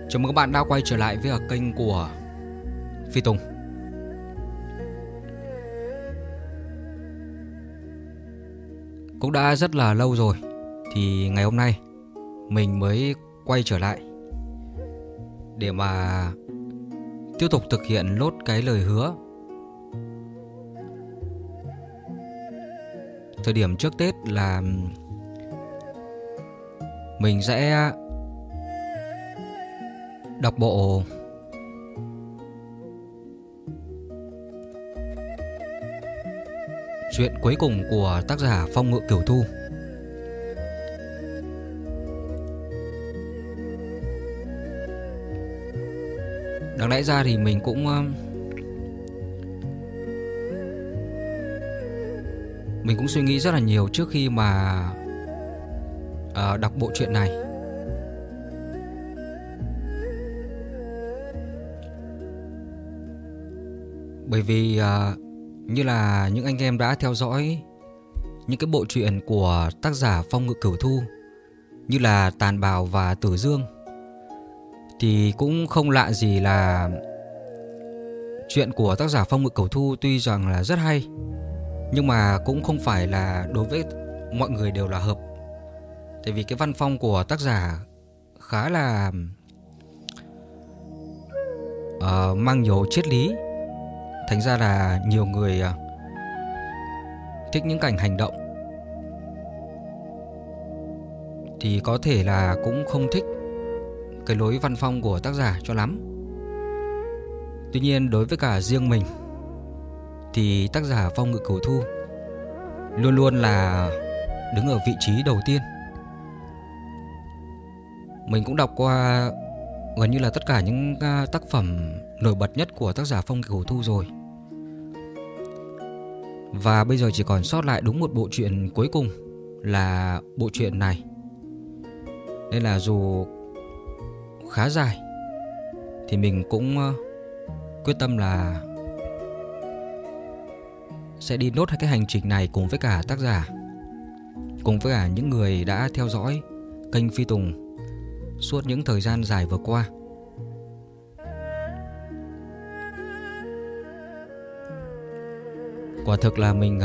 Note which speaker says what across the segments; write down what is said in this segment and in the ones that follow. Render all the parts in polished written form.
Speaker 1: Chào mừng các bạn đã quay trở lại với kênh của Phi Tùng. Cũng đã rất là lâu rồi, thì ngày hôm nay mình mới quay trở lại để mà tiếp tục thực hiện nốt cái lời hứa. Thời điểm trước Tết là mình sẽ đọc bộ chuyện cuối cùng của tác giả Phong Ngự Kiều Thu. Đáng lẽ ra thì mình cũng suy nghĩ rất là nhiều trước khi mà đọc bộ truyện này. Bởi vì như là những anh em đã theo dõi những cái bộ truyện của tác giả Phong Ngự Kiều Thu, như là Tàn Bào và Tử Dương, thì cũng không lạ gì là chuyện của tác giả Phong Ngự Kiều Thu tuy rằng là rất hay, nhưng mà cũng không phải là đối với mọi người đều là hợp. Tại vì cái văn phong của tác giả khá là mang nhiều triết lý. Thành ra là nhiều người thích những cảnh hành động thì có thể là cũng không thích cái lối văn phong của tác giả cho lắm. Tuy nhiên đối với cả riêng mình thì tác giả Phong Ngự Kiều Thu luôn luôn là đứng ở vị trí đầu tiên. Mình cũng đọc qua gần như là tất cả những tác phẩm nổi bật nhất của tác giả Phong Ngự Kiều Thu rồi. Và bây giờ chỉ còn sót lại đúng một bộ truyện cuối cùng là bộ truyện này. Nên là dù khá dài thì mình cũng quyết tâm là sẽ đi nốt cái hành trình này cùng với cả tác giả, cùng với cả những người đã theo dõi kênh Phi Tùng suốt những thời gian dài vừa qua. Quả thực là mình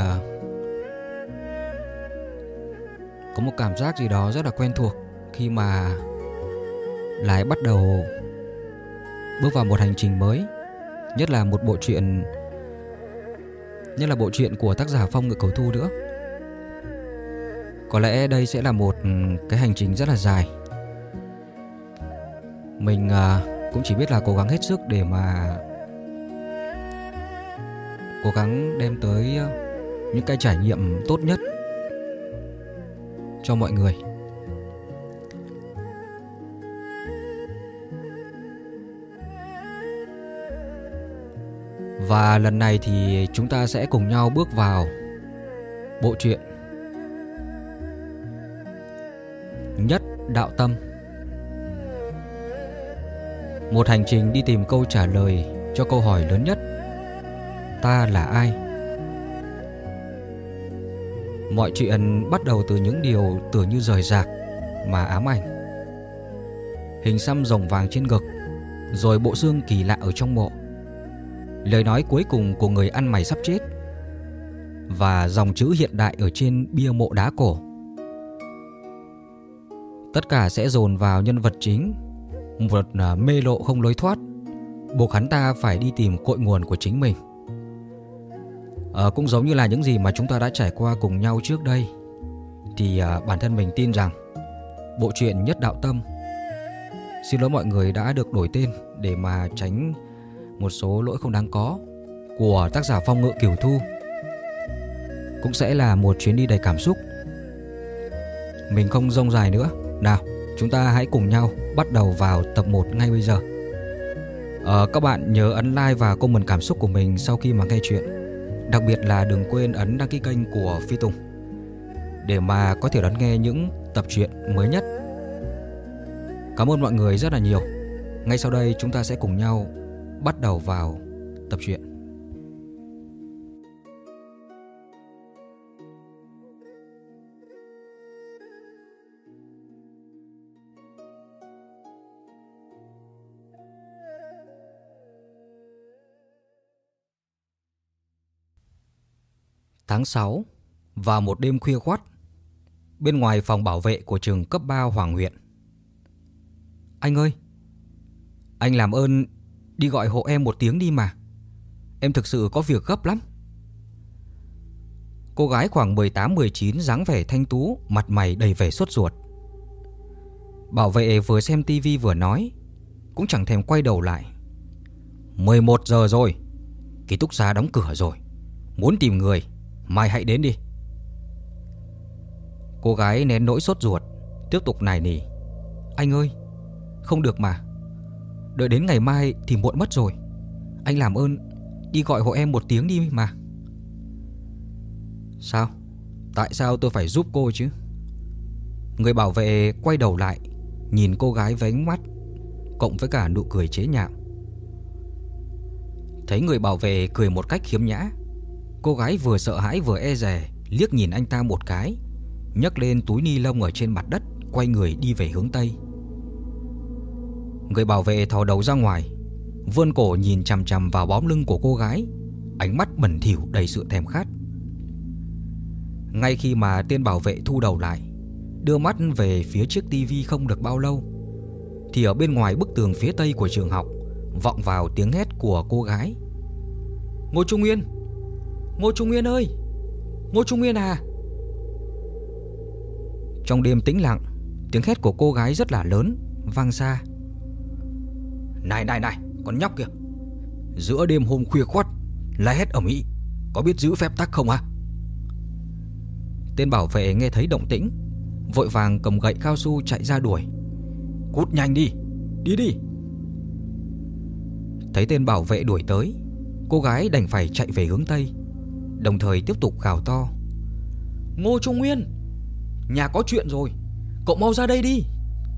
Speaker 1: có một cảm giác gì đó rất là quen thuộc khi mà lại bắt đầu bước vào một hành trình mới. Nhất là một bộ truyện, nhất là bộ truyện của tác giả Phong Ngự Kiều Thu nữa. Có lẽ đây sẽ là một cái hành trình rất là dài. Mình cũng chỉ biết là cố gắng hết sức để mà cố gắng đem tới những cái trải nghiệm tốt nhất cho mọi người. Và lần này thì chúng ta sẽ cùng nhau bước vào bộ truyện Nhất Đạo Tâm. Một hành trình đi tìm câu trả lời cho câu hỏi lớn nhất: ta là ai? Mọi chuyện bắt đầu từ những điều tưởng như rời rạc mà ám ảnh. Hình xăm rồng vàng trên ngực, rồi bộ xương kỳ lạ ở trong mộ, lời nói cuối cùng của người ăn mày sắp chết, và dòng chữ hiện đại ở trên bia mộ đá cổ. Tất cả sẽ dồn vào nhân vật chính, một mê lộ không lối thoát, buộc hắn ta phải đi tìm cội nguồn của chính mình. Cũng giống như là những gì mà chúng ta đã trải qua cùng nhau trước đây, thì bản thân mình tin rằng bộ truyện Nhất Đạo Tâm, xin lỗi mọi người đã được đổi tên để mà tránh một số lỗi không đáng có, của tác giả Phong Ngự Kiều Thu, cũng sẽ là một chuyến đi đầy cảm xúc. Mình không rông dài nữa, nào chúng ta hãy cùng nhau bắt đầu vào tập 1 ngay bây giờ. Các bạn nhớ ấn like và comment cảm xúc của mình sau khi mà nghe chuyện. Đặc biệt là đừng quên ấn đăng ký kênh của Phi Tùng để mà có thể đón nghe những tập truyện mới nhất. Cảm ơn mọi người rất là nhiều. Ngay sau đây chúng ta sẽ cùng nhau bắt đầu vào tập truyện. Tháng 6, vào một đêm khuya khoắt, bên ngoài phòng bảo vệ của trường cấp 3 Hoàng huyện. Anh ơi, anh làm ơn đi gọi hộ em một tiếng đi mà. Em thực sự có việc gấp lắm. Cô gái khoảng 18-19, dáng vẻ thanh tú, mặt mày đầy vẻ sốt ruột. Bảo vệ vừa xem tivi vừa nói, cũng chẳng thèm quay đầu lại. 11 giờ rồi, ký túc xá đóng cửa rồi. Muốn tìm người, mai hãy đến đi. Cô gái nén nỗi sốt ruột, tiếp tục nài nỉ. Anh ơi, không được mà. Đợi đến ngày mai thì muộn mất rồi. Anh làm ơn đi gọi hộ em một tiếng đi mà. Sao? Tại sao tôi phải giúp cô chứ? Người bảo vệ quay đầu lại, nhìn cô gái với ánh mắt cộng với cả nụ cười chế nhạo. Thấy người bảo vệ cười một cách khiếm nhã, cô gái vừa sợ hãi vừa e dè liếc nhìn anh ta một cái, nhấc lên túi ni lông ở trên mặt đất, quay người đi về hướng Tây. Người bảo vệ thò đầu ra ngoài, vươn cổ nhìn chằm chằm vào bóng lưng của cô gái, ánh mắt bẩn thỉu đầy sự thèm khát. Ngay khi mà tên bảo vệ thu đầu lại, đưa mắt về phía chiếc tivi không được bao lâu, thì ở bên ngoài bức tường phía tây của trường học vọng vào tiếng hét của cô gái. Ngô Trung Nguyên! Ngô Trung Nguyên ơi! Ngô Trung Nguyên à! Trong đêm tĩnh lặng, tiếng hét của cô gái rất là lớn, vang xa. Này, con nhóc kìa! Giữa đêm hôm khuya khoắt la hét ầm ĩ, có biết giữ phép tắc không hả? Tên bảo vệ nghe thấy động tĩnh, vội vàng cầm gậy cao su chạy ra đuổi. Cút nhanh đi! Đi đi! Thấy tên bảo vệ đuổi tới, cô gái đành phải chạy về hướng Tây, đồng thời tiếp tục gào to. Ngô Trung Nguyên! Nhà có chuyện rồi, cậu mau ra đây đi!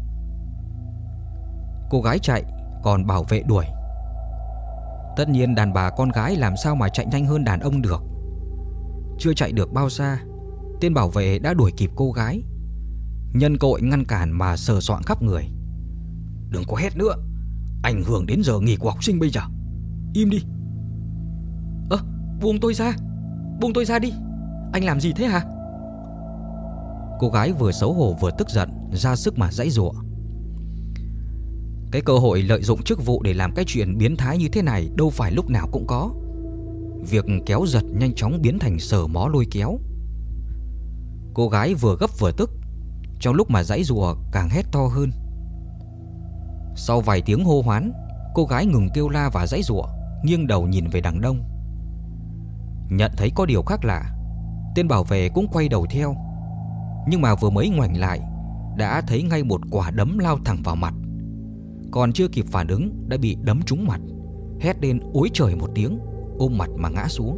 Speaker 1: Cô gái chạy, còn bảo vệ đuổi. Tất nhiên đàn bà con gái làm sao mà chạy nhanh hơn đàn ông được. Chưa chạy được bao xa, tên bảo vệ đã đuổi kịp cô gái, nhân cơ hội ngăn cản mà sờ soạng khắp người. Đừng có hét nữa, ảnh hưởng đến giờ nghỉ của học sinh bây giờ. Im đi! Buông tôi ra! Buông tôi ra đi! Anh làm gì thế hả? Cô gái vừa xấu hổ vừa tức giận, ra sức mà giãy giụa. Cái cơ hội lợi dụng chức vụ để làm cái chuyện biến thái như thế này đâu phải lúc nào cũng có. Việc kéo giật nhanh chóng biến thành sờ mó lôi kéo. Cô gái vừa gấp vừa tức, trong lúc mà giãy giụa càng hét to hơn. Sau vài tiếng hô hoán, cô gái ngừng kêu la và giãy giụa, nghiêng đầu nhìn về đằng đông. Nhận thấy có điều khác lạ, tên bảo vệ cũng quay đầu theo. Nhưng mà vừa mới ngoảnh lại, đã thấy ngay một quả đấm lao thẳng vào mặt. Còn chưa kịp phản ứng đã bị đấm trúng mặt, hét lên ối trời một tiếng, ôm mặt mà ngã xuống.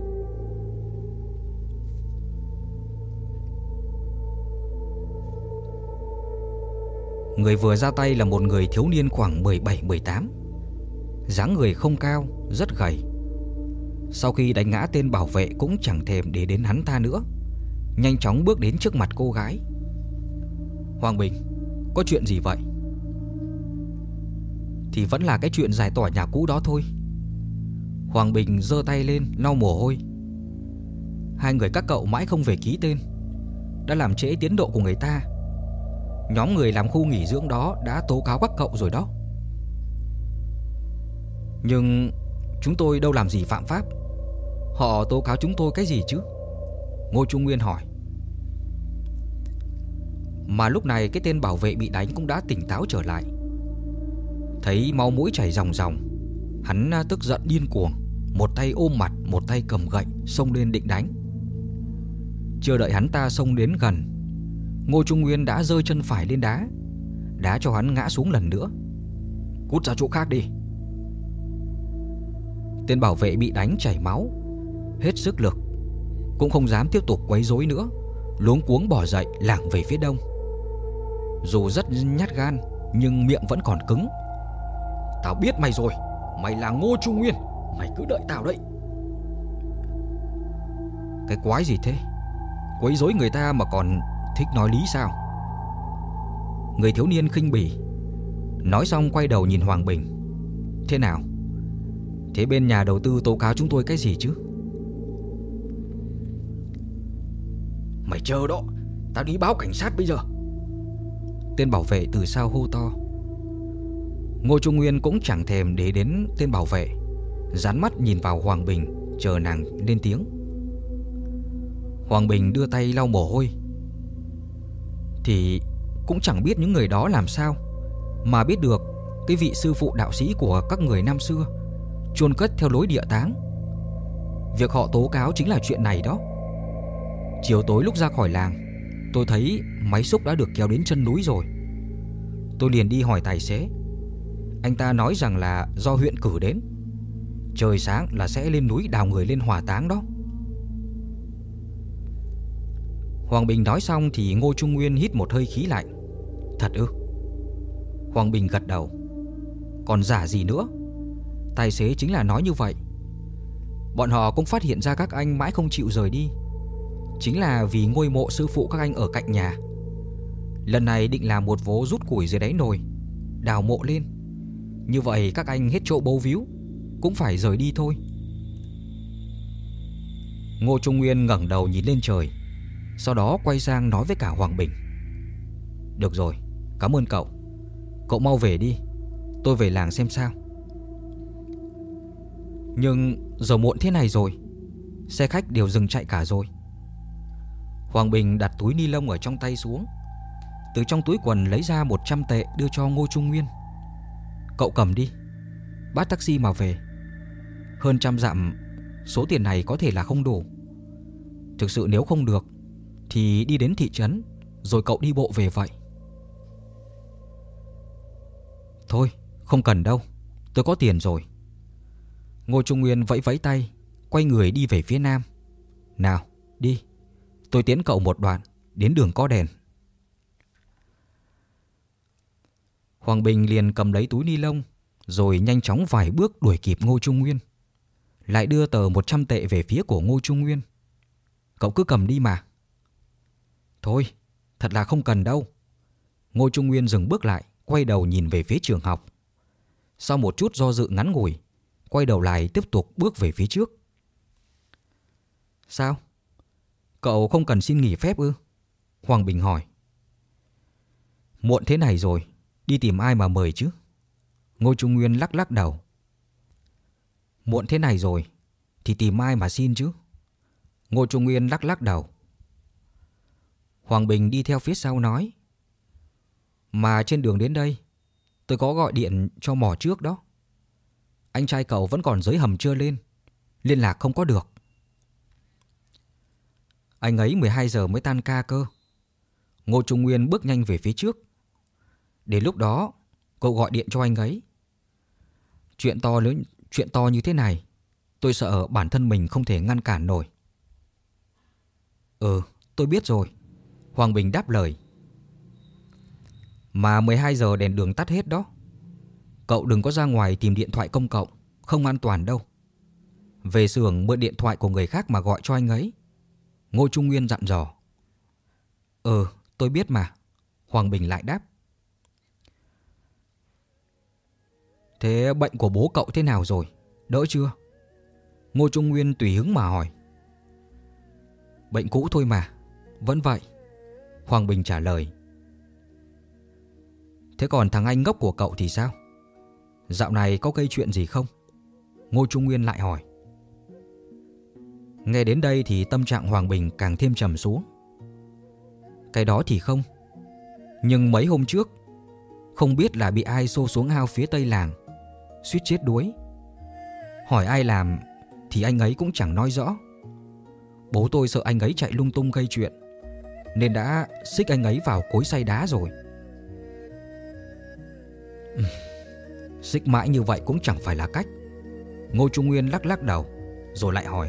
Speaker 1: Người vừa ra tay là một người thiếu niên khoảng 17-18, dáng người không cao, rất gầy. Sau khi đánh ngã tên bảo vệ cũng chẳng thèm để đến hắn ta nữa, nhanh chóng bước đến trước mặt cô gái. Hoàng Bình, có chuyện gì vậy? Thì vẫn là cái chuyện giải tỏa nhà cũ đó thôi. Hoàng Bình giơ tay lên lau mồ hôi. Hai người các cậu mãi không về ký tên, đã làm trễ tiến độ của người ta. Nhóm người làm khu nghỉ dưỡng đó đã tố cáo các cậu rồi đó. Nhưng chúng tôi đâu làm gì phạm pháp. Họ tố cáo chúng tôi cái gì chứ? Ngô Trung Nguyên hỏi. Mà lúc này cái tên bảo vệ bị đánh cũng đã tỉnh táo trở lại. Thấy máu mũi chảy ròng ròng, hắn tức giận điên cuồng, một tay ôm mặt, một tay cầm gậy xông lên định đánh. Chưa đợi hắn ta xông đến gần, Ngô Trung Nguyên đã giơ chân phải lên đá cho hắn ngã xuống lần nữa. Cút ra chỗ khác đi! Tên bảo vệ bị đánh chảy máu, hết sức lực, cũng không dám tiếp tục quấy rối nữa, luống cuống bỏ dậy lảng về phía đông. Dù rất nhát gan nhưng miệng vẫn còn cứng. Tao biết mày rồi, mày là Ngô Trung Nguyên, mày cứ đợi tao đấy. Cái quái gì thế? Quấy rối người ta mà còn thích nói lý sao? Người thiếu niên khinh bỉ. Nói xong quay đầu nhìn Hoàng Bình. Thế nào? Thế bên nhà đầu tư tố cáo chúng tôi cái gì chứ? Mày chờ đó, tao đi báo cảnh sát bây giờ. Tên bảo vệ từ sau hô to. Ngô Trung Nguyên cũng chẳng thèm để đến tên bảo vệ, dán mắt nhìn vào Hoàng Bình, chờ nàng lên tiếng. Hoàng Bình đưa tay lau mồ hôi. Thì cũng chẳng biết những người đó làm sao mà biết được cái vị sư phụ đạo sĩ của các người năm xưa chôn cất theo lối địa táng. Việc họ tố cáo chính là chuyện này đó. Chiều tối lúc ra khỏi làng, tôi thấy máy xúc đã được kéo đến chân núi rồi. Tôi liền đi hỏi tài xế. Anh ta nói rằng là do huyện cử đến, trời sáng là sẽ lên núi đào người lên hỏa táng đó. Hoàng Bình nói xong thì Ngô Trung Nguyên hít một hơi khí lạnh. Thật ư? Hoàng Bình gật đầu. Còn giả gì nữa, tài xế chính là nói như vậy. Bọn họ cũng phát hiện ra các anh mãi không chịu rời đi, chính là vì ngôi mộ sư phụ các anh ở cạnh nhà. Lần này định làm một vố rút củi dưới đáy nồi, đào mộ lên. Như vậy các anh hết chỗ bấu víu, cũng phải rời đi thôi. Ngô Trung Nguyên ngẩng đầu nhìn lên trời, sau đó quay sang nói với cả Hoàng Bình. Được rồi, cảm ơn cậu. Cậu mau về đi, tôi về làng xem sao. Nhưng giờ muộn thế này rồi, xe khách đều dừng chạy cả rồi. Hoàng Bình đặt túi ni lông ở trong tay xuống, từ trong túi quần lấy ra 100 tệ đưa cho Ngô Trung Nguyên. Cậu cầm đi, bắt taxi mà về. Hơn 100 dặm, số tiền này có thể là không đủ. Thực sự nếu không được thì đi đến thị trấn rồi cậu đi bộ về vậy. Thôi, không cần đâu, tôi có tiền rồi. Ngô Trung Nguyên vẫy vẫy tay, quay người đi về phía nam. Nào, đi, tôi tiễn cậu một đoạn, đến đường có đèn. Hoàng Bình liền cầm lấy túi ni lông, rồi nhanh chóng vài bước đuổi kịp Ngô Trung Nguyên. Lại đưa tờ 100 tệ về phía của Ngô Trung Nguyên. Cậu cứ cầm đi mà. Thôi, thật là không cần đâu. Ngô Trung Nguyên dừng bước lại, quay đầu nhìn về phía trường học. Sau một chút do dự ngắn ngủi, quay đầu lại tiếp tục bước về phía trước. Sao? Cậu không cần xin nghỉ phép ư? Hoàng Bình hỏi. Muộn thế này rồi, đi tìm ai mà mời chứ? Ngô Trung Nguyên lắc lắc đầu. Muộn thế này rồi thì tìm ai mà xin chứ? Ngô Trung Nguyên lắc lắc đầu. Hoàng Bình đi theo phía sau nói. Mà trên đường đến đây, tôi có gọi điện cho mỏ trước đó. Anh trai cậu vẫn còn dưới hầm chưa lên, liên lạc không có được. Anh ấy 12 giờ mới tan ca cơ. Ngô Trung Nguyên bước nhanh về phía trước. Đến lúc đó cậu gọi điện cho anh ấy. Chuyện to như thế này, tôi sợ bản thân mình không thể ngăn cản nổi. Tôi biết rồi, Hoàng Bình đáp lời. Mà 12 giờ đèn đường tắt hết đó. Cậu đừng có ra ngoài tìm điện thoại công cộng, không an toàn đâu. Về xưởng mượn điện thoại của người khác mà gọi cho anh ấy. Ngô Trung Nguyên dặn dò. Tôi biết mà, Hoàng Bình lại đáp. Thế bệnh của bố cậu thế nào rồi? Đỡ chưa? Ngô Trung Nguyên tùy hứng mà hỏi. Bệnh cũ thôi mà, vẫn vậy, Hoàng Bình trả lời. Thế còn thằng anh ngốc của cậu thì sao? Dạo này có gây chuyện gì không? Ngô Trung Nguyên lại hỏi. Nghe đến đây thì tâm trạng Hoàng Bình càng thêm trầm xuống. Cái đó thì không. Nhưng mấy hôm trước, không biết là bị ai xô xuống ao phía tây làng, suýt chết đuối. Hỏi ai làm thì anh ấy cũng chẳng nói rõ. Bố tôi sợ anh ấy chạy lung tung gây chuyện, nên đã xích anh ấy vào cối xay đá rồi. Xích mãi như vậy cũng chẳng phải là cách. Ngô Trung Nguyên lắc lắc đầu, rồi lại hỏi.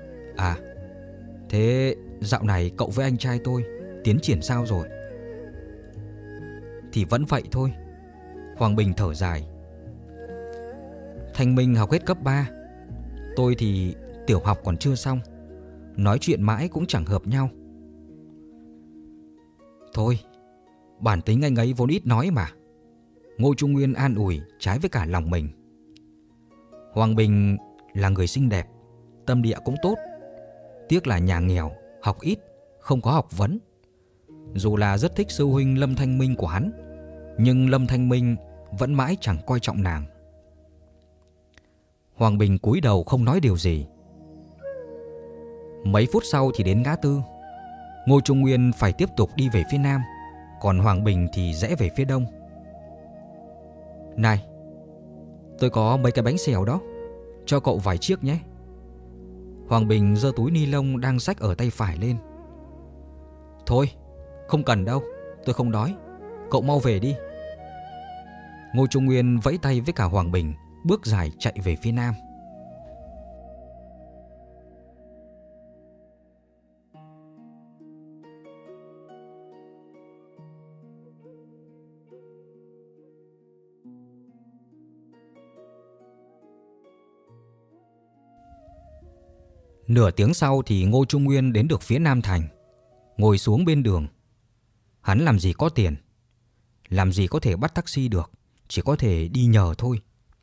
Speaker 1: Thế dạo này cậu với anh trai tôi tiến triển sao rồi? Thì vẫn vậy thôi, Hoàng Bình thở dài. Thanh Minh học hết cấp 3, tôi thì tiểu học còn chưa xong, nói chuyện mãi cũng chẳng hợp nhau. Thôi, bản tính anh ấy vốn ít nói mà. Ngô Trung Nguyên an ủi trái với cả lòng mình. Hoàng Bình là người xinh đẹp, tâm địa cũng tốt. Tiếc là nhà nghèo, học ít, không có học vấn. Dù là rất thích sư huynh Lâm Thanh Minh của hắn, nhưng Lâm Thanh Minh vẫn mãi chẳng coi trọng nàng. Hoàng Bình cúi đầu không nói điều gì. Mấy phút sau thì đến ngã tư. Ngô Trung Nguyên phải tiếp tục đi về phía nam, còn Hoàng Bình thì rẽ về phía đông. Này, tôi có mấy cái bánh xèo đó, cho cậu vài chiếc nhé. Hoàng Bình giơ túi ni lông đang xách ở tay phải lên. Thôi, không cần đâu, tôi không đói, cậu mau về đi. Ngô Trung Nguyên vẫy tay với cả Hoàng Bình, bước dài chạy về phía nam. Nửa tiếng sau thì Ngô Trung Nguyên đến được phía Nam Thành, ngồi xuống bên đường. Hắn làm gì có tiền, làm gì có thể bắt taxi được, chỉ có thể đi nhờ thôi.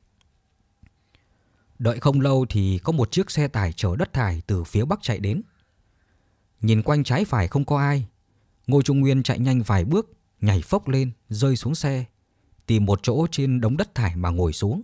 Speaker 1: Đợi không lâu thì có một chiếc xe tải chở đất thải từ phía bắc chạy đến. Nhìn quanh trái phải không có ai, Ngô Trung Nguyên chạy nhanh vài bước, nhảy phốc lên, rơi xuống xe, tìm một chỗ trên đống đất thải mà ngồi xuống.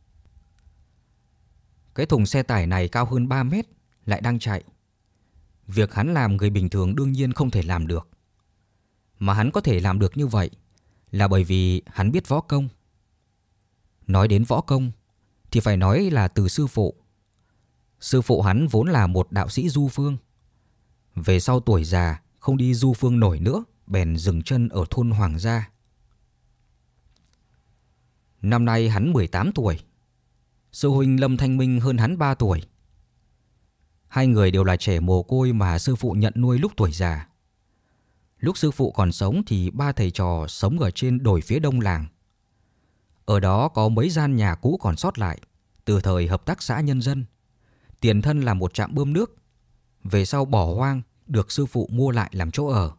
Speaker 1: Cái thùng xe tải này cao hơn 3 mét, lại đang chạy. Việc hắn làm người bình thường đương nhiên không thể làm được. Mà hắn có thể làm được như vậy là bởi vì hắn biết võ công. Nói đến võ công thì phải nói là từ sư phụ. Sư phụ hắn vốn là một đạo sĩ du phương. Về sau tuổi già không đi du phương nổi nữa, bèn dừng chân ở thôn Hoàng Gia. Năm nay hắn 18 tuổi. Sư huynh Lâm Thanh Minh hơn hắn 3 tuổi. Hai người đều là trẻ mồ côi mà sư phụ nhận nuôi lúc tuổi già. Lúc sư phụ còn sống thì ba thầy trò sống ở trên đồi phía đông làng. Ở đó có mấy gian nhà cũ còn sót lại từ thời hợp tác xã nhân dân. Tiền thân là một trạm bơm nước, về sau bỏ hoang, được sư phụ mua lại làm chỗ ở.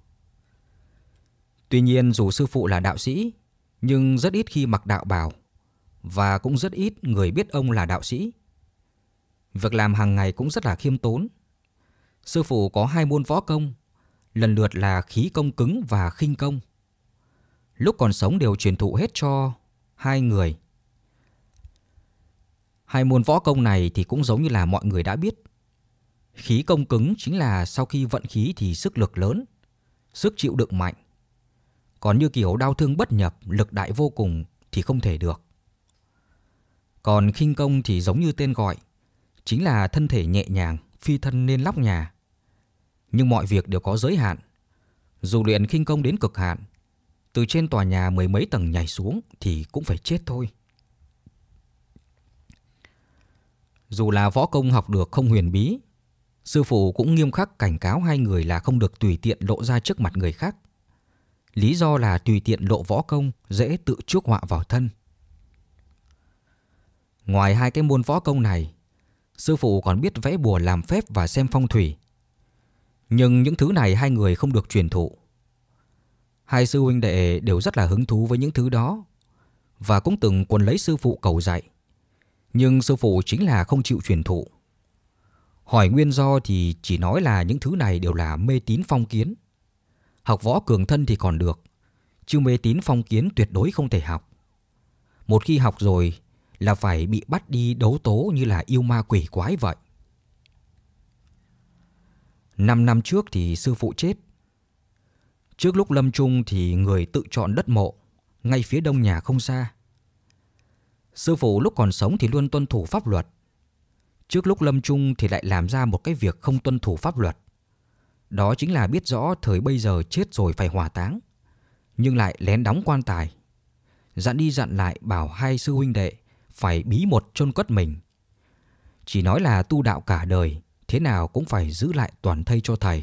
Speaker 1: Tuy nhiên dù sư phụ là đạo sĩ, nhưng rất ít khi mặc đạo bào, và cũng rất ít người biết ông là đạo sĩ. Việc làm hàng ngày cũng rất là khiêm tốn. Sư phụ có 2 môn võ công, lần lượt là khí công cứng và khinh công. Lúc còn sống đều truyền thụ hết cho 2 người. 2 môn võ công này thì cũng giống như là mọi người đã biết. Khí công cứng chính là sau khi vận khí thì sức lực lớn, sức chịu đựng mạnh. Còn như kiểu đau thương bất nhập, lực đại vô cùng thì không thể được. Còn khinh công thì giống như tên gọi, chính là thân thể nhẹ nhàng, phi thân nên lóc nhà. Nhưng mọi việc đều có giới hạn. Dù luyện khinh công đến cực hạn, từ trên tòa nhà 10 mấy tầng nhảy xuống thì cũng phải chết thôi. Dù là võ công học được không huyền bí, sư phụ cũng nghiêm khắc cảnh cáo 2 người là không được tùy tiện lộ ra trước mặt người khác. Lý do là tùy tiện lộ võ công dễ tự chuốc họa vào thân. Ngoài 2 cái môn võ công này, sư phụ còn biết vẽ bùa làm phép và xem phong thủy. Nhưng những thứ này 2 người không được truyền thụ. 2 sư huynh đệ đều rất là hứng thú với những thứ đó, và cũng từng quấn lấy sư phụ cầu dạy. Nhưng sư phụ chính là không chịu truyền thụ. Hỏi nguyên do thì chỉ nói là những thứ này đều là mê tín phong kiến. Học võ cường thân thì còn được, chứ mê tín phong kiến tuyệt đối không thể học. Một khi học rồi là phải bị bắt đi đấu tố như là yêu ma quỷ quái vậy. 5 năm trước thì sư phụ chết. Trước lúc lâm chung thì người tự chọn đất mộ ngay phía đông nhà không xa. Sư phụ lúc còn sống thì luôn tuân thủ pháp luật. Trước lúc lâm chung thì lại làm ra một cái việc không tuân thủ pháp luật. Đó chính là biết rõ thời bây giờ chết rồi phải hỏa táng, nhưng lại lén đóng quan tài. Dặn đi dặn lại bảo 2 sư huynh đệ phải bí mật chôn cất mình. Chỉ nói là tu đạo cả đời, thế nào cũng phải giữ lại toàn thây cho thầy.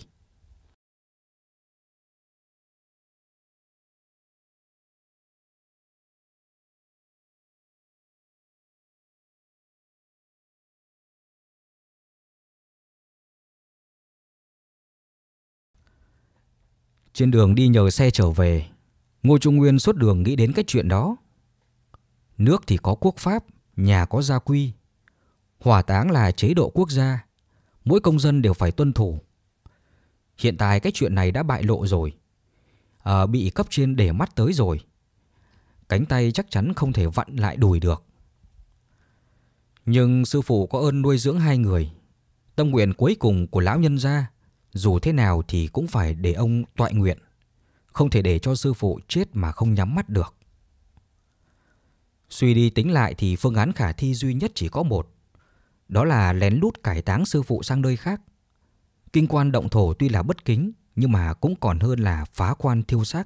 Speaker 1: Trên đường đi nhờ xe trở về, Ngô Trung Nguyên suốt đường nghĩ đến cái chuyện đó. Nước thì có quốc pháp, nhà có gia quy. Hỏa táng là chế độ quốc gia, mỗi công dân đều phải tuân thủ. Hiện tại cái chuyện này đã bại lộ rồi. Bị cấp trên để mắt tới rồi. Cánh tay chắc chắn không thể vặn lại đùi được. Nhưng sư phụ có ơn nuôi dưỡng hai người. Tâm nguyện cuối cùng của lão nhân gia, dù thế nào thì cũng phải để ông toại nguyện. Không thể để cho sư phụ chết mà không nhắm mắt được. Suy đi tính lại thì phương án khả thi duy nhất chỉ có một. Đó là lén lút cải táng sư phụ sang nơi khác. Kinh quan động thổ tuy là bất kính, nhưng mà cũng còn hơn là phá quan thiêu xác.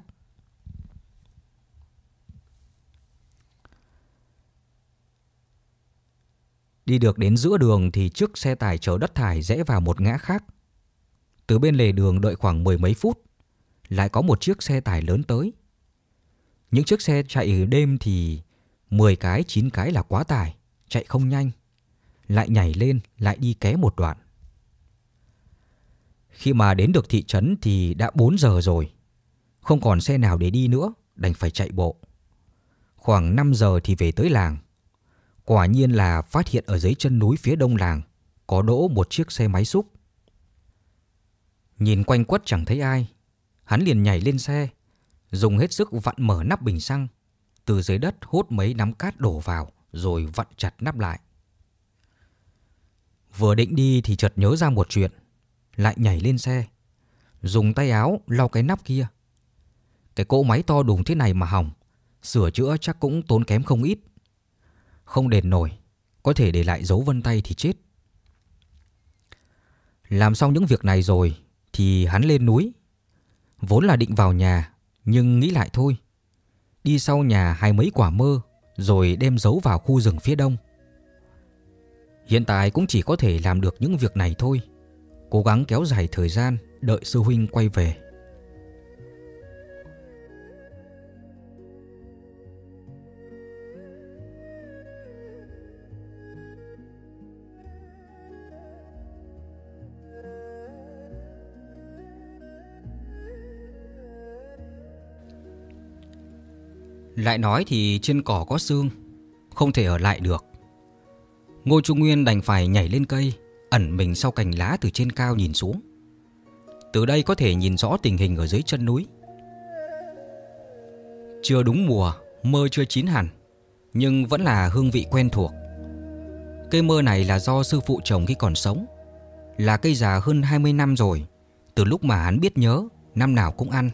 Speaker 1: Đi được đến giữa đường thì chiếc xe tải chở đất thải rẽ vào một ngã khác. Từ bên lề đường đợi khoảng 10 mấy phút, lại có một chiếc xe tải lớn tới. Những chiếc xe chạy đêm thì 10 cái, 9 cái là quá tải, chạy không nhanh. Lại nhảy lên, lại đi ké một đoạn. Khi mà đến được thị trấn thì đã 4 giờ rồi. Không còn xe nào để đi nữa, đành phải chạy bộ. Khoảng 5 giờ thì về tới làng. Quả nhiên là phát hiện ở dưới chân núi phía đông làng có đỗ một chiếc xe máy xúc. Nhìn quanh quất chẳng thấy ai, hắn liền nhảy lên xe, dùng hết sức vặn mở nắp bình xăng, từ dưới đất hốt mấy nắm cát đổ vào rồi vặn chặt nắp lại. Vừa định đi thì chợt nhớ ra một chuyện, lại nhảy lên xe, dùng tay áo lau cái nắp kia. Cái cỗ máy to đùng thế này mà hỏng, sửa chữa chắc cũng tốn kém không ít. Không đền nổi, có thể để lại dấu vân tay thì chết. Làm xong những việc này rồi thì hắn lên núi. Vốn là định vào nhà, nhưng nghĩ lại thôi. Đi sau nhà hái mấy quả mơ, rồi đem giấu vào khu rừng phía đông. Hiện tại cũng chỉ có thể làm được những việc này thôi. Cố gắng kéo dài thời gian, đợi sư huynh quay về. Lại nói thì trên cỏ có xương, không thể ở lại được. Ngô Trung Nguyên đành phải nhảy lên cây, ẩn mình sau cành lá từ trên cao nhìn xuống. Từ đây có thể nhìn rõ tình hình ở dưới chân núi. Chưa đúng mùa, mơ chưa chín hẳn, nhưng vẫn là hương vị quen thuộc. Cây mơ này là do sư phụ trồng khi còn sống. Là cây già hơn 20 năm rồi, từ lúc mà hắn biết nhớ, năm nào cũng ăn.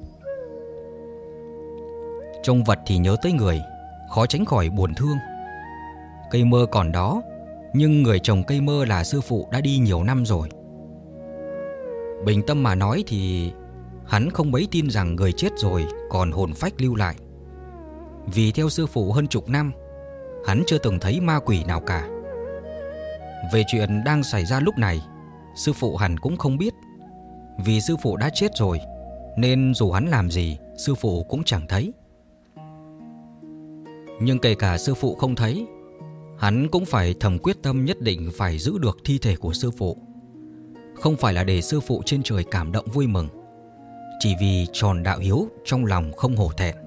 Speaker 1: Trông vật thì nhớ tới người, khó tránh khỏi buồn thương. Cây mơ còn đó, nhưng người trồng cây mơ là sư phụ đã đi nhiều năm rồi. Bình tâm mà nói thì hắn không mấy tin rằng người chết rồi còn hồn phách lưu lại. Vì theo sư phụ hơn chục năm, hắn chưa từng thấy ma quỷ nào cả. Về chuyện đang xảy ra lúc này, sư phụ hẳn cũng không biết. Vì sư phụ đã chết rồi, nên dù hắn làm gì, sư phụ cũng chẳng thấy. Nhưng kể cả sư phụ không thấy, hắn cũng phải thầm quyết tâm nhất định phải giữ được thi thể của sư phụ. Không phải là để sư phụ trên trời cảm động vui mừng, chỉ vì tròn đạo hiếu trong lòng không hổ thẹn.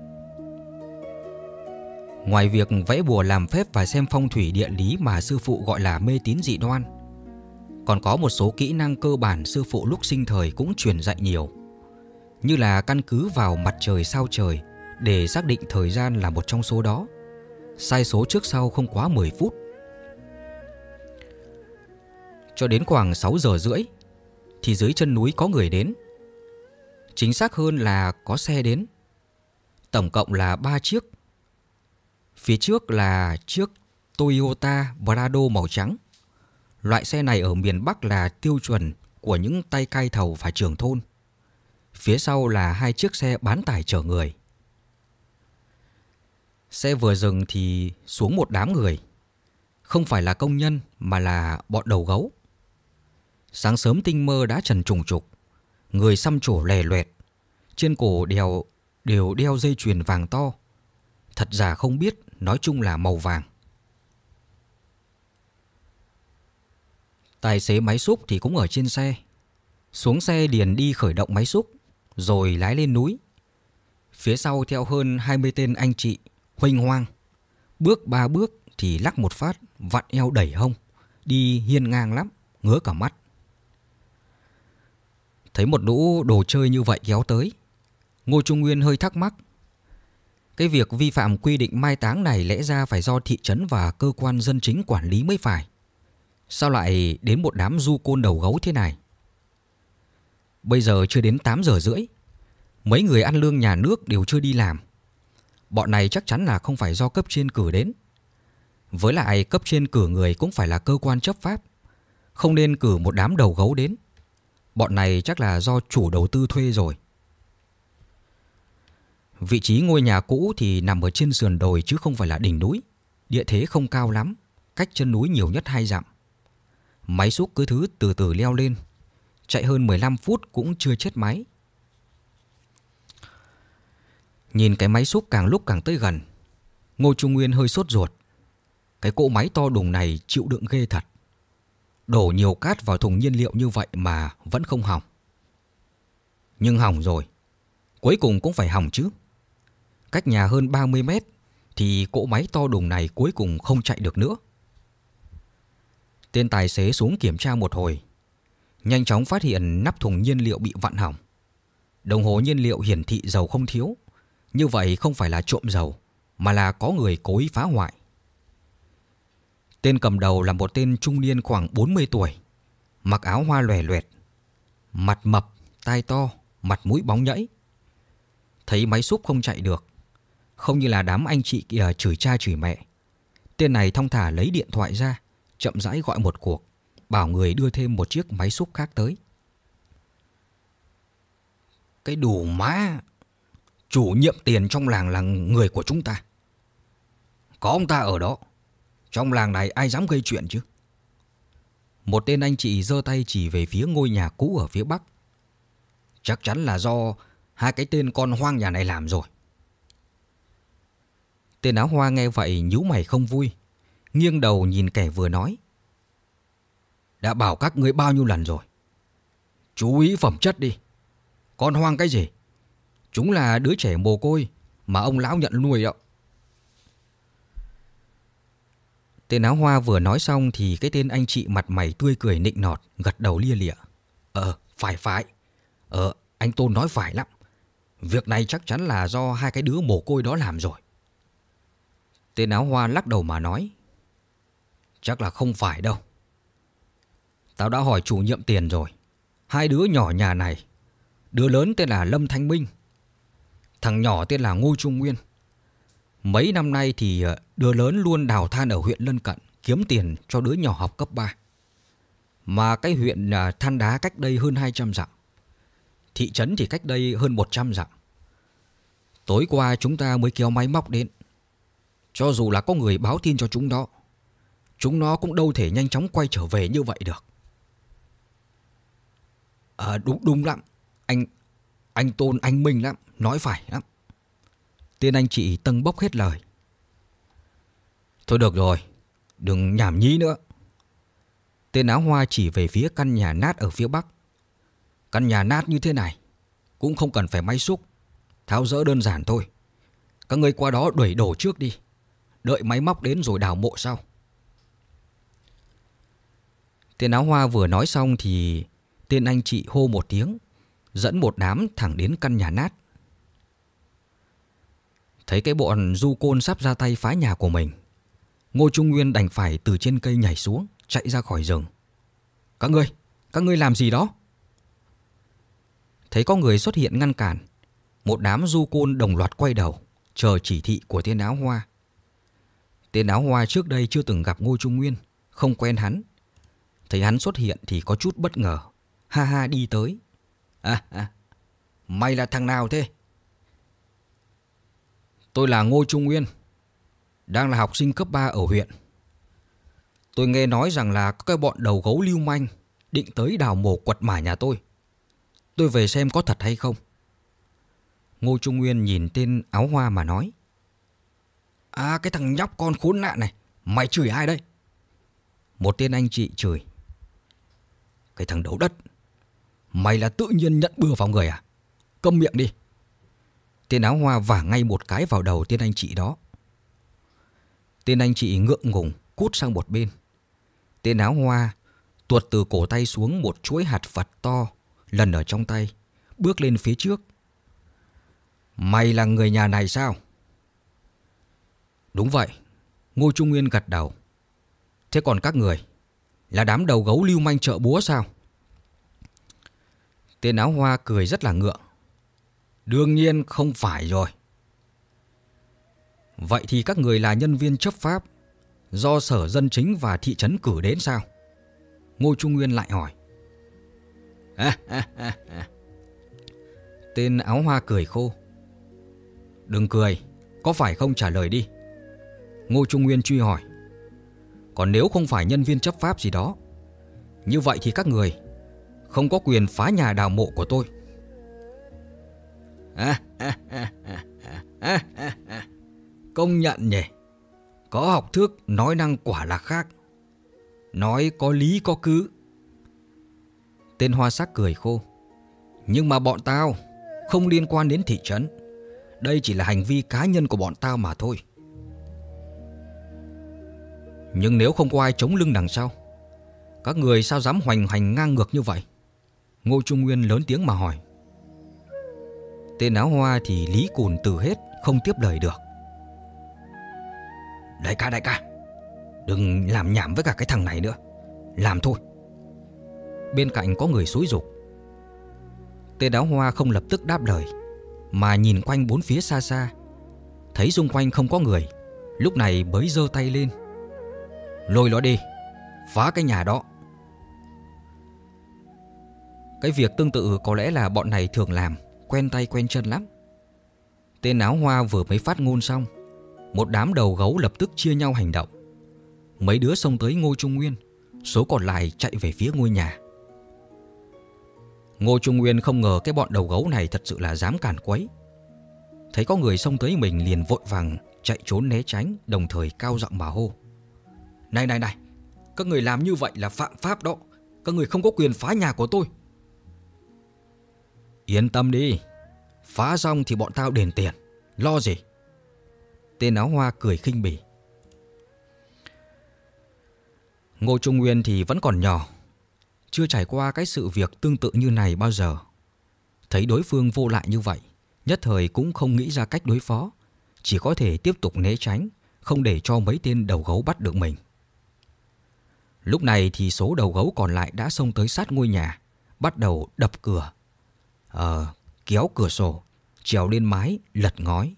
Speaker 1: Ngoài việc vẽ bùa làm phép và xem phong thủy địa lý mà sư phụ gọi là mê tín dị đoan, còn có một số kỹ năng cơ bản sư phụ lúc sinh thời cũng truyền dạy nhiều, như là căn cứ vào mặt trời sao trời để xác định thời gian là một trong số đó. Sai số trước sau không quá 10 phút. Cho đến khoảng 6 giờ rưỡi thì dưới chân núi có người đến. Chính xác hơn là có xe đến. Tổng cộng là 3 chiếc. Phía trước là chiếc Toyota Prado màu trắng. Loại xe này ở miền Bắc là tiêu chuẩn của những tay cai thầu và trưởng thôn. Phía sau là 2 chiếc xe bán tải chở người. Xe vừa dừng thì xuống một đám người. Không phải là công nhân mà là bọn đầu gấu. Sáng sớm tinh mơ đã trần trùng trục, người xăm trổ lè loẹt, trên cổ đều đeo dây chuyền vàng to. Thật giả không biết, nói chung là màu vàng. Tài xế máy xúc thì cũng ở trên xe. Xuống xe liền đi khởi động máy xúc, rồi lái lên núi. Phía sau theo hơn 20 tên anh chị huênh hoang. Bước 3 bước thì lắc một phát, vặn eo đẩy hông, đi hiên ngang lắm, ngứa cả mắt. Thấy một lũ đồ chơi như vậy kéo tới, Ngô Trung Nguyên hơi thắc mắc. Cái việc vi phạm quy định mai táng này lẽ ra phải do thị trấn và cơ quan dân chính quản lý mới phải. Sao lại đến một đám du côn đầu gấu thế này? Bây giờ chưa đến 8 giờ rưỡi. Mấy người ăn lương nhà nước đều chưa đi làm. Bọn này chắc chắn là không phải do cấp trên cử đến. Với lại cấp trên cử người cũng phải là cơ quan chấp pháp, không nên cử một đám đầu gấu đến. Bọn này chắc là do chủ đầu tư thuê rồi. Vị trí ngôi nhà cũ thì nằm ở trên sườn đồi chứ không phải là đỉnh núi. Địa thế không cao lắm, cách chân núi nhiều nhất 2 dặm. Máy xúc cứ thứ từ từ leo lên, chạy hơn 15 phút cũng chưa chết máy. Nhìn cái máy xúc càng lúc càng tới gần, Ngô Trung Nguyên hơi sốt ruột. Cái cỗ máy to đùng này chịu đựng ghê thật. Đổ nhiều cát vào thùng nhiên liệu như vậy mà vẫn không hỏng. Nhưng hỏng rồi, cuối cùng cũng phải hỏng chứ. Cách nhà hơn 30 mét thì cỗ máy to đùng này cuối cùng không chạy được nữa. Tên tài xế xuống kiểm tra một hồi, nhanh chóng phát hiện nắp thùng nhiên liệu bị vặn hỏng. Đồng hồ nhiên liệu hiển thị dầu không thiếu. Như vậy không phải là trộm dầu, mà là có người cố ý phá hoại. Tên cầm đầu là một tên trung niên khoảng 40 tuổi, mặc áo hoa lòe loẹt, mặt mập, tai to, mặt mũi bóng nhẫy. Thấy máy xúc không chạy được, không như là đám anh chị kia chửi cha chửi mẹ, tên này thong thả lấy điện thoại ra, chậm rãi gọi một cuộc, bảo người đưa thêm một chiếc máy xúc khác tới. Cái đủ má, chủ nhiệm tiền trong làng là người của chúng ta. Có ông ta ở đó, trong làng này ai dám gây chuyện chứ? Một tên anh chị giơ tay chỉ về phía ngôi nhà cũ ở phía bắc. Chắc chắn là do hai cái tên con hoang nhà này làm rồi. Tên áo hoa nghe vậy nhíu mày không vui, nghiêng đầu nhìn kẻ vừa nói. Đã bảo các ngươi bao nhiêu lần rồi, chú ý phẩm chất đi. Con hoang cái gì? Chúng là đứa trẻ mồ côi mà ông lão nhận nuôi đó. Tên áo hoa vừa nói xong thì cái tên anh chị mặt mày tươi cười nịnh nọt, gật đầu lia lịa. Phải. Anh Tôn nói phải lắm. Việc này chắc chắn là do hai cái đứa mồ côi đó làm rồi. Tên áo hoa lắc đầu mà nói. Chắc là không phải đâu. Tao đã hỏi chủ nhiệm tiền rồi. Hai đứa nhỏ nhà này, đứa lớn tên là Lâm Thanh Minh, thằng nhỏ tên là Ngô Trung Nguyên. Mấy năm nay thì đứa lớn luôn đào than ở huyện lân cận, kiếm tiền cho đứa nhỏ học cấp 3. Mà cái huyện Than Đá cách đây hơn 200 dặm, thị trấn thì cách đây hơn 100 dặm. Tối qua chúng ta mới kéo máy móc đến. Cho dù là có người báo tin cho chúng đó, chúng nó cũng đâu thể nhanh chóng quay trở về như vậy được. Đúng lắm. Anh Tôn anh Minh lắm, nói phải lắm. Tên anh chị tâng bốc hết lời. Thôi được rồi, đừng nhảm nhí nữa. Tên áo hoa chỉ về phía căn nhà nát ở phía bắc. Căn nhà nát như thế này cũng không cần phải máy xúc, tháo dỡ đơn giản thôi. Các ngươi qua đó đuổi đổ trước đi, đợi máy móc đến rồi đào mộ sau. Tên áo hoa vừa nói xong thì tên anh chị hô một tiếng, dẫn một đám thẳng đến căn nhà nát. Thấy cái bọn du côn sắp ra tay phá nhà của mình, Ngô Trung Nguyên đành phải từ trên cây nhảy xuống, chạy ra khỏi rừng. Các ngươi làm gì đó? Thấy có người xuất hiện ngăn cản, một đám du côn đồng loạt quay đầu, chờ chỉ thị của tên áo hoa. Tên áo hoa trước đây chưa từng gặp Ngô Trung Nguyên, không quen hắn. Thấy hắn xuất hiện thì có chút bất ngờ, ha ha đi tới. Mày là thằng nào thế? Tôi là Ngô Trung Nguyên, đang là học sinh cấp 3 ở huyện. Tôi nghe nói rằng là có cái bọn đầu gấu lưu manh định tới đào mồ quật mả nhà tôi. Tôi về xem có thật hay không. Ngô Trung Nguyên nhìn tên áo hoa mà nói. Cái thằng nhóc con khốn nạn này, mày chửi ai đây? Một tên anh chị chửi. Cái thằng đấu đất, mày là tự nhiên nhận bừa vào người à? Câm miệng đi. Tên áo hoa vả ngay một cái vào đầu tên anh chị đó. Tên anh chị ngượng ngùng cút sang một bên. Tên áo hoa tuột từ cổ tay xuống một chuỗi hạt phật to, lần ở trong tay, bước lên phía trước. Mày là người nhà này sao? Đúng vậy, Ngô Trung Nguyên gật đầu. Thế còn các người, là đám đầu gấu lưu manh chợ búa sao? Tên áo hoa cười rất là ngượng. Đương nhiên không phải rồi. Vậy thì các người là nhân viên chấp pháp do Sở Dân Chính và thị trấn cử đến sao? Ngô Trung Nguyên lại hỏi. Tên áo hoa cười khô. Đừng cười, có phải không trả lời đi. Ngô Trung Nguyên truy hỏi. Còn nếu không phải nhân viên chấp pháp gì đó, như vậy thì các người không có quyền phá nhà đào mộ của tôi. Công nhận nhỉ, có học thức nói năng quả là khác. Nói có lý có cứ. Tên hoa sắc cười khô. Nhưng mà bọn tao không liên quan đến thị trấn. Đây chỉ là hành vi cá nhân của bọn tao mà thôi. Nhưng nếu không có ai chống lưng đằng sau, các người sao dám hoành hành ngang ngược như vậy? Ngô Trung Nguyên lớn tiếng mà hỏi. Tên áo hoa thì lý cùn từ hết, không tiếp lời được. Đại ca, đừng làm nhảm với cả cái thằng này nữa. Làm thôi. Bên cạnh có người xúi giục. Tên áo hoa không lập tức đáp lời, mà nhìn quanh bốn phía xa xa. Thấy xung quanh không có người, lúc này mới giơ tay lên. Lôi nó đi, phá cái nhà đó. Cái việc tương tự có lẽ là bọn này thường làm, quen tay quen chân lắm. Tên áo hoa vừa mới phát ngôn xong, một đám đầu gấu lập tức chia nhau hành động. Mấy đứa xông tới Ngô Trung Nguyên, số còn lại chạy về phía ngôi nhà. Ngô Trung Nguyên không ngờ cái bọn đầu gấu này thật sự là dám càn quấy. Thấy có người xông tới mình liền vội vàng chạy trốn né tránh, đồng thời cao giọng mà hô. Này, các người làm như vậy là phạm pháp đó. Các người không có quyền phá nhà của tôi. Yên tâm đi, phá xong thì bọn tao đền tiền, lo gì. Tên áo hoa cười khinh bỉ. Ngô Trung Nguyên thì vẫn còn nhỏ, chưa trải qua cái sự việc tương tự như này bao giờ. Thấy đối phương vô lại như vậy, nhất thời cũng không nghĩ ra cách đối phó, chỉ có thể tiếp tục né tránh, không để cho mấy tên đầu gấu bắt được mình. Lúc này thì số đầu gấu còn lại đã xông tới sát ngôi nhà, bắt đầu đập cửa, kéo cửa sổ, trèo lên mái, lật ngói.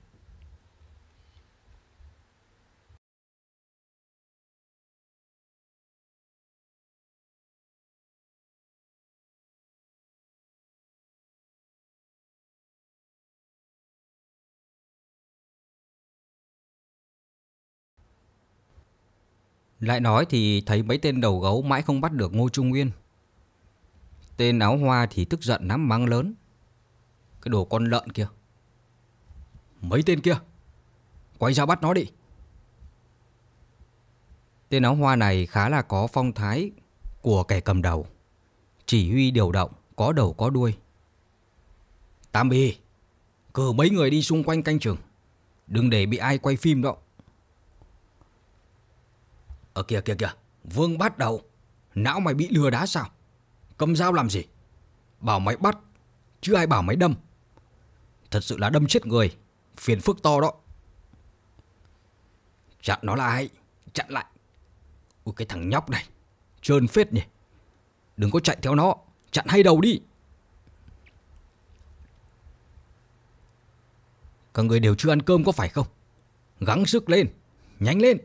Speaker 1: Lại nói thì thấy mấy tên đầu gấu mãi không bắt được Ngô Trung Nguyên. Tên áo hoa thì tức giận lắm, mắng lớn. Cái đồ con lợn kia, mấy tên kia, quay ra bắt nó đi. Tên áo hoa này khá là có phong thái của kẻ cầm đầu, chỉ huy điều động, có đầu có đuôi. Tam Bì, cử mấy người đi xung quanh canh chừng, đừng để bị ai quay phim đó. Kìa, Vương bắt đầu, não mày bị lừa đá sao? Cầm dao làm gì? Bảo mày bắt, chứ ai bảo mày đâm. Thật sự là đâm chết người, phiền phức to đó. Chặn nó lại, chặn lại. Ui, cái thằng nhóc này, trơn phết nhỉ. Đừng có chạy theo nó, chặn hay đầu đi. Các người đều chưa ăn cơm có phải không? Gắng sức lên, nhanh lên.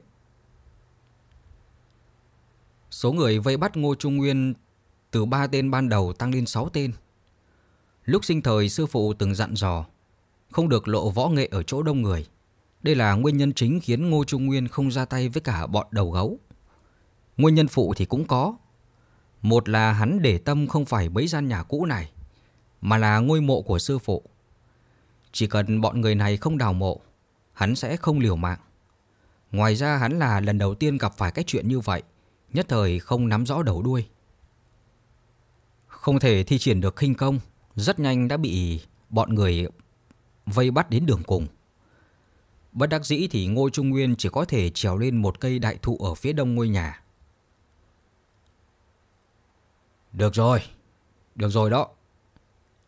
Speaker 1: Số người vây bắt Ngô Trung Nguyên từ 3 tên ban đầu tăng lên 6 tên. Lúc sinh thời sư phụ từng dặn dò không được lộ võ nghệ ở chỗ đông người. Đây là nguyên nhân chính khiến Ngô Trung Nguyên không ra tay với cả bọn đầu gấu. Nguyên nhân phụ thì cũng có. Một là hắn để tâm không phải mấy gian nhà cũ này, mà là ngôi mộ của sư phụ. Chỉ cần bọn người này không đào mộ, hắn sẽ không liều mạng. Ngoài ra hắn là lần đầu tiên gặp phải cái chuyện như vậy, nhất thời không nắm rõ đầu đuôi. Không thể thi triển được khinh công, rất nhanh đã bị bọn người vây bắt đến đường cùng. Bất đắc dĩ thì Ngô Trung Nguyên chỉ có thể trèo lên một cây đại thụ ở phía đông ngôi nhà. Được rồi đó.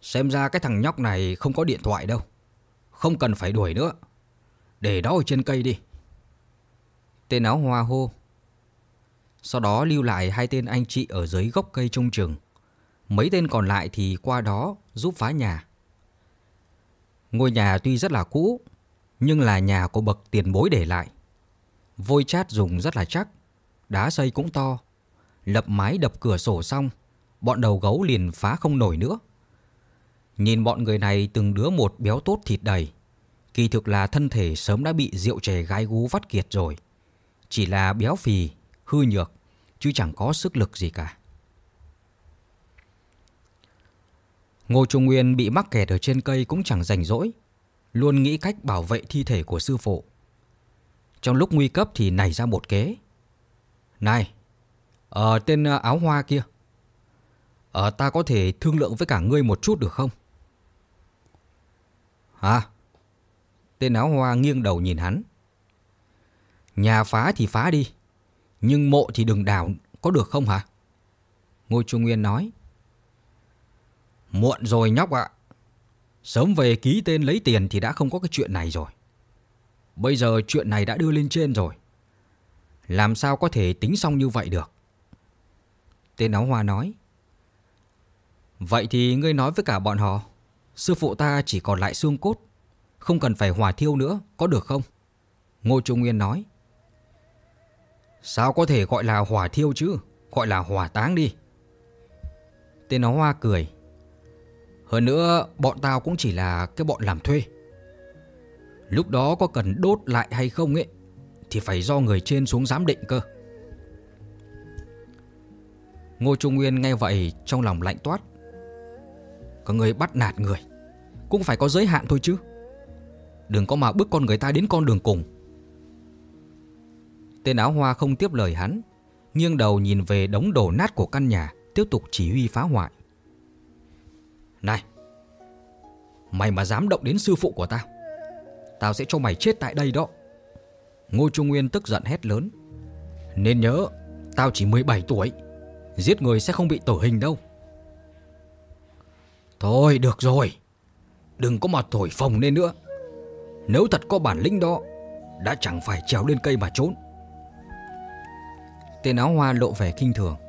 Speaker 1: Xem ra cái thằng nhóc này không có điện thoại đâu. Không cần phải đuổi nữa. Để đó ở trên cây đi. Tên áo hoa hô. Sau đó lưu lại 2 tên anh chị ở dưới gốc cây trông chừng. Mấy tên còn lại thì qua đó giúp phá nhà. Ngôi nhà tuy rất là cũ, nhưng là nhà của bậc tiền bối để lại. Vôi chát dùng rất là chắc, đá xây cũng to. Lập mái đập cửa sổ xong, bọn đầu gấu liền phá không nổi nữa. Nhìn bọn người này từng đứa một béo tốt thịt đầy. Kỳ thực là thân thể sớm đã bị rượu chè gái gú vắt kiệt rồi. Chỉ là béo phì, hư nhược, chứ chẳng có sức lực gì cả. Ngô Trung Nguyên bị mắc kẹt ở trên cây cũng chẳng rảnh rỗi, luôn nghĩ cách bảo vệ thi thể của sư phụ. Trong lúc nguy cấp thì nảy ra một kế. Này, tên áo hoa kia, ta có thể thương lượng với cả ngươi một chút được không? Hả? Tên áo hoa nghiêng đầu nhìn hắn. Nhà phá thì phá đi, nhưng mộ thì đừng đào, có được không hả? Ngô Trung Nguyên nói. Muộn rồi nhóc ạ. Sớm về ký tên lấy tiền thì đã không có cái chuyện này rồi. Bây giờ chuyện này đã đưa lên trên rồi. Làm sao có thể tính xong như vậy được? Tên áo hoa nói. Vậy thì ngươi nói với cả bọn họ, sư phụ ta chỉ còn lại xương cốt, không cần phải hỏa thiêu nữa, có được không? Ngô Trung Nguyên nói. Sao có thể gọi là hỏa thiêu chứ? Gọi là hỏa táng đi. Tên áo hoa cười. Hơn nữa bọn tao cũng chỉ là cái bọn làm thuê. Lúc đó có cần đốt lại hay không ấy thì phải do người trên xuống giám định cơ. Ngô Trung Nguyên nghe vậy trong lòng lạnh toát. Có người bắt nạt người cũng phải có giới hạn thôi chứ. Đừng có mà bước con người ta đến con đường cùng. Tên áo hoa không tiếp lời hắn, nghiêng đầu nhìn về đống đổ nát của căn nhà, tiếp tục chỉ huy phá hoại. Này, mày mà dám động đến sư phụ của tao, tao sẽ cho mày chết tại đây đó. Ngô Trung Nguyên tức giận hét lớn. Nên nhớ, tao chỉ 17 tuổi, giết người sẽ không bị tử hình đâu. Thôi được rồi, đừng có mà thổi phồng lên nữa. Nếu thật có bản lĩnh đó, đã chẳng phải trèo lên cây mà trốn. Tên áo hoa lộ vẻ khinh thường.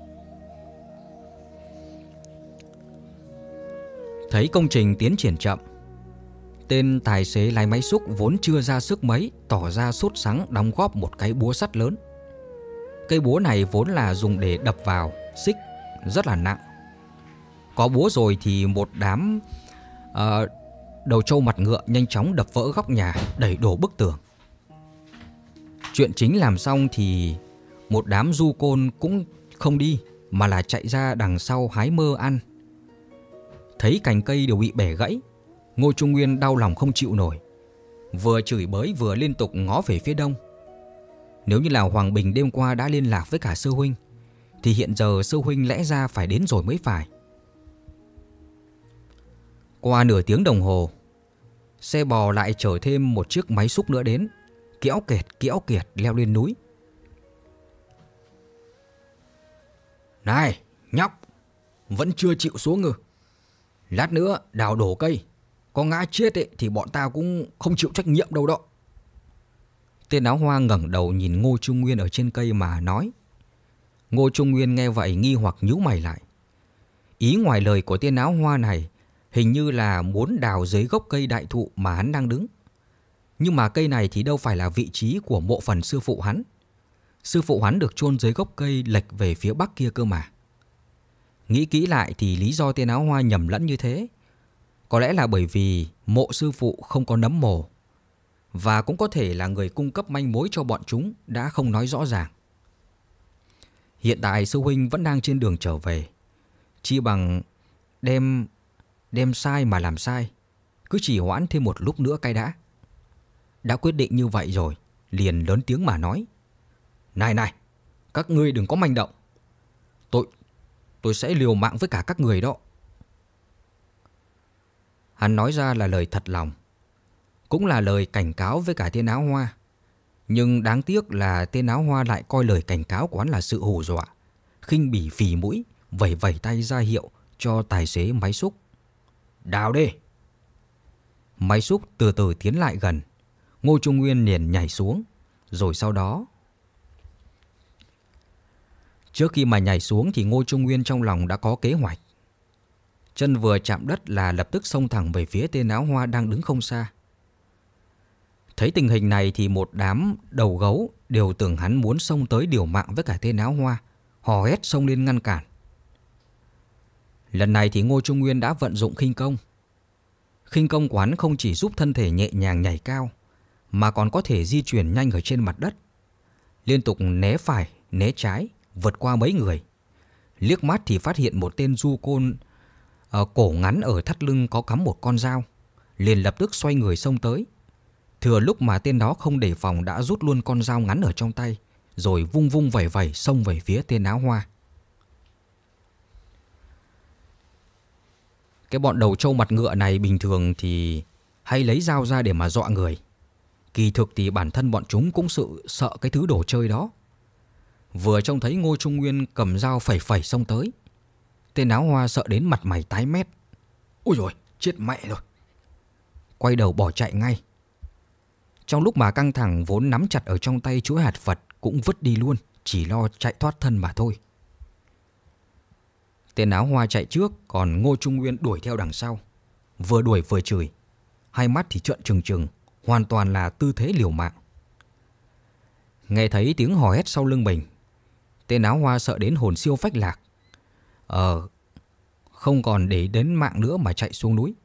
Speaker 1: Thấy công trình tiến triển chậm, tên tài xế lái máy xúc vốn chưa ra sức mấy tỏ ra sốt sắng đóng góp một cái búa sắt lớn. Cây búa này vốn là dùng để đập vào xích, rất là nặng. Có búa rồi thì một đám đầu trâu mặt ngựa nhanh chóng đập vỡ góc nhà, đẩy đổ bức tường. Chuyện chính làm xong thì một đám du côn cũng không đi, mà là chạy ra đằng sau hái mơ ăn. Thấy cành cây đều bị bẻ gãy, Ngô Trung Nguyên đau lòng không chịu nổi, vừa chửi bới vừa liên tục ngó về phía đông. Nếu như là Hoàng Bình đêm qua đã liên lạc với cả sư huynh, thì hiện giờ sư huynh lẽ ra phải đến rồi mới phải. Qua nửa tiếng đồng hồ, xe bò lại chở thêm một chiếc máy xúc nữa đến, kéo kẹt leo lên núi. Này nhóc, vẫn chưa chịu xuống ngư? Lát nữa đào đổ cây, có ngã chết ấy, thì bọn tao cũng không chịu trách nhiệm đâu đó. Tên áo hoa ngẩng đầu nhìn Ngô Trung Nguyên ở trên cây mà nói. Ngô Trung Nguyên nghe vậy nghi hoặc nhíu mày lại. Ý ngoài lời của tên áo hoa này hình như là muốn đào dưới gốc cây đại thụ mà hắn đang đứng. Nhưng mà cây này thì đâu phải là vị trí của mộ phần sư phụ hắn. Sư phụ hắn được chôn dưới gốc cây lệch về phía bắc kia cơ mà. Nghĩ kỹ lại thì lý do tên áo hoa nhầm lẫn như thế có lẽ là bởi vì mộ sư phụ không có nấm mồ, và cũng có thể là người cung cấp manh mối cho bọn chúng đã không nói rõ ràng. Hiện tại sư huynh vẫn đang trên đường trở về, chi bằng đem sai mà làm sai, cứ chỉ hoãn thêm một lúc nữa cái đã. Đã quyết định như vậy rồi, liền lớn tiếng mà nói. Này, các ngươi đừng có manh động. Tôi sẽ liều mạng với cả các người đó. Hắn nói ra là lời thật lòng, cũng là lời cảnh cáo với cả tên áo hoa. Nhưng đáng tiếc là tên áo hoa lại coi lời cảnh cáo của hắn là sự hù dọa, khinh bỉ phì mũi, vẩy tay ra hiệu cho tài xế máy xúc. Đào đi. Máy xúc từ từ tiến lại gần. Ngô Trung Nguyên liền nhảy xuống. Rồi sau đó, trước khi mà nhảy xuống thì Ngô Trung Nguyên trong lòng đã có kế hoạch. Chân vừa chạm đất là lập tức xông thẳng về phía tên áo hoa đang đứng không xa. Thấy tình hình này thì một đám đầu gấu đều tưởng hắn muốn xông tới liều mạng với cả tên áo hoa, hò hét xông lên ngăn cản. Lần này thì Ngô Trung Nguyên đã vận dụng khinh công. Khinh công của hắn không chỉ giúp thân thể nhẹ nhàng nhảy cao, mà còn có thể di chuyển nhanh ở trên mặt đất, liên tục né phải, né trái, vượt qua mấy người. Liếc mắt thì phát hiện một tên du côn cổ ngắn ở thắt lưng có cắm một con dao, liền lập tức xoay người xông tới. Thừa lúc mà tên đó không đề phòng đã rút luôn con dao ngắn ở trong tay, rồi vung vung vẩy vẩy xông về phía tên áo hoa. Cái bọn đầu trâu mặt ngựa này bình thường thì hay lấy dao ra để mà dọa người. Kỳ thực thì bản thân bọn chúng cũng sợ cái thứ đồ chơi đó. Vừa trông thấy Ngô Trung Nguyên cầm dao phẩy phẩy xông tới, tên áo hoa sợ đến mặt mày tái mét. Ôi dồi, chết mẹ rồi. Quay đầu bỏ chạy ngay. Trong lúc mà căng thẳng vốn nắm chặt ở trong tay chuỗi hạt Phật cũng vứt đi luôn, chỉ lo chạy thoát thân mà thôi. Tên áo hoa chạy trước, còn Ngô Trung Nguyên đuổi theo đằng sau. Vừa đuổi vừa chửi, hai mắt thì trợn trừng trừng, hoàn toàn là tư thế liều mạng. Nghe thấy tiếng hò hét sau lưng mình, tên áo hoa sợ đến hồn siêu phách lạc. Không còn để đến mạng nữa mà chạy xuống núi.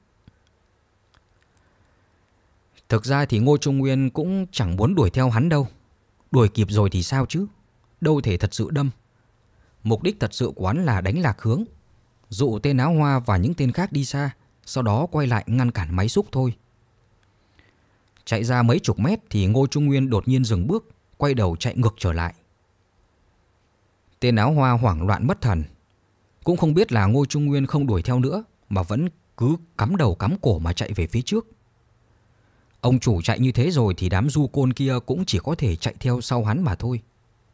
Speaker 1: Thực ra thì Ngô Trung Nguyên cũng chẳng muốn đuổi theo hắn đâu. Đuổi kịp rồi thì sao chứ, đâu thể thật sự đâm. Mục đích thật sự của hắn là đánh lạc hướng, dụ tên áo hoa và những tên khác đi xa, sau đó quay lại ngăn cản máy xúc thôi. Chạy ra mấy chục mét thì Ngô Trung Nguyên đột nhiên dừng bước, quay đầu chạy ngược trở lại. Tên áo hoa hoảng loạn mất thần, cũng không biết là Ngô Trung Nguyên không đuổi theo nữa mà vẫn cứ cắm đầu cắm cổ mà chạy về phía trước. Ông chủ chạy như thế rồi thì đám du côn kia cũng chỉ có thể chạy theo sau hắn mà thôi.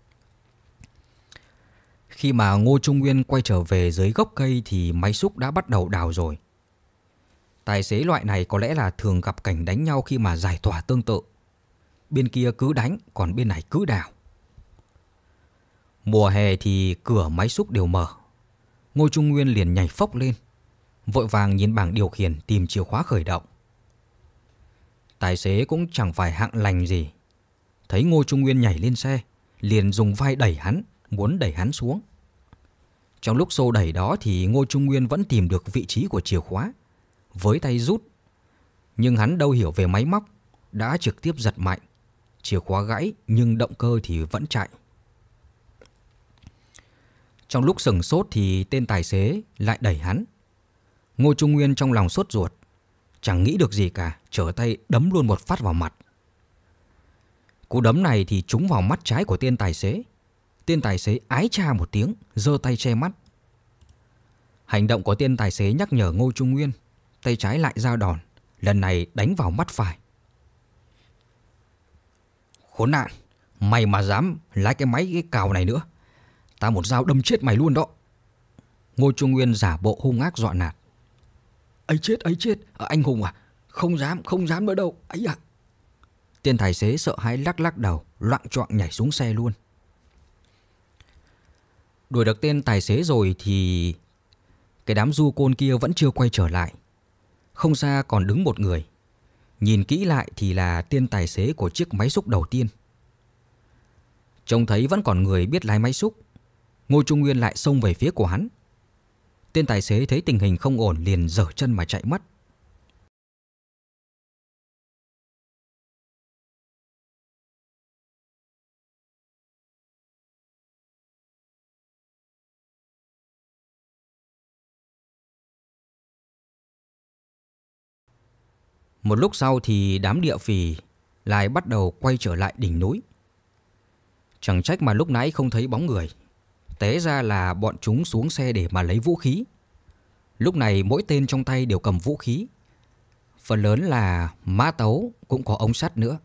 Speaker 1: Khi mà Ngô Trung Nguyên quay trở về dưới gốc cây thì máy xúc đã bắt đầu đào rồi. Tài xế loại này có lẽ là thường gặp cảnh đánh nhau khi mà giải tỏa tương tự. Bên kia cứ đánh, còn bên này cứ đào. Mùa hè thì cửa máy xúc đều mở. Ngô Trung Nguyên liền nhảy phốc lên, vội vàng nhìn bảng điều khiển tìm chìa khóa khởi động. Tài xế cũng chẳng phải hạng lành gì. Thấy Ngô Trung Nguyên nhảy lên xe, liền dùng vai đẩy hắn, muốn đẩy hắn xuống. Trong lúc xô đẩy đó thì Ngô Trung Nguyên vẫn tìm được vị trí của chìa khóa, với tay rút. Nhưng hắn đâu hiểu về máy móc, đã trực tiếp giật mạnh. Chìa khóa gãy nhưng động cơ thì vẫn chạy. Trong lúc sửng sốt thì tên tài xế lại đẩy hắn. Ngô Trung Nguyên trong lòng sốt ruột, chẳng nghĩ được gì cả, trở tay đấm luôn một phát vào mặt. Cú đấm này thì trúng vào mắt trái của tên tài xế. Tên tài xế ái cha một tiếng, giơ tay che mắt. Hành động của tên tài xế nhắc nhở Ngô Trung Nguyên, tay trái lại ra đòn, lần này đánh vào mắt phải. Khốn nạn, mày mà dám lái cái máy cái cào này nữa, tao một dao đâm chết mày luôn đó. Ngô Trung Nguyên giả bộ hung ác dọa nạt. Ấy chết, anh Hùng à, không dám nữa đâu, ấy à. Tên tài xế sợ hãi lắc lắc đầu, loạng choạng nhảy xuống xe luôn. Đuổi được tên tài xế rồi thì cái đám du côn kia vẫn chưa quay trở lại. Không xa còn đứng một người. Nhìn kỹ lại thì là tên tài xế của chiếc máy xúc đầu tiên. Trông thấy vẫn còn người biết lái máy xúc, Ngô Trung Nguyên lại xông về phía của hắn. Tên tài xế thấy tình hình không ổn liền giở chân mà chạy mất. Một lúc sau thì đám địa phì lại bắt đầu quay trở lại đỉnh núi. Chẳng trách mà lúc nãy không thấy bóng người. Té ra là bọn chúng xuống xe để mà lấy vũ khí. Lúc này mỗi tên trong tay đều cầm vũ khí. Phần lớn là mã tấu, cũng có ống sắt nữa.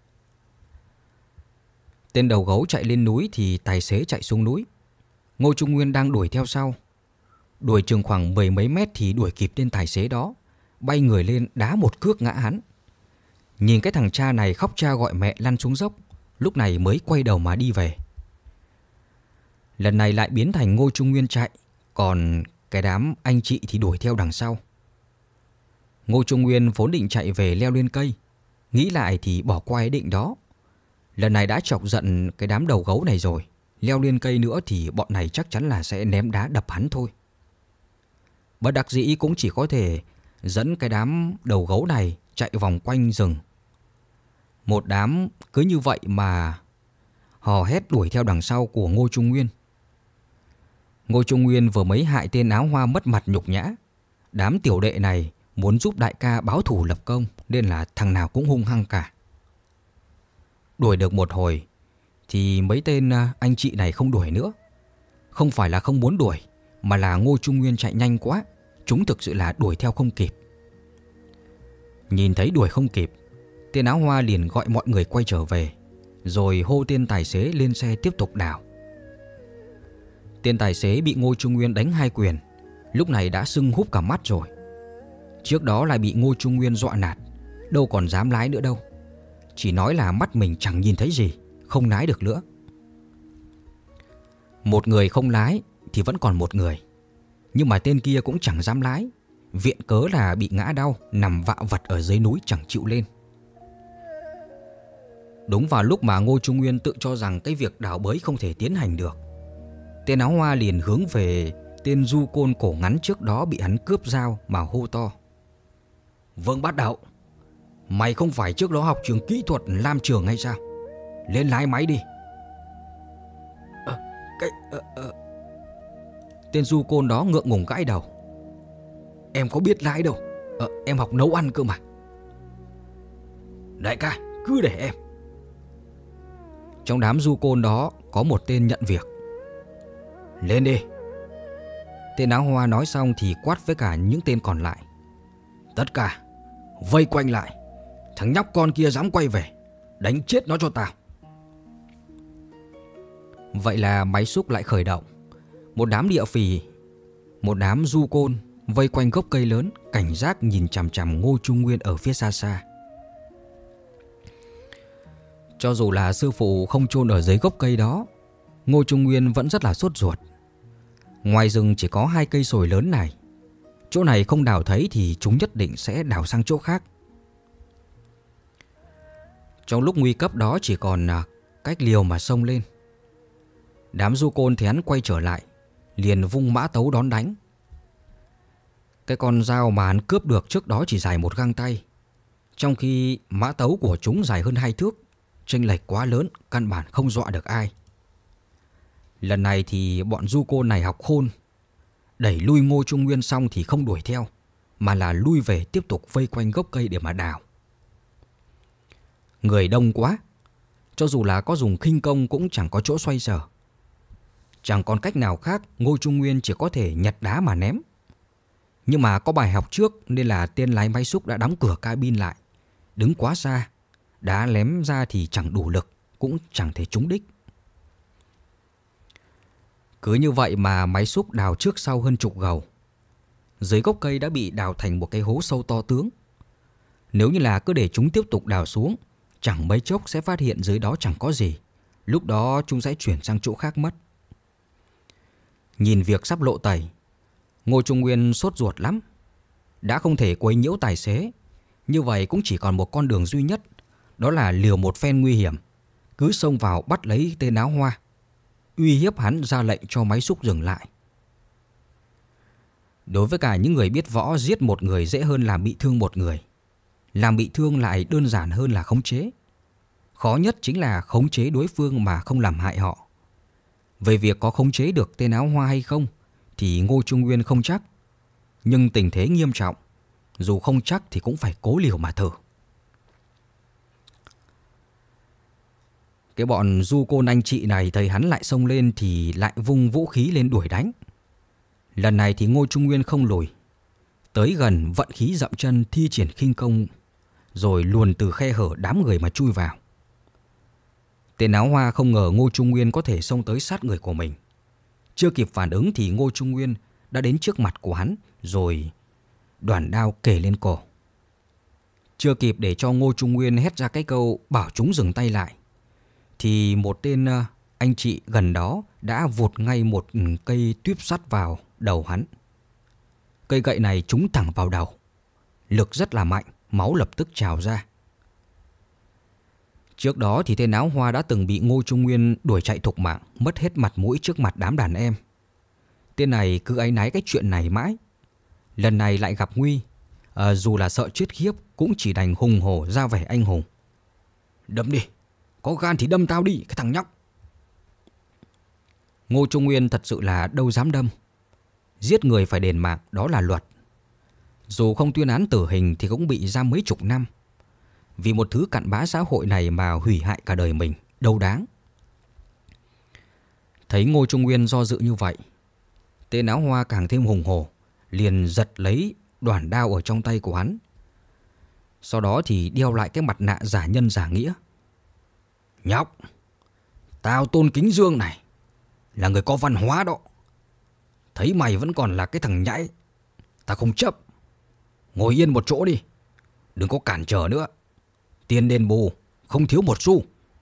Speaker 1: Tên đầu gấu chạy lên núi thì tài xế chạy xuống núi. Ngô Trung Nguyên đang đuổi theo sau. Đuổi chừng khoảng 10 mấy mét thì đuổi kịp tên tài xế đó, bay người lên đá một cước ngã hắn. Nhìn cái thằng cha này khóc cha gọi mẹ lăn xuống dốc, lúc này mới quay đầu mà đi về. Lần này lại biến thành Ngô Trung Nguyên chạy, còn cái đám anh chị thì đuổi theo đằng sau. Ngô Trung Nguyên vốn định chạy về leo lên cây, nghĩ lại thì bỏ qua ý định đó. Lần này đã chọc giận cái đám đầu gấu này rồi, leo lên cây nữa thì bọn này chắc chắn là sẽ ném đá đập hắn thôi. Bất đắc dĩ cũng chỉ có thể dẫn cái đám đầu gấu này chạy vòng quanh rừng. Một đám cứ như vậy mà hò hét đuổi theo đằng sau của Ngô Trung Nguyên. Ngô Trung Nguyên vừa mới hại tên áo hoa mất mặt nhục nhã. Đám tiểu đệ này muốn giúp đại ca báo thù lập công nên là thằng nào cũng hung hăng cả. Đuổi được một hồi thì mấy tên anh chị này không đuổi nữa. Không phải là không muốn đuổi, mà là Ngô Trung Nguyên chạy nhanh quá, chúng thực sự là đuổi theo không kịp. Nhìn thấy đuổi không kịp, tên áo hoa liền gọi mọi người quay trở về, rồi hô tên tài xế lên xe tiếp tục đào. Tên tài xế bị Ngô Trung Nguyên đánh 2 quyền, lúc này đã sưng húp cả mắt rồi. Trước đó lại bị Ngô Trung Nguyên dọa nạt, đâu còn dám lái nữa đâu. Chỉ nói là mắt mình chẳng nhìn thấy gì, không lái được nữa. Một người không lái thì vẫn còn một người, nhưng mà tên kia cũng chẳng dám lái, viện cớ là bị ngã đau, nằm vạ vật ở dưới núi chẳng chịu lên. Đúng vào lúc mà Ngô Trung Nguyên tự cho rằng cái việc đào bới không thể tiến hành được, tên áo hoa liền hướng về tên du côn cổ ngắn trước đó bị hắn cướp dao mà hô to: "Vương Bát Đậu, mày không phải trước đó học trường kỹ thuật Lam Trường hay sao? Lên lái máy đi." Tên du côn đó ngượng ngùng gãi đầu: "Em có biết lái đâu, em học nấu ăn cơ mà." "Đại ca, cứ để em." Trong đám du côn đó có một tên nhận việc: "Lên đi." Tên áo hoa nói xong thì quát với cả những tên còn lại: "Tất cả vây quanh lại, thằng nhóc con kia dám quay về, đánh chết nó cho tao." Vậy là máy xúc lại khởi động. Một đám địa phì, một đám du côn vây quanh gốc cây lớn, cảnh giác nhìn chằm chằm Ngô Trung Nguyên ở phía xa xa. Cho dù là sư phụ không chôn ở dưới gốc cây đó, Ngô Trung Nguyên vẫn rất là sốt ruột. Ngoài rừng chỉ có 2 cây sồi lớn này, chỗ này không đào thấy thì chúng nhất định sẽ đào sang chỗ khác. Trong lúc nguy cấp đó chỉ còn cách liều mà xông lên. Đám du côn thì hắn quay trở lại, liền vung mã tấu đón đánh. Cái con dao mà hắn cướp được trước đó chỉ dài 1 găng tay, trong khi mã tấu của chúng dài hơn 2 thước, chênh lệch quá lớn, căn bản không dọa được ai. Lần này thì bọn du côn này học khôn, đẩy lui Ngô Trung Nguyên xong thì không đuổi theo, mà là lui về tiếp tục vây quanh gốc cây để mà đào. Người đông quá, cho dù là có dùng khinh công cũng chẳng có chỗ xoay sở. Chẳng còn cách nào khác, Ngô Trung Nguyên chỉ có thể nhặt đá mà ném. Nhưng mà có bài học trước nên là tên lái máy xúc đã đóng cửa cabin lại, đứng quá xa, đá ném ra thì chẳng đủ lực, cũng chẳng thể trúng đích. Cứ như vậy mà máy xúc đào trước sau hơn 10 gầu. Dưới gốc cây đã bị đào thành một cái hố sâu to tướng. Nếu như là cứ để chúng tiếp tục đào xuống, chẳng mấy chốc sẽ phát hiện dưới đó chẳng có gì. Lúc đó chúng sẽ chuyển sang chỗ khác mất. Nhìn việc sắp lộ tẩy, Ngô Trung Nguyên sốt ruột lắm. Đã không thể quấy nhiễu tài xế, như vậy cũng chỉ còn một con đường duy nhất, đó là liều một phen nguy hiểm, cứ xông vào bắt lấy tên áo hoa, uy hiếp hắn ra lệnh cho máy xúc dừng lại. Đối với cả những người biết võ, giết một người dễ hơn làm bị thương một người. Làm bị thương lại đơn giản hơn là khống chế. Khó nhất chính là khống chế đối phương mà không làm hại họ. Về việc có khống chế được tên áo hoa hay không thì Ngô Trung Nguyên không chắc. Nhưng tình thế nghiêm trọng, dù không chắc thì cũng phải cố liều mà thử. Cái bọn du côn anh chị này thấy hắn lại xông lên thì lại vung vũ khí lên đuổi đánh. Lần này thì Ngô Trung Nguyên không lùi. Tới gần vận khí dậm chân thi triển khinh công, rồi luồn từ khe hở đám người mà chui vào. Tên áo hoa không ngờ Ngô Trung Nguyên có thể xông tới sát người của mình. Chưa kịp phản ứng thì Ngô Trung Nguyên đã đến trước mặt của hắn, rồi đoản đao kề lên cổ. Chưa kịp để cho Ngô Trung Nguyên hét ra cái câu bảo chúng dừng tay lại, thì một tên anh chị gần đó đã vụt ngay một cây tuýp sắt vào đầu hắn. Cây gậy này trúng thẳng vào đầu, lực rất là mạnh, máu lập tức trào ra. Trước đó thì tên áo hoa đã từng bị Ngô Trung Nguyên đuổi chạy thục mạng, mất hết mặt mũi trước mặt đám đàn em. Tên này cứ áy náy cái chuyện này mãi. Lần này lại gặp nguy, dù là sợ chết khiếp cũng chỉ đành hùng hổ ra vẻ anh hùng. Đâm đi, có gan thì đâm tao đi cái thằng nhóc. Ngô Trung Nguyên thật sự là đâu dám đâm. Giết người phải đền mạng, đó là luật. Dù không tuyên án tử hình thì cũng bị giam mấy chục năm. Vì một thứ cặn bã xã hội này mà hủy hại cả đời mình, đâu đáng. Thấy Ngô Trung Nguyên do dự như vậy, tên áo hoa càng thêm hùng hổ, liền giật lấy đoản đao ở trong tay của hắn. Sau đó thì đeo lại cái mặt nạ giả nhân giả nghĩa. Nhóc, tao tôn kính Dương này, là người có văn hóa đó. Thấy mày vẫn còn là cái thằng nhãi, tao không chấp. Ngồi yên một chỗ đi, đừng có cản trở nữa. Tiền đền bù không thiếu một xu.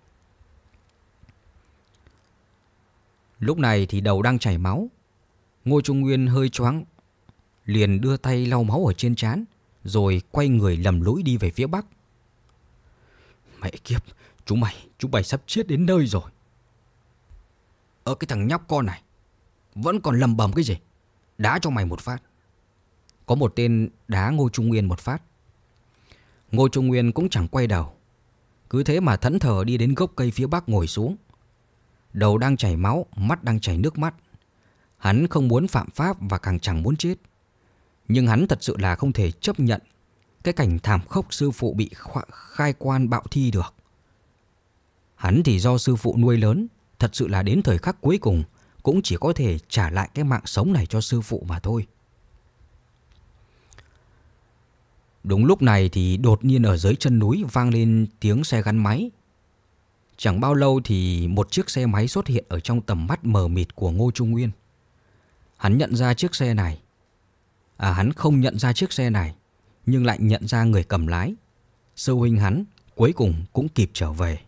Speaker 1: Lúc này thì đầu đang chảy máu. Ngô Trung Nguyên hơi choáng, liền đưa tay lau máu ở trên trán, rồi quay người lầm lũi đi về phía bắc. Mẹ kiếp, chúng mày sắp chết đến nơi rồi. Cái thằng nhóc con này vẫn còn lầm bầm cái gì? Đá cho mày một phát. Có một tên đá Ngô Trung Nguyên một phát. Ngô Trung Nguyên cũng chẳng quay đầu, cứ thế mà thẫn thờ đi đến gốc cây phía bắc ngồi xuống. Đầu đang chảy máu, mắt đang chảy nước mắt. Hắn không muốn phạm pháp và càng chẳng muốn chết. Nhưng hắn thật sự là không thể chấp nhận cái cảnh thảm khốc sư phụ bị khai quan bạo thi được. Hắn thì do sư phụ nuôi lớn, thật sự là đến thời khắc cuối cùng cũng chỉ có thể trả lại cái mạng sống này cho sư phụ mà thôi. Đúng lúc này thì đột nhiên ở dưới chân núi vang lên tiếng xe gắn máy. Chẳng bao lâu thì một chiếc xe máy xuất hiện ở trong tầm mắt mờ mịt của Ngô Trung Nguyên. Hắn nhận ra chiếc xe này. Hắn không nhận ra chiếc xe này, nhưng lại nhận ra người cầm lái. Sư huynh hắn cuối cùng cũng kịp trở về.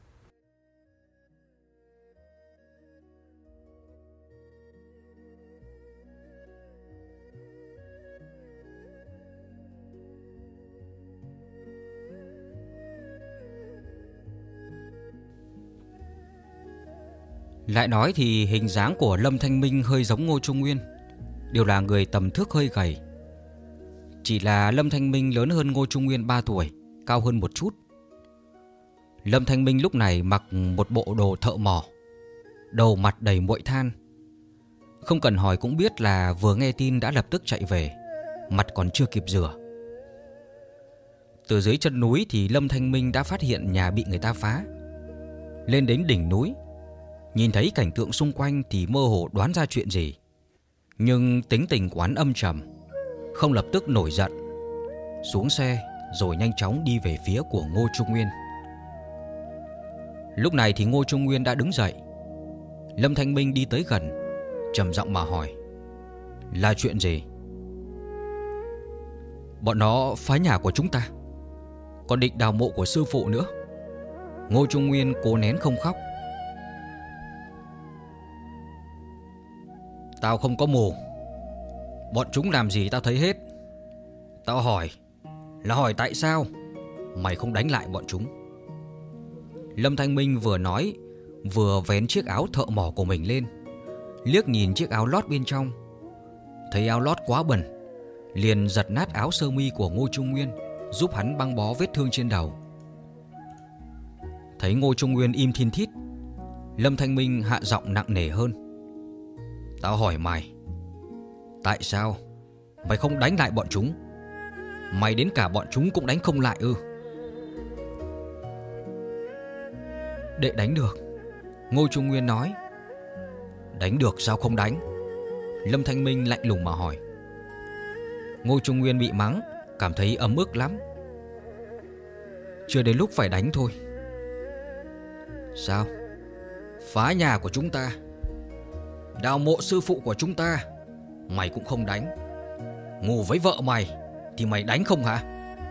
Speaker 1: Lại nói thì hình dáng của Lâm Thanh Minh hơi giống Ngô Trung Nguyên, đều là người tầm thước hơi gầy. Chỉ là Lâm Thanh Minh lớn hơn Ngô Trung Nguyên 3 tuổi, cao hơn một chút. Lâm Thanh Minh lúc này mặc một bộ đồ thợ mỏ, đầu mặt đầy muội than. Không cần hỏi cũng biết là vừa nghe tin đã lập tức chạy về, mặt còn chưa kịp rửa. Từ dưới chân núi thì Lâm Thanh Minh đã phát hiện nhà bị người ta phá. Lên đến đỉnh núi, nhìn thấy cảnh tượng xung quanh thì mơ hồ đoán ra chuyện gì. Nhưng tính tình của hắn âm trầm, không lập tức nổi giận, xuống xe rồi nhanh chóng đi về phía của Ngô Trung Nguyên. Lúc này thì Ngô Trung Nguyên đã đứng dậy. Lâm Thanh Minh đi tới gần, trầm giọng mà hỏi: là chuyện gì? Bọn nó phá nhà của chúng ta, còn định đào mộ của sư phụ nữa. Ngô Trung Nguyên cố nén không khóc. Tao không có mù, bọn chúng làm gì tao thấy hết. Tao hỏi là hỏi tại sao mày không đánh lại bọn chúng. Lâm Thanh Minh vừa nói vừa vén chiếc áo thợ mỏ của mình lên, liếc nhìn chiếc áo lót bên trong. Thấy áo lót quá bẩn, liền giật nát áo sơ mi của Ngô Trung Nguyên, giúp hắn băng bó vết thương trên đầu. Thấy Ngô Trung Nguyên im thin thít, Lâm Thanh Minh hạ giọng nặng nề hơn: Tao hỏi mày, tại sao mày không đánh lại bọn chúng? Mày đến cả bọn chúng cũng đánh không lại ư? Đệ đánh được, Ngô Trung Nguyên nói. Đánh được sao không đánh? Lâm Thanh Minh lạnh lùng mà hỏi. Ngô Trung Nguyên bị mắng, cảm thấy ấm ức lắm. Chưa đến lúc phải đánh thôi. Sao? Phá nhà của chúng ta, đào mộ sư phụ của chúng ta, mày cũng không đánh. Ngủ với vợ mày thì mày đánh không hả?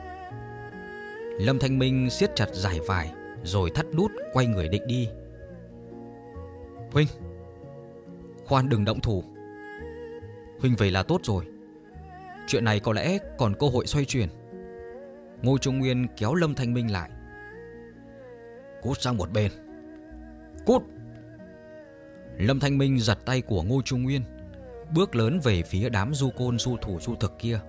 Speaker 1: Lâm Thanh Minh siết chặt dải vải rồi thắt nút quay người định đi. Huynh, khoan đừng động thủ. Huynh về là tốt rồi. Chuyện này có lẽ còn cơ hội xoay chuyển. Ngô Trung Nguyên kéo Lâm Thanh Minh lại. Cút sang một bên. Cút! Lâm Thanh Minh giật tay của Ngô Trung Nguyên, bước lớn về phía đám du côn du thủ du thực kia.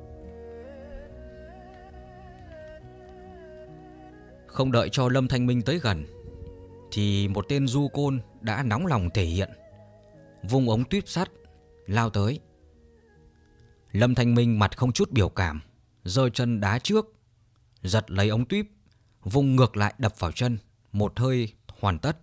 Speaker 1: Không đợi cho Lâm Thanh Minh tới gần thì một tên du côn đã nóng lòng thể hiện, vung ống tuyếp sắt lao tới. Lâm Thanh Minh mặt không chút biểu cảm, giơ chân đá trước, giật lấy ống tuyếp, vung ngược lại đập vào chân, một hơi hoàn tất.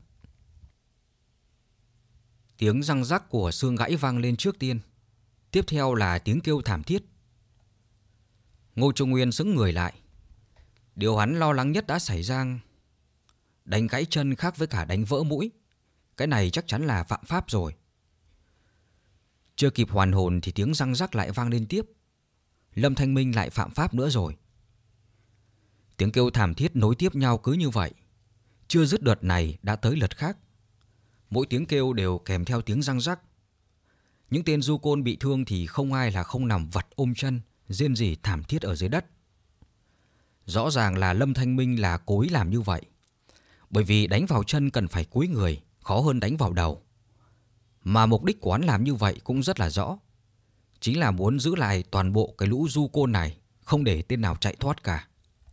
Speaker 1: Tiếng răng rắc của xương gãy vang lên trước tiên, tiếp theo là tiếng kêu thảm thiết. Ngô Trung Nguyên sững người lại. Điều hắn lo lắng nhất đã xảy ra. Đánh gãy chân khác với cả đánh vỡ mũi, cái này chắc chắn là phạm pháp rồi. Chưa kịp hoàn hồn thì tiếng răng rắc lại vang lên tiếp. Lâm Thanh Minh lại phạm pháp nữa rồi. Tiếng kêu thảm thiết nối tiếp nhau cứ như vậy. Chưa dứt đợt này đã tới lượt khác. Mỗi tiếng kêu đều kèm theo tiếng răng rắc. Những tên du côn bị thương thì không ai là không nằm vật ôm chân, rên rỉ thảm thiết ở dưới đất. Rõ ràng là Lâm Thanh Minh là cố ý làm như vậy. Bởi vì đánh vào chân cần phải cúi người, khó hơn đánh vào đầu. Mà mục đích của hắn làm như vậy cũng rất là rõ. Chính là muốn giữ lại toàn bộ cái lũ du côn này, không để tên nào chạy thoát cả.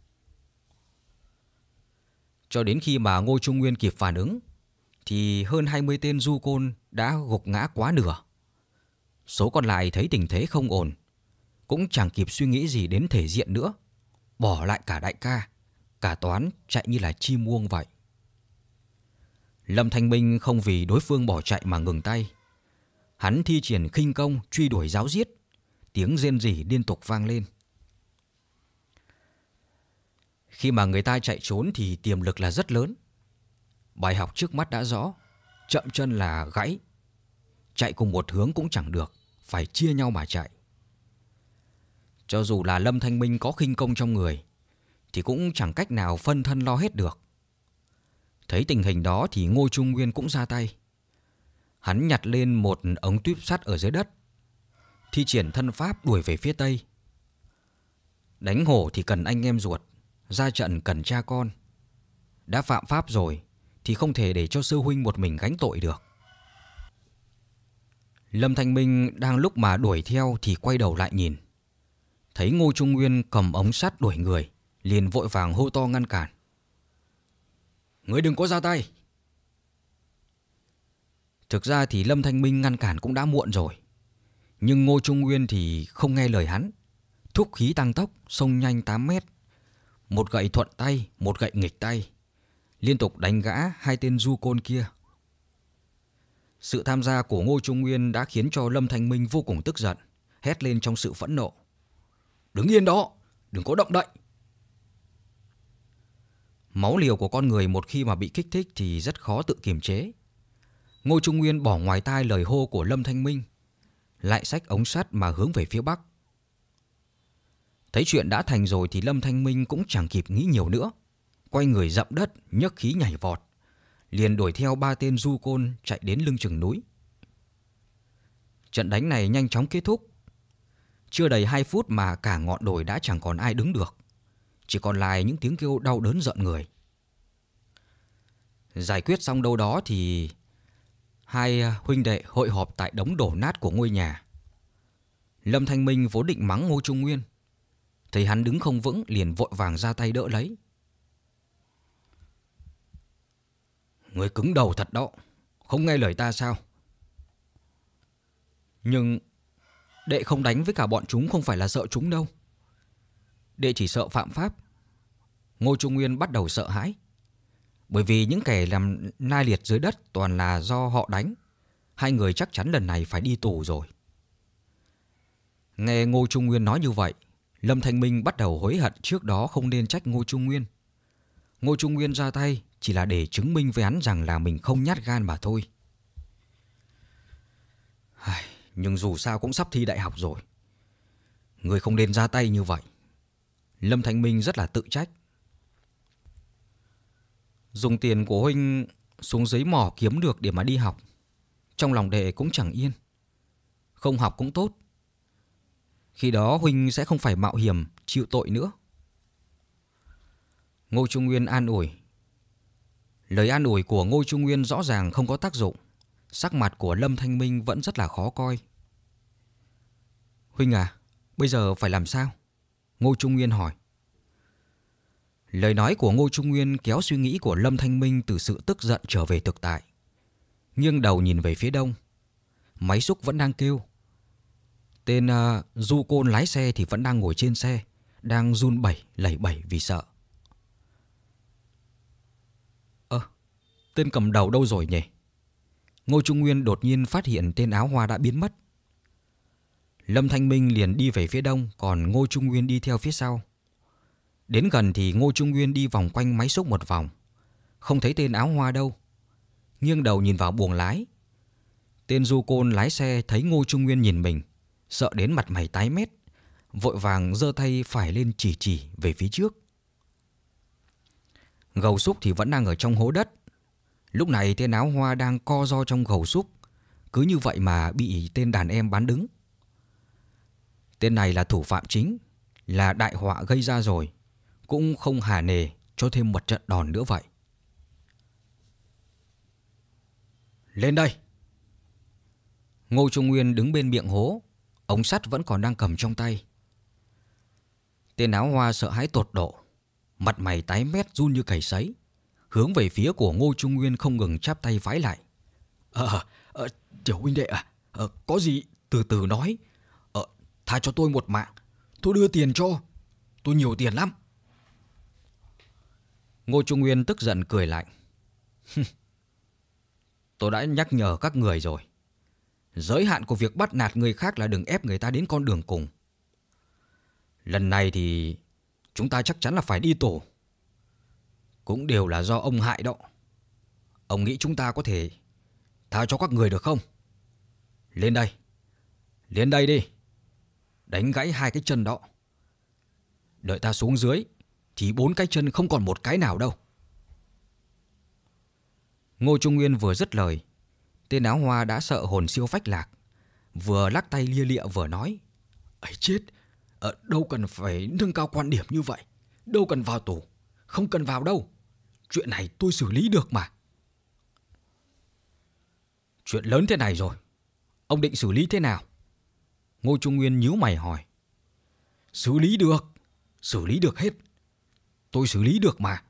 Speaker 1: Cho đến khi mà Ngô Trung Nguyên kịp phản ứng thì hơn 20 tên du côn đã gục ngã quá nửa. Số còn lại thấy tình thế không ổn, cũng chẳng kịp suy nghĩ gì đến thể diện nữa, bỏ lại cả đại ca, cả toán chạy như là chim muông vậy. Lâm Thanh Minh không vì đối phương bỏ chạy mà ngừng tay. Hắn thi triển khinh công truy đuổi ráo riết, tiếng rên rỉ liên tục vang lên. Khi mà người ta chạy trốn thì tiềm lực là rất lớn. Bài học trước mắt đã rõ, chậm chân là gãy. Chạy cùng một hướng cũng chẳng được, phải chia nhau mà chạy. Cho dù là Lâm Thanh Minh có khinh công trong người thì cũng chẳng cách nào phân thân lo hết được. Thấy tình hình đó thì Ngô Trung Nguyên cũng ra tay. Hắn nhặt lên một ống tuyếp sắt ở dưới đất, thi triển thân pháp đuổi về phía tây. Đánh hổ thì cần anh em ruột, ra trận cần cha con. Đã phạm pháp rồi thì không thể để cho sư huynh một mình gánh tội được. Lâm Thanh Minh đang lúc mà đuổi theo thì quay đầu lại nhìn. Thấy Ngô Trung Nguyên cầm ống sắt đuổi người, liền vội vàng hô to ngăn cản. Ngươi đừng có ra tay. Thực ra thì Lâm Thanh Minh ngăn cản cũng đã muộn rồi. Nhưng Ngô Trung Nguyên thì không nghe lời hắn, thúc khí tăng tốc, xông nhanh 8 mét. Một gậy thuận tay, một gậy nghịch tay, liên tục đánh gã hai tên du côn kia. Sự tham gia của Ngô Trung Nguyên đã khiến cho Lâm Thanh Minh vô cùng tức giận, hét lên trong sự phẫn nộ. Đứng yên đó, đừng có động đậy. Máu liều của con người một khi mà bị kích thích thì rất khó tự kiềm chế. Ngô Trung Nguyên bỏ ngoài tai lời hô của Lâm Thanh Minh, lại xách ống sắt mà hướng về phía bắc. Thấy chuyện đã thành rồi thì Lâm Thanh Minh cũng chẳng kịp nghĩ nhiều nữa, quay người dậm đất, nhấc khí nhảy vọt, liền đuổi theo 3 tên du côn chạy đến lưng chừng núi. Trận đánh này nhanh chóng kết thúc. Chưa đầy 2 phút mà cả ngọn đồi đã chẳng còn ai đứng được, chỉ còn lại những tiếng kêu đau đớn rợn người. Giải quyết xong đâu đó thì hai huynh đệ hội họp tại đống đổ nát của ngôi nhà. Lâm Thanh Minh vốn định mắng Ngô Trung Nguyên, thấy hắn đứng không vững liền vội vàng ra tay đỡ lấy. Ngươi cứng đầu thật đó, không nghe lời ta sao? Nhưng đệ không đánh với cả bọn chúng không phải là sợ chúng đâu. Đệ chỉ sợ phạm pháp. Ngô Trung Nguyên bắt đầu sợ hãi. Bởi vì những kẻ làm nai liệt dưới đất toàn là do họ đánh. Hai người chắc chắn lần này phải đi tù rồi. Nghe Ngô Trung Nguyên nói như vậy, Lâm Thanh Minh bắt đầu hối hận trước đó không nên trách Ngô Trung Nguyên. Ngô Trung Nguyên ra tay chỉ là để chứng minh với hắn rằng là mình không nhát gan mà thôi. Nhưng dù sao cũng sắp thi đại học rồi. Ngươi không nên ra tay như vậy. Lâm Thanh Minh rất là tự trách. Dùng tiền của huynh xuống dưới mỏ kiếm được để mà đi học, trong lòng đệ cũng chẳng yên. Không học cũng tốt. Khi đó huynh sẽ không phải mạo hiểm chịu tội nữa. Ngô Trung Nguyên an ủi. Lời an ủi của Ngô Trung Nguyên rõ ràng không có tác dụng. Sắc mặt của Lâm Thanh Minh vẫn rất là khó coi. Huynh à, bây giờ phải làm sao? Ngô Trung Nguyên hỏi. Lời nói của Ngô Trung Nguyên kéo suy nghĩ của Lâm Thanh Minh từ sự tức giận trở về thực tại. Nghiêng đầu nhìn về phía đông. Máy xúc vẫn đang kêu. Tên du côn lái xe thì vẫn đang ngồi trên xe, đang run bẩy lẩy bẩy vì sợ. Tên cầm đầu đâu rồi nhỉ? Ngô Trung Nguyên đột nhiên phát hiện tên áo hoa đã biến mất. Lâm Thanh Minh liền đi về phía đông, còn Ngô Trung Nguyên đi theo phía sau. Đến gần thì Ngô Trung Nguyên đi vòng quanh máy xúc một vòng, không thấy tên áo hoa đâu. Nghiêng đầu nhìn vào buồng lái. Tên du côn lái xe thấy Ngô Trung Nguyên nhìn mình, sợ đến mặt mày tái mét, vội vàng giơ tay phải lên chỉ về phía trước. Gầu xúc thì vẫn đang ở trong hố đất. Lúc này tên áo hoa đang co ro trong gầu xúc, cứ như vậy mà bị tên đàn em bắn đứng. Tên này là thủ phạm chính, là đại họa gây ra rồi, cũng không hà nề cho thêm một trận đòn nữa vậy. Lên đây! Ngô Trung Nguyên đứng bên miệng hố, ống sắt vẫn còn đang cầm trong tay. Tên áo hoa sợ hãi tột độ, mặt mày tái mét run như cầy sấy, hướng về phía của Ngô Trung Nguyên không ngừng chắp tay vái lại. Tiểu huynh đệ à, có gì từ từ nói. Tha cho tôi một mạng, tôi đưa tiền cho, tôi nhiều tiền lắm. Ngô Trung Nguyên tức giận cười lạnh. Tôi đã nhắc nhở các người rồi. Giới hạn của việc bắt nạt người khác là đừng ép người ta đến con đường cùng. Lần này thì chúng ta chắc chắn là phải đi tù. Cũng đều là do ông hại đó. Ông nghĩ chúng ta có thể tha cho các người được không? Lên đây. Lên đây đi. Đánh gãy 2 cái chân đó. Đợi ta xuống dưới thì 4 cái chân không còn một cái nào đâu. Ngô Trung Nguyên vừa dứt lời, tên áo hoa đã sợ hồn siêu phách lạc, vừa lắc tay lia lịa vừa nói. Ấy chết, đâu cần phải nâng cao quan điểm như vậy. Đâu cần vào tù, không cần vào đâu. Chuyện này tôi xử lý được mà. Chuyện lớn thế này rồi, ông định xử lý thế nào? Ngô Trung Nguyên nhíu mày hỏi. Xử lý được hết. Tôi xử lý được mà.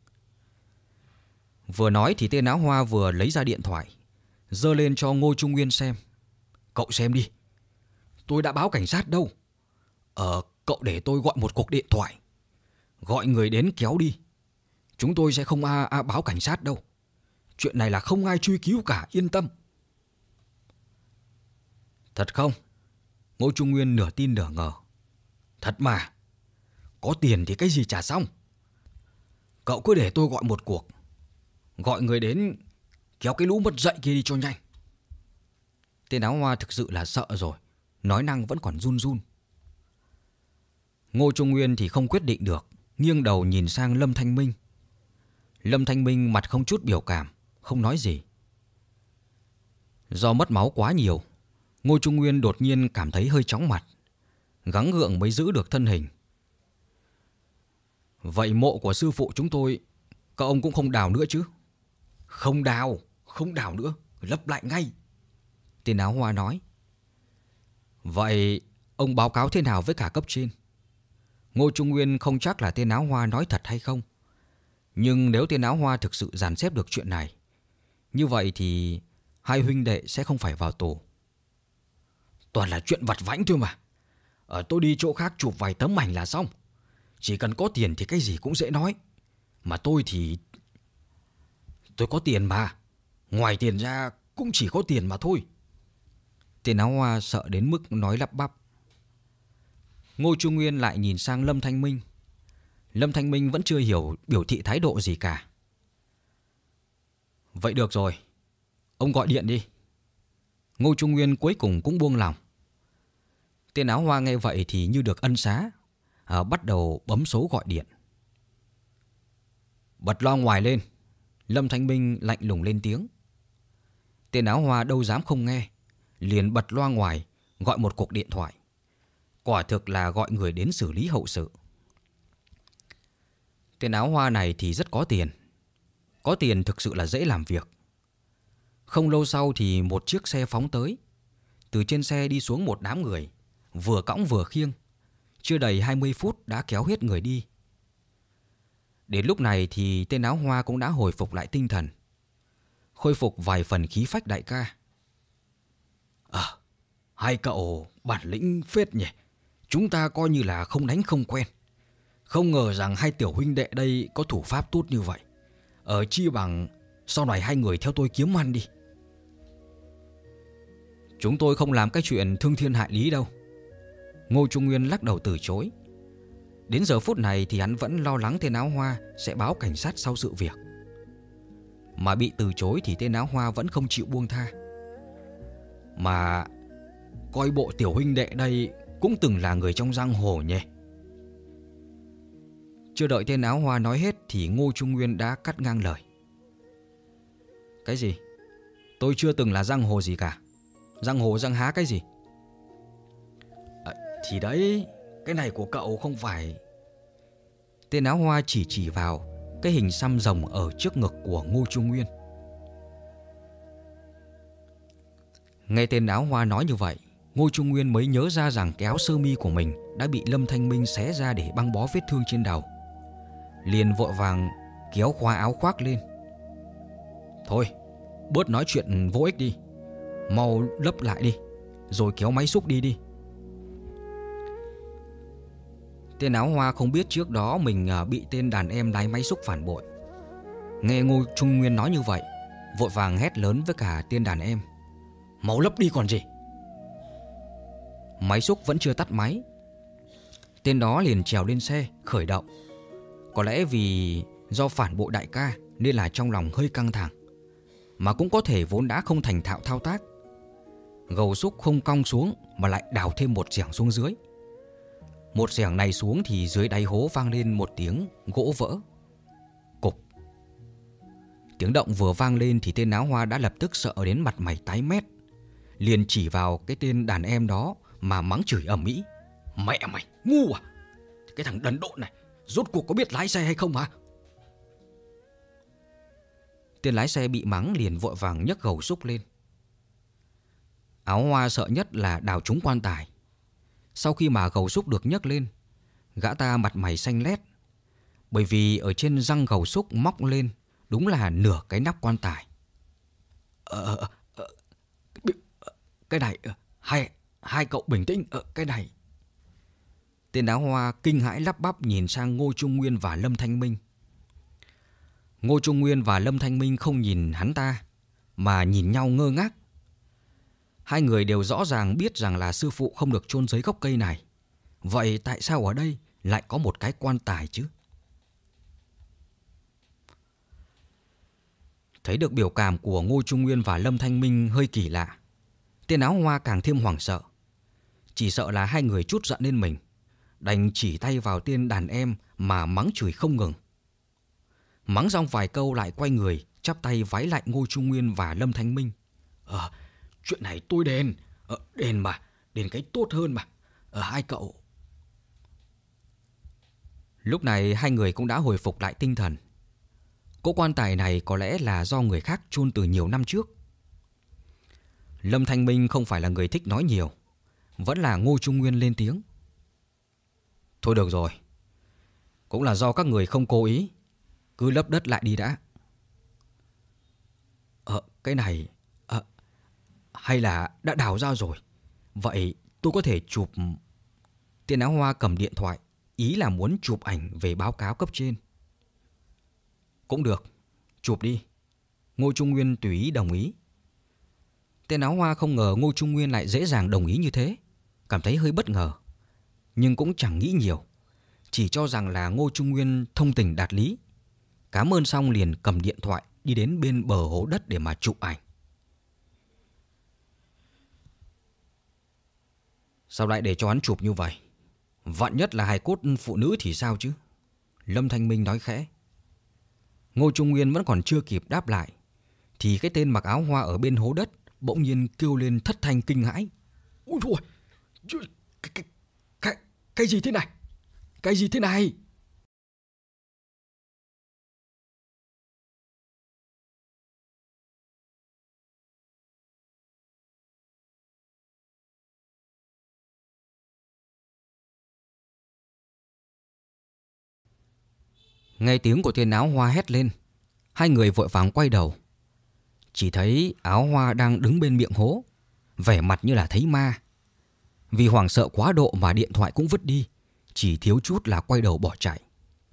Speaker 1: Vừa nói thì tên áo hoa vừa lấy ra điện thoại, giơ lên cho Ngô Trung Nguyên xem. Cậu xem đi. Tôi đã báo cảnh sát đâu. Cậu để tôi gọi một cuộc điện thoại, gọi người đến kéo đi. Chúng tôi sẽ không báo cảnh sát đâu. Chuyện này là không ai truy cứu cả, yên tâm. Thật không? Ngô Trung Nguyên nửa tin nửa ngờ. Thật mà. Có tiền thì cái gì trả xong. Cậu cứ để tôi gọi một cuộc, gọi người đến kéo cái lũ mất dạy kia đi cho nhanh. Tên áo hoa thực sự là sợ rồi, nói năng vẫn còn run run. Ngô Trung Nguyên thì không quyết định được, nghiêng đầu nhìn sang Lâm Thanh Minh. Lâm Thanh Minh mặt không chút biểu cảm, không nói gì. Do mất máu quá nhiều, Ngô Trung Nguyên đột nhiên cảm thấy hơi chóng mặt, gắng gượng mới giữ được thân hình. Vậy mộ của sư phụ chúng tôi, các ông cũng không đào nữa chứ? Không đào nữa, lấp lại ngay. Tên áo hoa nói. Vậy ông báo cáo thế nào với cả cấp trên? Ngô Trung Nguyên không chắc là tên áo hoa nói thật hay không. Nhưng nếu tên áo hoa thực sự dàn xếp được chuyện này, như vậy thì hai huynh đệ sẽ không phải vào tù. Toàn là chuyện vặt vãnh thôi mà. Tôi đi chỗ khác chụp vài tấm ảnh là xong. Chỉ cần có tiền thì cái gì cũng dễ nói. Mà tôi thì... tôi có tiền mà. Ngoài tiền ra cũng chỉ có tiền mà thôi. Tên áo hoa sợ đến mức nói lắp bắp. Ngô Trung Nguyên lại nhìn sang Lâm Thanh Minh. Lâm Thanh Minh vẫn chưa hiểu biểu thị thái độ gì cả. Vậy được rồi, ông gọi điện đi. Ngô Trung Nguyên cuối cùng cũng buông lòng. Tên áo hoa nghe vậy thì như được ân xá, bắt đầu bấm số gọi điện. Bật loa ngoài lên. Lâm Thanh Minh lạnh lùng lên tiếng. Tên áo hoa đâu dám không nghe, liền bật loa ngoài gọi một cuộc điện thoại. Quả thực là gọi người đến xử lý hậu sự. Tên áo hoa này thì rất có tiền. Có tiền thực sự là dễ làm việc. Không lâu sau thì một chiếc xe phóng tới. Từ trên xe đi xuống một đám người, vừa cõng vừa khiêng. Chưa đầy 20 phút đã kéo hết người đi. Đến lúc này thì tên áo hoa cũng đã hồi phục lại tinh thần, khôi phục vài phần khí phách đại ca. Hai cậu bản lĩnh phết nhỉ. Chúng ta coi như là không đánh không quen. Không ngờ rằng hai tiểu huynh đệ đây có thủ pháp tốt như vậy. Chi bằng sau này hai người theo tôi kiếm ăn đi. Chúng tôi không làm cái chuyện thương thiên hại lý đâu. Ngô Trung Nguyên lắc đầu từ chối. Đến giờ phút này thì hắn vẫn lo lắng tên áo hoa sẽ báo cảnh sát sau sự việc. Mà bị từ chối thì tên áo hoa vẫn không chịu buông tha. Mà coi bộ tiểu huynh đệ đây cũng từng là người trong giang hồ nhỉ. Chưa đợi tên áo hoa nói hết thì Ngô Trung Nguyên đã cắt ngang lời. Cái gì? Tôi chưa từng là giang hồ gì cả. Giang hồ giang há cái gì? Thì đấy, cái này của cậu không phải. Tên áo hoa chỉ vào cái hình xăm rồng ở trước ngực của Ngô Trung Nguyên. Nghe tên áo hoa nói như vậy, Ngô Trung Nguyên mới nhớ ra rằng cái áo sơ mi của mình đã bị Lâm Thanh Minh xé ra để băng bó vết thương trên đầu. Liền vội vàng kéo khóa áo khoác lên. Thôi, bớt nói chuyện vô ích đi, mau lấp lại đi, rồi kéo máy xúc đi. Tên áo hoa không biết trước đó mình bị tên đàn em lái máy xúc phản bội. Nghe Ngô Trung Nguyên nói như vậy, vội vàng hét lớn với cả tên đàn em. Mau lấp đi còn gì. Máy xúc vẫn chưa tắt máy. Tên đó liền trèo lên xe khởi động. Có lẽ vì do phản bội đại ca nên là trong lòng hơi căng thẳng, mà cũng có thể vốn đã không thành thạo thao tác. Gầu xúc không cong xuống mà lại đào thêm một xẻng xuống dưới. Một xẻng này xuống thì dưới đáy hố vang lên một tiếng gỗ vỡ. Cục. Tiếng động vừa vang lên thì tên áo hoa đã lập tức sợ đến mặt mày tái mét, liền chỉ vào cái tên đàn em đó mà mắng chửi ầm ĩ. Mẹ mày, ngu à? Cái thằng đần độn này, rốt cuộc có biết lái xe hay không hả? Tên lái xe bị mắng liền vội vàng nhấc gầu xúc lên. Áo hoa sợ nhất là đào trúng quan tài. Sau khi mà gầu xúc được nhấc lên, gã ta mặt mày xanh lét, bởi vì ở trên răng gầu xúc móc lên đúng là nửa cái nắp quan tài. Cái này, hai cậu bình tĩnh, cái này. Tên áo hoa kinh hãi lắp bắp nhìn sang Ngô Trung Nguyên và Lâm Thanh Minh. Ngô Trung Nguyên và Lâm Thanh Minh không nhìn hắn ta, mà nhìn nhau ngơ ngác. Hai người đều rõ ràng biết rằng là sư phụ không được chôn dưới gốc cây này. Vậy tại sao ở đây lại có một cái quan tài chứ? Thấy được biểu cảm của Ngô Trung Nguyên và Lâm Thanh Minh hơi kỳ lạ, tên áo hoa càng thêm hoảng sợ. Chỉ sợ là hai người trút giận lên mình, đành chỉ tay vào tên đàn em mà mắng chửi không ngừng. Mắng xong vài câu lại quay người chắp tay vái lại Ngô Trung Nguyên và Lâm Thanh Minh. Chuyện này tôi đền. Đền mà, đền cái tốt hơn mà. Hai cậu. Lúc này hai người cũng đã hồi phục lại tinh thần. Cỗ quan tài này có lẽ là do người khác chôn từ nhiều năm trước. Lâm Thanh Minh không phải là người thích nói nhiều, vẫn là Ngô Trung Nguyên lên tiếng. Thôi được rồi, cũng là do các người không cố ý, cứ lấp đất lại đi đã. Cái này hay là đã đào ra rồi, vậy tôi có thể chụp. Tên áo hoa cầm điện thoại, ý là muốn chụp ảnh về báo cáo cấp trên. Cũng được, chụp đi. Ngô Trung Nguyên tùy ý đồng ý. Tên áo hoa không ngờ Ngô Trung Nguyên lại dễ dàng đồng ý như thế, cảm thấy hơi bất ngờ, nhưng cũng chẳng nghĩ nhiều, chỉ cho rằng là Ngô Trung Nguyên thông tình đạt lý. Cảm ơn xong liền cầm điện thoại đi đến bên bờ hố đất để mà chụp ảnh. Sao lại để cho hắn chụp như vậy? Vạn nhất là hài cốt phụ nữ thì sao chứ? Lâm Thanh Minh nói khẽ. Ngô Trung Nguyên vẫn còn chưa kịp đáp lại thì cái tên mặc áo hoa ở bên hố đất bỗng nhiên kêu lên thất thanh kinh hãi.
Speaker 2: Ôi trời, cái gì thế này? Cái gì thế này?
Speaker 1: Nghe tiếng của tên áo hoa hét lên, hai người vội vàng quay đầu. Chỉ thấy áo hoa đang đứng bên miệng hố, vẻ mặt như là thấy ma. Vì hoảng sợ quá độ mà điện thoại cũng vứt đi, chỉ thiếu chút là quay đầu bỏ chạy.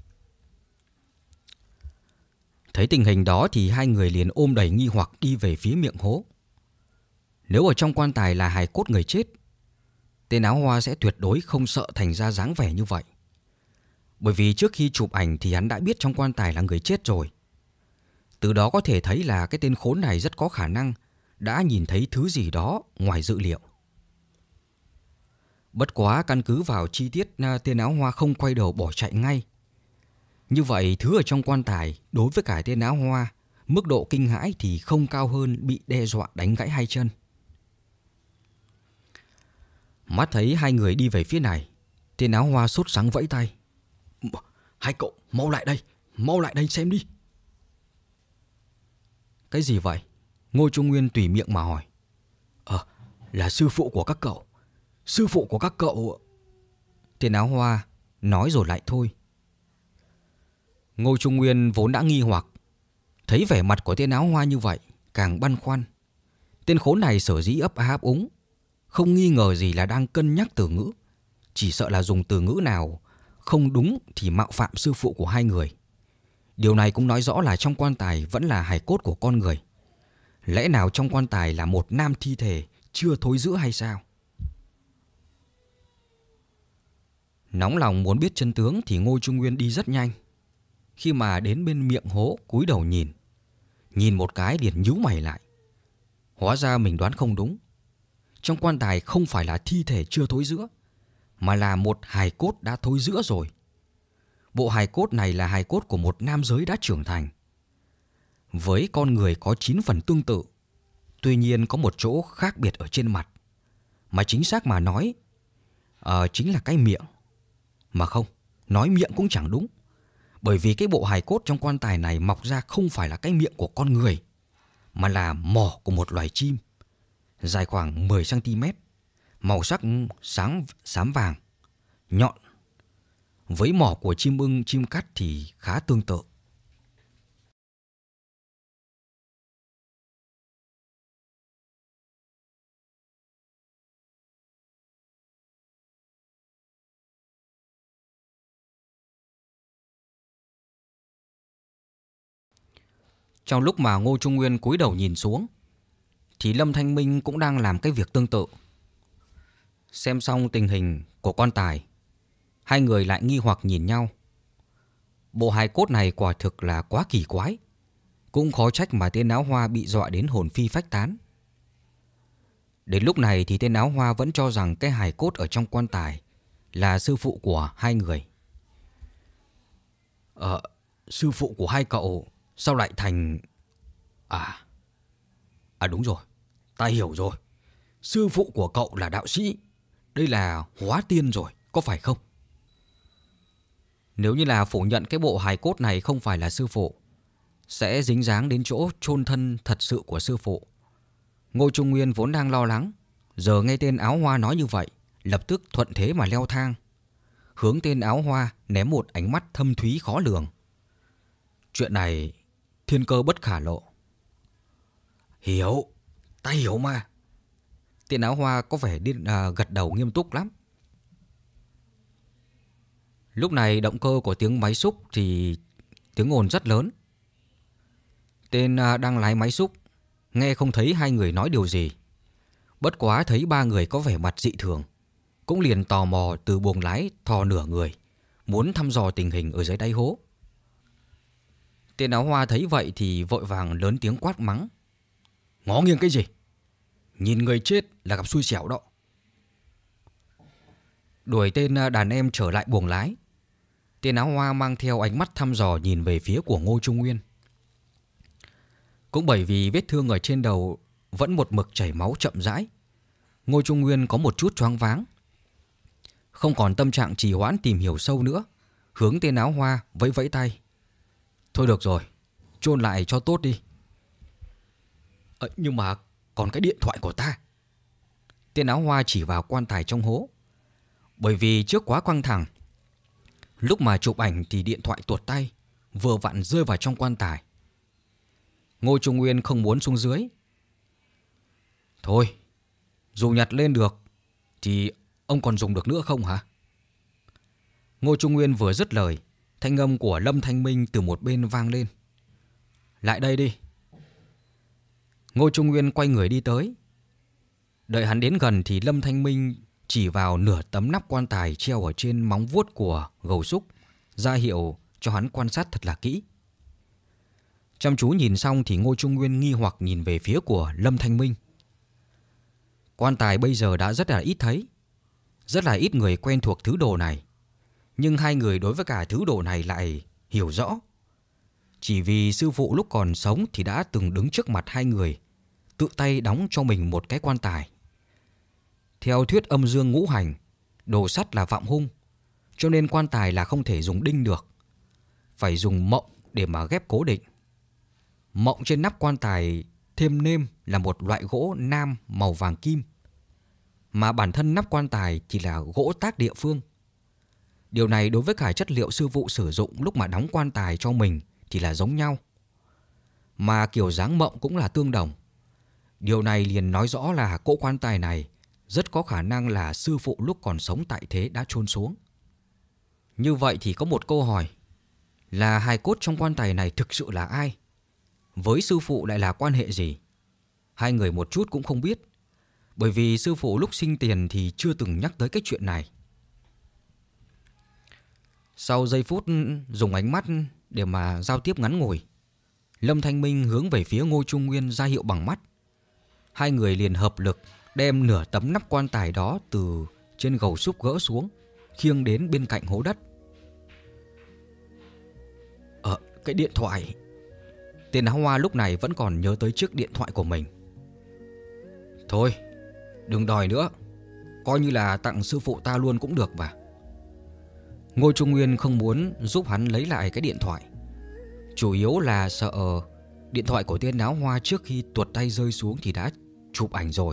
Speaker 1: Thấy tình hình đó thì hai người liền ôm đầy nghi hoặc đi về phía miệng hố. Nếu ở trong quan tài là hài cốt người chết, tên áo hoa sẽ tuyệt đối không sợ thành ra dáng vẻ như vậy. Bởi vì trước khi chụp ảnh thì hắn đã biết trong quan tài là người chết rồi. Từ đó có thể thấy là cái tên khốn này rất có khả năng đã nhìn thấy thứ gì đó ngoài dự liệu. Bất quá căn cứ vào chi tiết tên áo hoa không quay đầu bỏ chạy ngay. Như vậy thứ ở trong quan tài đối với cả tên áo hoa, mức độ kinh hãi thì không cao hơn bị đe dọa đánh gãy hai chân. Mắt thấy hai người đi về phía này, tên áo hoa sốt sắng vẫy tay.
Speaker 2: Hai cậu mau lại đây xem đi.
Speaker 1: Cái gì vậy? Ngô Trung Nguyên tùy miệng mà hỏi.
Speaker 2: Là sư phụ của các cậu. Sư phụ của các cậu.
Speaker 1: Tên áo hoa nói rồi lại thôi. Ngô Trung Nguyên vốn đã nghi hoặc, thấy vẻ mặt của tên áo hoa như vậy càng băn khoăn. Tên khốn này sở dĩ ấp a ấp úng, không nghi ngờ gì là đang cân nhắc từ ngữ. Chỉ sợ là dùng từ ngữ nào không đúng thì mạo phạm sư phụ của hai người. Điều này cũng nói rõ là trong quan tài vẫn là hài cốt của con người. Lẽ nào trong quan tài là một nam thi thể chưa thối rữa hay sao? Nóng lòng muốn biết chân tướng thì Ngô Trung Nguyên đi rất nhanh. Khi mà đến bên miệng hố cúi đầu nhìn một cái liền nhíu mày lại. Hóa ra mình đoán không đúng. Trong quan tài không phải là thi thể chưa thối rữa, mà là một hài cốt đã thối rữa rồi. Bộ hài cốt này là hài cốt của một nam giới đã trưởng thành. Với con người có 9 phần tương tự, tuy nhiên có một chỗ khác biệt ở trên mặt. Mà chính xác mà nói, chính là cái miệng. Mà không, nói miệng cũng chẳng đúng. Bởi vì cái bộ hài cốt trong quan tài này mọc ra không phải là cái miệng của con người, mà là mỏ của một loài chim, dài khoảng 10 cm, màu sắc xám vàng, nhọn. Với mỏ của chim ưng, chim cắt thì khá tương tự. Trong lúc mà Ngô Trung Nguyên cúi đầu nhìn xuống thì Lâm Thanh Minh cũng đang làm cái việc tương tự. Xem xong tình hình của quan tài, hai người lại nghi hoặc nhìn nhau. Bộ hài cốt này quả thực là quá kỳ quái. Cũng khó trách mà tên áo hoa bị dọa đến hồn phi phách tán. Đến lúc này thì tên áo hoa vẫn cho rằng cái hài cốt ở trong quan tài là sư phụ của hai người.
Speaker 2: Sư phụ của hai cậu sao lại thành... Đúng rồi, ta hiểu rồi. Sư phụ của cậu là đạo sĩ. Đây là hóa tiên rồi, có phải không?
Speaker 1: Nếu như là phủ nhận cái bộ hài cốt này không phải là sư phụ, sẽ dính dáng đến chỗ chôn thân thật sự của sư phụ. Ngô Trung Nguyên vốn đang lo lắng, giờ nghe tên áo hoa nói như vậy, lập tức thuận thế mà leo thang, hướng tên áo hoa ném một ánh mắt thâm thúy khó lường. Chuyện này thiên cơ bất khả lộ.
Speaker 2: Hiểu, ta hiểu mà.
Speaker 1: Tên áo hoa có vẻ gật đầu nghiêm túc lắm. Lúc này động cơ của tiếng máy xúc thì tiếng ồn rất lớn. Tên đang lái máy xúc nghe không thấy hai người nói điều gì. Bất quá thấy ba người có vẻ mặt dị thường, cũng liền tò mò từ buồng lái thò nửa người, muốn thăm dò tình hình ở dưới đáy hố. Tên áo hoa thấy vậy thì vội vàng lớn tiếng quát mắng.
Speaker 2: Ngó nghiêng cái gì? Nhìn người chết là gặp xui xẻo đó.
Speaker 1: đuổi tên đàn em trở lại buồng lái. Tên áo hoa mang theo ánh mắt thăm dò nhìn về phía của Ngô Trung Nguyên. Cũng bởi vì vết thương ở trên đầu vẫn một mực chảy máu chậm rãi, Ngô Trung Nguyên có một chút choáng váng. Không còn tâm trạng trì hoãn tìm hiểu sâu nữa, hướng tên áo hoa vẫy vẫy tay. Thôi được rồi, chôn lại cho tốt đi.
Speaker 2: Nhưng mà còn cái điện thoại của ta.
Speaker 1: Tên áo hoa chỉ vào quan tài trong hố. Bởi vì trước quá căng thẳng, lúc mà chụp ảnh thì điện thoại tuột tay, vừa vặn rơi vào trong quan tài. Ngô Trung Nguyên không muốn xuống dưới.
Speaker 2: Thôi, dù nhặt lên được thì ông còn dùng được nữa không hả?
Speaker 1: Ngô Trung Nguyên vừa dứt lời, thanh âm của Lâm Thanh Minh từ một bên vang lên. Lại đây đi. Ngô Trung Nguyên quay người đi tới. Đợi hắn đến gần thì Lâm Thanh Minh chỉ vào nửa tấm nắp quan tài treo ở trên móng vuốt của gầu súc, ra hiệu cho hắn quan sát thật là kỹ. Chăm chú nhìn xong thì Ngô Trung Nguyên nghi hoặc nhìn về phía của Lâm Thanh Minh. Quan tài bây giờ đã rất là ít thấy, rất là ít người quen thuộc thứ đồ này. Nhưng hai người đối với cả thứ đồ này lại hiểu rõ. Chỉ vì sư phụ lúc còn sống thì đã từng đứng trước mặt hai người, tự tay đóng cho mình một cái quan tài. Theo thuyết âm dương ngũ hành, đồ sắt là phạm hung, cho nên quan tài là không thể dùng đinh được, phải dùng mộng để mà ghép cố định. Mộng trên nắp quan tài thêm nêm là một loại gỗ nam màu vàng kim, mà bản thân nắp quan tài thì là gỗ tác địa phương. Điều này đối với cả chất liệu sư phụ sử dụng lúc mà đóng quan tài cho mình thì là giống nhau, mà kiểu dáng mộng cũng là tương đồng. Điều này liền nói rõ là cỗ quan tài này rất có khả năng là sư phụ lúc còn sống tại thế đã chôn xuống. Như vậy thì có một câu hỏi là hài cốt trong quan tài này thực sự là ai? Với sư phụ lại là quan hệ gì? Hai người một chút cũng không biết, bởi vì sư phụ lúc sinh tiền thì chưa từng nhắc tới cái chuyện này. Sau giây phút dùng ánh mắt để mà giao tiếp ngắn ngủi, Lâm Thanh Minh hướng về phía Ngô Trung Nguyên ra hiệu bằng mắt. Hai người liền hợp lực đem nửa tấm nắp quan tài đó từ trên gầu súc gỡ xuống, khiêng đến bên cạnh hố đất.
Speaker 2: Cái điện thoại.
Speaker 1: Tên áo hoa lúc này vẫn còn nhớ tới chiếc điện thoại của mình.
Speaker 2: Thôi, đừng đòi nữa, coi như là tặng sư phụ ta luôn cũng được mà.
Speaker 1: Ngô Trung Nguyên không muốn giúp hắn lấy lại cái điện thoại, chủ yếu là sợ điện thoại của tên áo hoa trước khi tuột tay rơi xuống thì đã chụp ảnh rồi.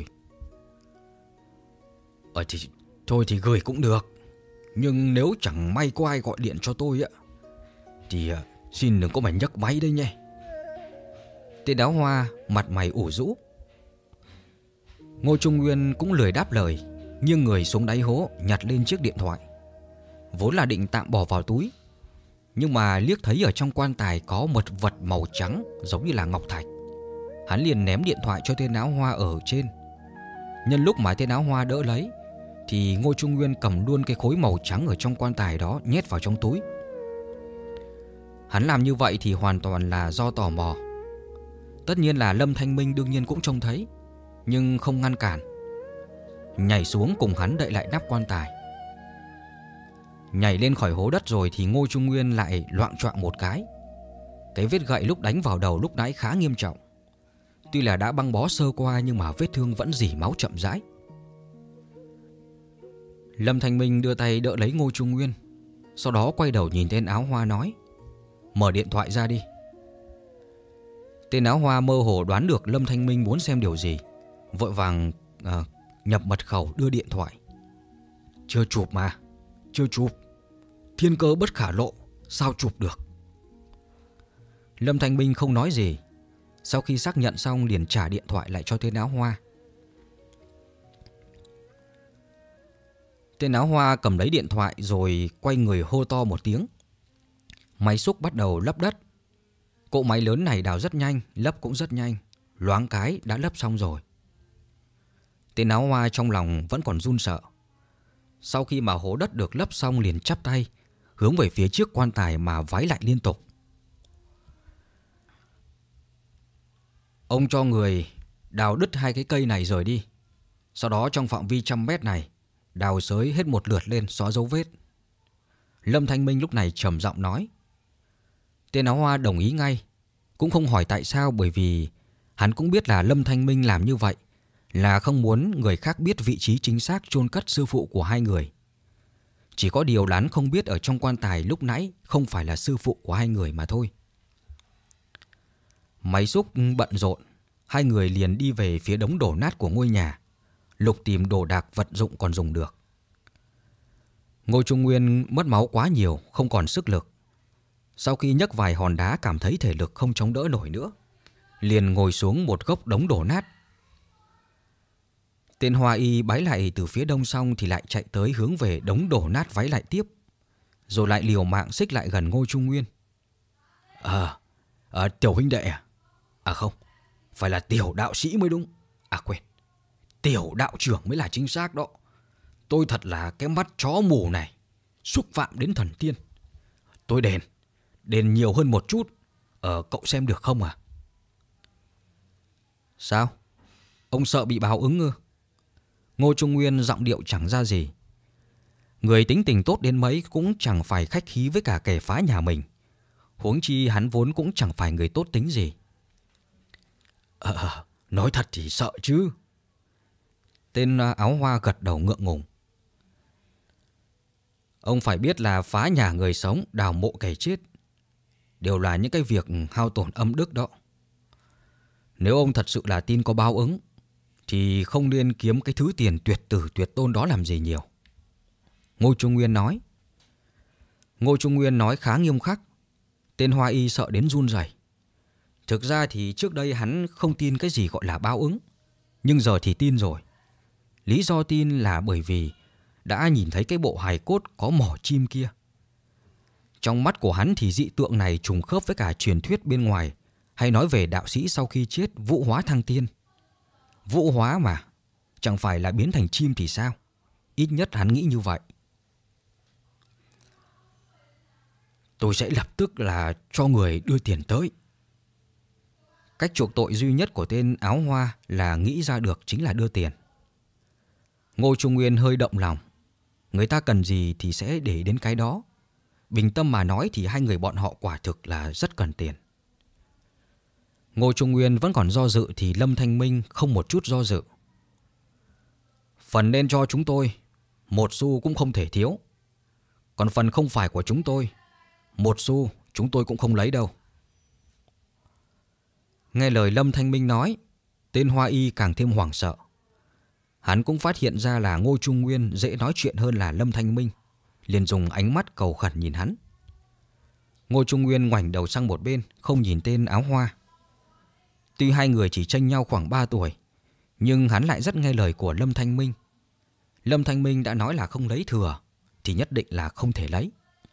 Speaker 2: Thôi thì gửi cũng được, nhưng nếu chẳng may có ai gọi điện cho tôi á thì xin đừng có mà nhấc máy đây nhé.
Speaker 1: Tên áo hoa mặt mày ủ rũ. Ngô Trung Nguyên cũng lười đáp lời, nghiêng người xuống đáy hố nhặt lên chiếc điện thoại. Vốn là định tạm bỏ vào túi, nhưng mà liếc thấy ở trong quan tài có một vật màu trắng giống như là ngọc thạch. Hắn liền ném điện thoại cho tên áo hoa ở trên. Nhân lúc mà tên áo hoa đỡ lấy thì Ngô Trung Nguyên cầm luôn cái khối màu trắng ở trong quan tài đó nhét vào trong túi. Hắn làm như vậy thì hoàn toàn là do tò mò. Tất nhiên là Lâm Thanh Minh đương nhiên cũng trông thấy, nhưng không ngăn cản, nhảy xuống cùng hắn đậy lại nắp quan tài. Nhảy lên khỏi hố đất rồi thì Ngô Trung Nguyên lại loạng choạng một cái. Cái vết gậy lúc đánh vào đầu lúc nãy khá nghiêm trọng. Tuy là đã băng bó sơ qua nhưng mà vết thương vẫn rỉ máu chậm rãi. Lâm Thanh Minh đưa tay đỡ lấy Ngô Trung Nguyên, sau đó quay đầu nhìn tên áo hoa nói: Mở điện thoại ra đi. Tên áo hoa mơ hồ đoán được Lâm Thanh Minh muốn xem điều gì, vội vàng nhập mật khẩu đưa điện thoại.
Speaker 2: Chưa chụp mà, chưa chụp. Thiên cơ bất khả lộ, sao chụp được?
Speaker 1: Lâm Thanh Minh không nói gì. Sau khi xác nhận xong liền trả điện thoại lại cho tên áo hoa. Tên áo hoa cầm lấy điện thoại rồi quay người hô to một tiếng. Máy xúc bắt đầu lấp đất. Cỗ máy lớn này đào rất nhanh, lấp cũng rất nhanh. Loáng cái đã lấp xong rồi. Tên áo hoa trong lòng vẫn còn run sợ. Sau khi mà hố đất được lấp xong liền chắp tay hướng về phía trước quan tài mà vái lại liên tục.
Speaker 2: Ông cho người đào đứt hai cái cây này rồi đi. Sau đó trong phạm vi 100 mét này
Speaker 1: đào xới hết một lượt lên xóa dấu vết. Lâm Thanh Minh lúc này trầm giọng nói. Tên áo hoa đồng ý ngay, cũng không hỏi tại sao, bởi vì hắn cũng biết là Lâm Thanh Minh làm như vậy là không muốn người khác biết vị trí chính xác chôn cất sư phụ của hai người. Chỉ có điều hắn không biết ở trong quan tài lúc nãy không phải là sư phụ của hai người mà thôi. Máy xúc bận rộn, hai người liền đi về phía đống đổ nát của ngôi nhà, lục tìm đồ đạc vật dụng còn dùng được. Ngô Trung Nguyên mất máu quá nhiều, không còn sức lực. Sau khi nhấc vài hòn đá cảm thấy thể lực không chống đỡ nổi nữa, liền ngồi xuống một gốc đống đổ nát. Tên Hoa Y bái lại từ phía đông xong thì lại chạy tới hướng về đống đổ nát vái lại tiếp, rồi lại liều mạng xích lại gần Ngô Trung Nguyên.
Speaker 2: Tiểu huynh đệ à? À không, phải là tiểu đạo sĩ mới đúng. À quên, tiểu đạo trưởng mới là chính xác đó. Tôi thật là cái mắt chó mù này, xúc phạm đến thần tiên. Tôi đền nhiều hơn một chút. Cậu xem được không à?
Speaker 1: Sao? Ông sợ bị báo ứng ư? Ngô Trung Nguyên giọng điệu chẳng ra gì. Người tính tình tốt đến mấy cũng chẳng phải khách khí với cả kẻ phá nhà mình. Huống chi hắn vốn cũng chẳng phải người tốt tính gì.
Speaker 2: Nói thật thì sợ chứ.
Speaker 1: Tên áo hoa gật đầu ngượng ngùng. Ông phải biết là phá nhà người sống, đào mộ kẻ chết đều là những cái việc hao tổn âm đức đó. Nếu ông thật sự là tin có báo ứng thì không nên kiếm cái thứ tiền tuyệt tử tuyệt tôn đó làm gì nhiều. Ngô Trung Nguyên nói. Ngô Trung Nguyên nói khá nghiêm khắc. Tên Hoa Y sợ đến run rẩy. Thực ra thì trước đây hắn không tin cái gì gọi là báo ứng, nhưng giờ thì tin rồi. Lý do tin là bởi vì đã nhìn thấy cái bộ hài cốt có mỏ chim kia. Trong mắt của hắn thì dị tượng này trùng khớp với cả truyền thuyết bên ngoài, hay nói về đạo sĩ sau khi chết vũ hóa thăng tiên. Vũ hóa mà, chẳng phải là biến thành chim thì sao? Ít nhất hắn nghĩ như vậy.
Speaker 2: Tôi sẽ lập tức là cho người đưa tiền tới.
Speaker 1: Cách chuộc tội duy nhất của tên áo hoa là nghĩ ra được chính là đưa tiền. Ngô Trung Nguyên hơi động lòng. Người ta cần gì thì sẽ để đến cái đó. Bình tâm mà nói thì hai người bọn họ quả thực là rất cần tiền. Ngô Trung Nguyên vẫn còn do dự thì Lâm Thanh Minh không một chút do dự. Phần nên cho chúng tôi, một xu cũng không thể thiếu. Còn phần không phải của chúng tôi, một xu chúng tôi cũng không lấy đâu. Nghe lời Lâm Thanh Minh nói, tên Hoa Y càng thêm hoảng sợ. Hắn cũng phát hiện ra là Ngô Trung Nguyên dễ nói chuyện hơn là Lâm Thanh Minh, liền dùng ánh mắt cầu khẩn nhìn hắn. Ngô Trung Nguyên ngoảnh đầu sang một bên, không nhìn tên áo hoa. Tuy hai người chỉ chênh nhau khoảng 3 tuổi, nhưng hắn lại rất nghe lời của Lâm Thanh Minh. Lâm Thanh Minh đã nói là không lấy thừa thì nhất định là không thể lấy.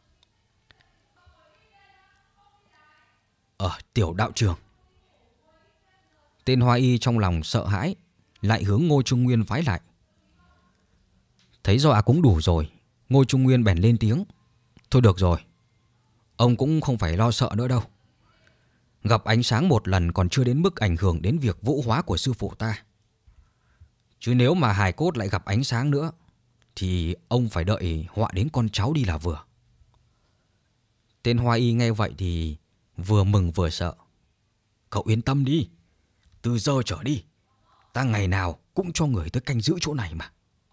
Speaker 2: Tiểu đạo trưởng.
Speaker 1: Tên Hoa Y trong lòng sợ hãi, lại hướng Ngô Trung Nguyên vái lại. Thấy dọa cũng đủ rồi, Ngô Trung Nguyên bèn lên tiếng. Thôi được rồi, ông cũng không phải lo sợ nữa đâu. Gặp ánh sáng một lần còn chưa đến mức ảnh hưởng đến việc vũ hóa của sư phụ ta. Chứ nếu mà hài cốt lại gặp ánh sáng nữa thì ông phải đợi họa đến con cháu đi là vừa. Tên Hoa Y nghe vậy thì vừa mừng vừa sợ.
Speaker 2: Cậu yên tâm đi, từ giờ trở đi ta ngày nào cũng cho người tới canh giữ chỗ này mà.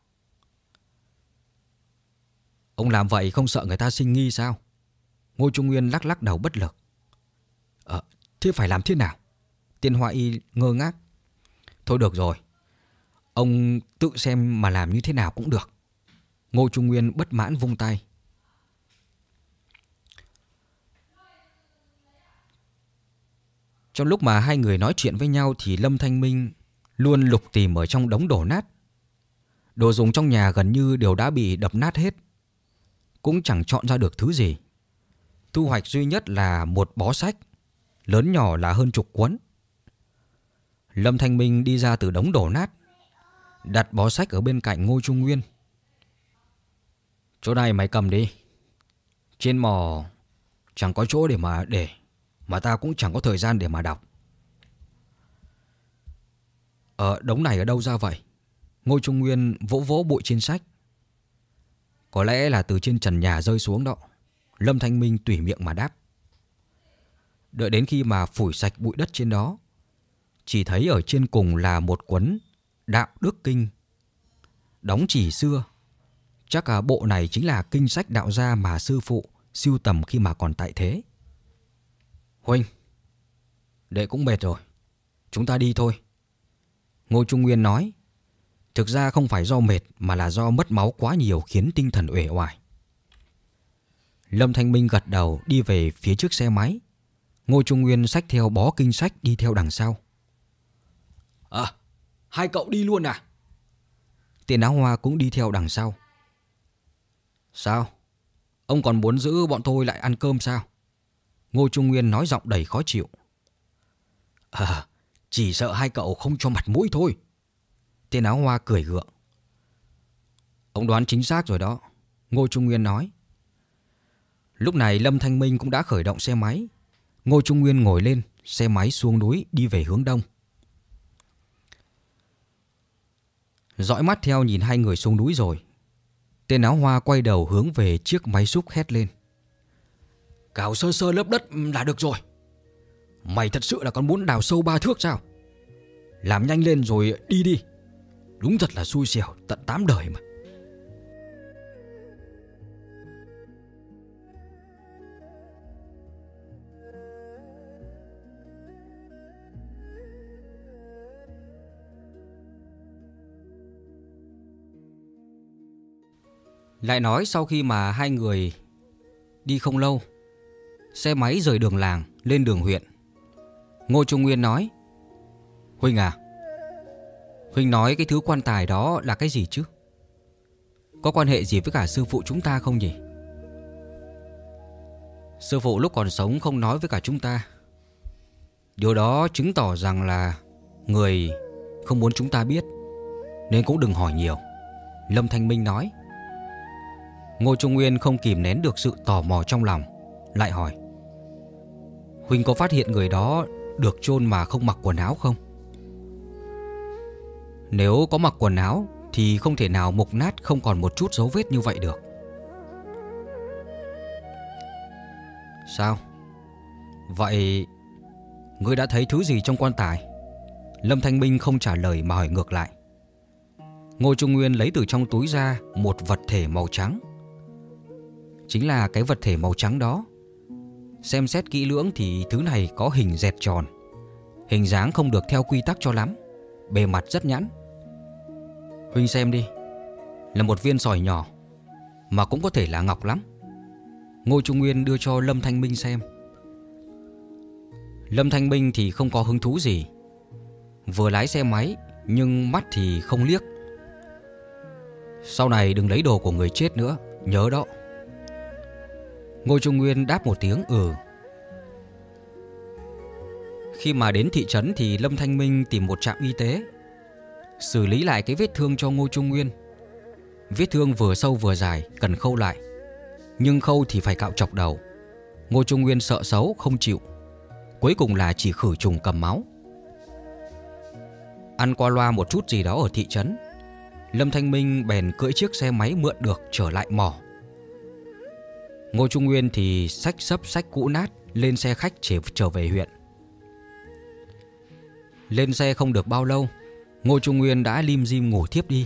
Speaker 1: Ông làm vậy không sợ người ta sinh nghi sao? Ngô Trung Nguyên lắc lắc đầu bất lực.
Speaker 2: Thế phải làm thế nào?
Speaker 1: Tên Hoa Y ngơ ngác. Thôi được rồi, ông tự xem mà làm như thế nào cũng được. Ngô Trung Nguyên bất mãn vung tay. Trong lúc mà hai người nói chuyện với nhau thì Lâm Thanh Minh luôn lục tìm ở trong đống đổ nát. Đồ dùng trong nhà gần như đều đã bị đập nát hết, cũng chẳng chọn ra được thứ gì. Thu hoạch duy nhất là một bó sách, lớn nhỏ là hơn chục cuốn. Lâm Thanh Minh đi ra từ đống đổ nát, đặt bó sách ở bên cạnh Ngô Trung Nguyên. Chỗ này mày cầm đi. Trên mỏ chẳng có chỗ để mà ta cũng chẳng có thời gian để mà đọc. Đống này ở đâu ra vậy? Ngô Trung Nguyên vỗ vỗ bụi trên sách. Có lẽ là từ trên trần nhà rơi xuống đó. Lâm Thanh Minh tùy miệng mà đáp. Đợi đến khi mà phủi sạch bụi đất trên đó, chỉ thấy ở trên cùng là một cuốn Đạo Đức Kinh đóng chỉ xưa. Chắc cả bộ này chính là kinh sách đạo gia mà sư phụ sưu tầm khi mà còn tại thế. Huynh, đệ cũng mệt rồi, chúng ta đi thôi. Ngô Trung Nguyên nói. Thực ra không phải do mệt mà là do mất máu quá nhiều khiến tinh thần uể oải. Lâm Thanh Minh gật đầu đi về phía trước xe máy. Ngô Trung Nguyên xách theo bó kinh sách đi theo đằng sau.
Speaker 2: Hai cậu đi luôn à?
Speaker 1: Tiền Áo Hoa cũng đi theo đằng sau.
Speaker 2: Sao? Ông còn muốn giữ bọn tôi lại ăn cơm sao?
Speaker 1: Ngô Trung Nguyên nói giọng đầy khó chịu.
Speaker 2: Chỉ sợ hai cậu không cho mặt mũi thôi.
Speaker 1: Tiền Áo Hoa cười gượng.
Speaker 2: Ông đoán chính xác rồi đó,
Speaker 1: Ngô Trung Nguyên nói. Lúc này Lâm Thanh Minh cũng đã khởi động xe máy. Ngô Trung Nguyên ngồi lên xe máy xuống núi đi về hướng đông. Dõi mắt theo nhìn hai người xuống núi rồi, Tên Áo Hoa quay đầu hướng về chiếc máy xúc hét lên.
Speaker 2: Cào sơ sơ lớp đất là được rồi. Mày thật sự là còn muốn đào sâu 3 thước sao? Làm nhanh lên rồi đi đi. Đúng thật là xui xẻo tận 8 đời mà.
Speaker 1: Lại nói sau khi mà hai người đi không lâu, xe máy rời đường làng lên đường huyện. Ngô Trung Nguyên nói. Huynh à, Huynh nói cái thứ quan tài đó là cái gì chứ? Có quan hệ gì với cả sư phụ chúng ta không nhỉ? Sư phụ lúc còn sống không nói với cả chúng ta. Điều đó chứng tỏ rằng là người không muốn chúng ta biết, nên cũng đừng hỏi nhiều, Lâm Thanh Minh nói. Ngô Trung Nguyên không kìm nén được sự tò mò trong lòng, lại hỏi. Huynh có phát hiện người đó được chôn mà không mặc quần áo không? Nếu có mặc quần áo thì không thể nào mục nát không còn một chút dấu vết như vậy được. Sao? Vậy ngươi đã thấy thứ gì trong quan tài? Lâm Thanh Minh không trả lời mà hỏi ngược lại. Ngô Trung Nguyên lấy từ trong túi ra một vật thể màu trắng. Chính là cái vật thể màu trắng đó. Xem xét kỹ lưỡng thì thứ này có hình dẹt tròn, hình dáng không được theo quy tắc cho lắm, bề mặt rất nhẵn. Huynh xem đi, là một viên sỏi nhỏ, mà cũng có thể là ngọc lắm. Ngô Trung Nguyên đưa cho Lâm Thanh Minh xem. Lâm Thanh Minh thì không có hứng thú gì, vừa lái xe máy nhưng mắt thì không liếc. Sau này đừng lấy đồ của người chết nữa, nhớ đó. Ngô Trung Nguyên đáp một tiếng ừ. Khi mà đến thị trấn thì Lâm Thanh Minh tìm một trạm y tế, xử lý lại cái vết thương cho Ngô Trung Nguyên. Vết thương vừa sâu vừa dài, cần khâu lại, nhưng khâu thì phải cạo chọc đầu. Ngô Trung Nguyên sợ xấu không chịu, cuối cùng là chỉ khử trùng cầm máu. Ăn qua loa một chút gì đó ở thị trấn, Lâm Thanh Minh bèn cưỡi chiếc xe máy mượn được trở lại mỏ. Ngô Trung Nguyên thì xách xấp xách cũ nát lên xe khách trở về huyện. Lên xe không được bao lâu, Ngô Trung Nguyên đã lim dim ngủ thiếp đi.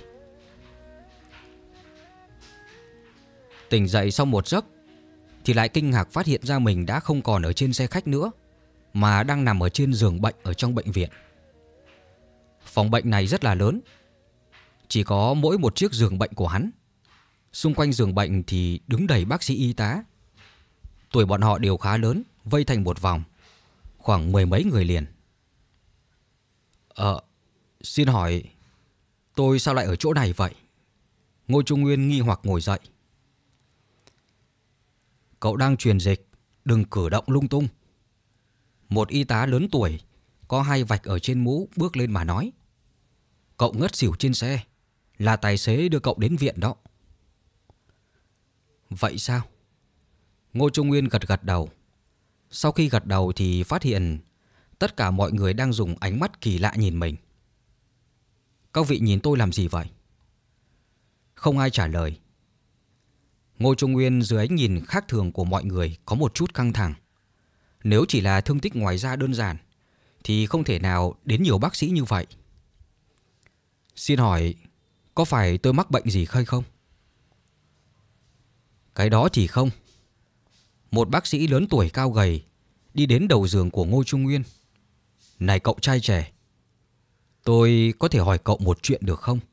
Speaker 1: Tỉnh dậy sau một giấc thì lại kinh ngạc phát hiện ra mình đã không còn ở trên xe khách nữa, mà đang nằm ở trên giường bệnh ở trong bệnh viện. Phòng bệnh này rất là lớn, chỉ có mỗi một chiếc giường bệnh của hắn. Xung quanh giường bệnh thì đứng đầy bác sĩ y tá. Tuổi bọn họ đều khá lớn, vây thành một vòng, khoảng 10 mấy người liền. Xin hỏi tôi sao lại ở chỗ này vậy? Ngô Trung Nguyên nghi hoặc ngồi dậy. Cậu đang truyền dịch, đừng cử động lung tung. Một y tá lớn tuổi, có 2 vạch ở trên mũ bước lên mà nói. Cậu ngất xỉu trên xe, là tài xế đưa cậu đến viện đó. Vậy sao? Ngô Trung Nguyên gật gật đầu. Sau khi gật đầu thì phát hiện tất cả mọi người đang dùng ánh mắt kỳ lạ nhìn mình. Các vị nhìn tôi làm gì vậy? Không ai trả lời. Ngô Trung Nguyên dưới ánh nhìn khác thường của mọi người có một chút căng thẳng. Nếu chỉ là thương tích ngoài da đơn giản thì không thể nào đến nhiều bác sĩ như vậy. Xin hỏi, có phải tôi mắc bệnh gì hay không? Cái đó thì không. Một bác sĩ lớn tuổi cao gầy đi đến đầu giường của Ngô Trung Nguyên. Này cậu trai trẻ, tôi có thể hỏi cậu một chuyện được không?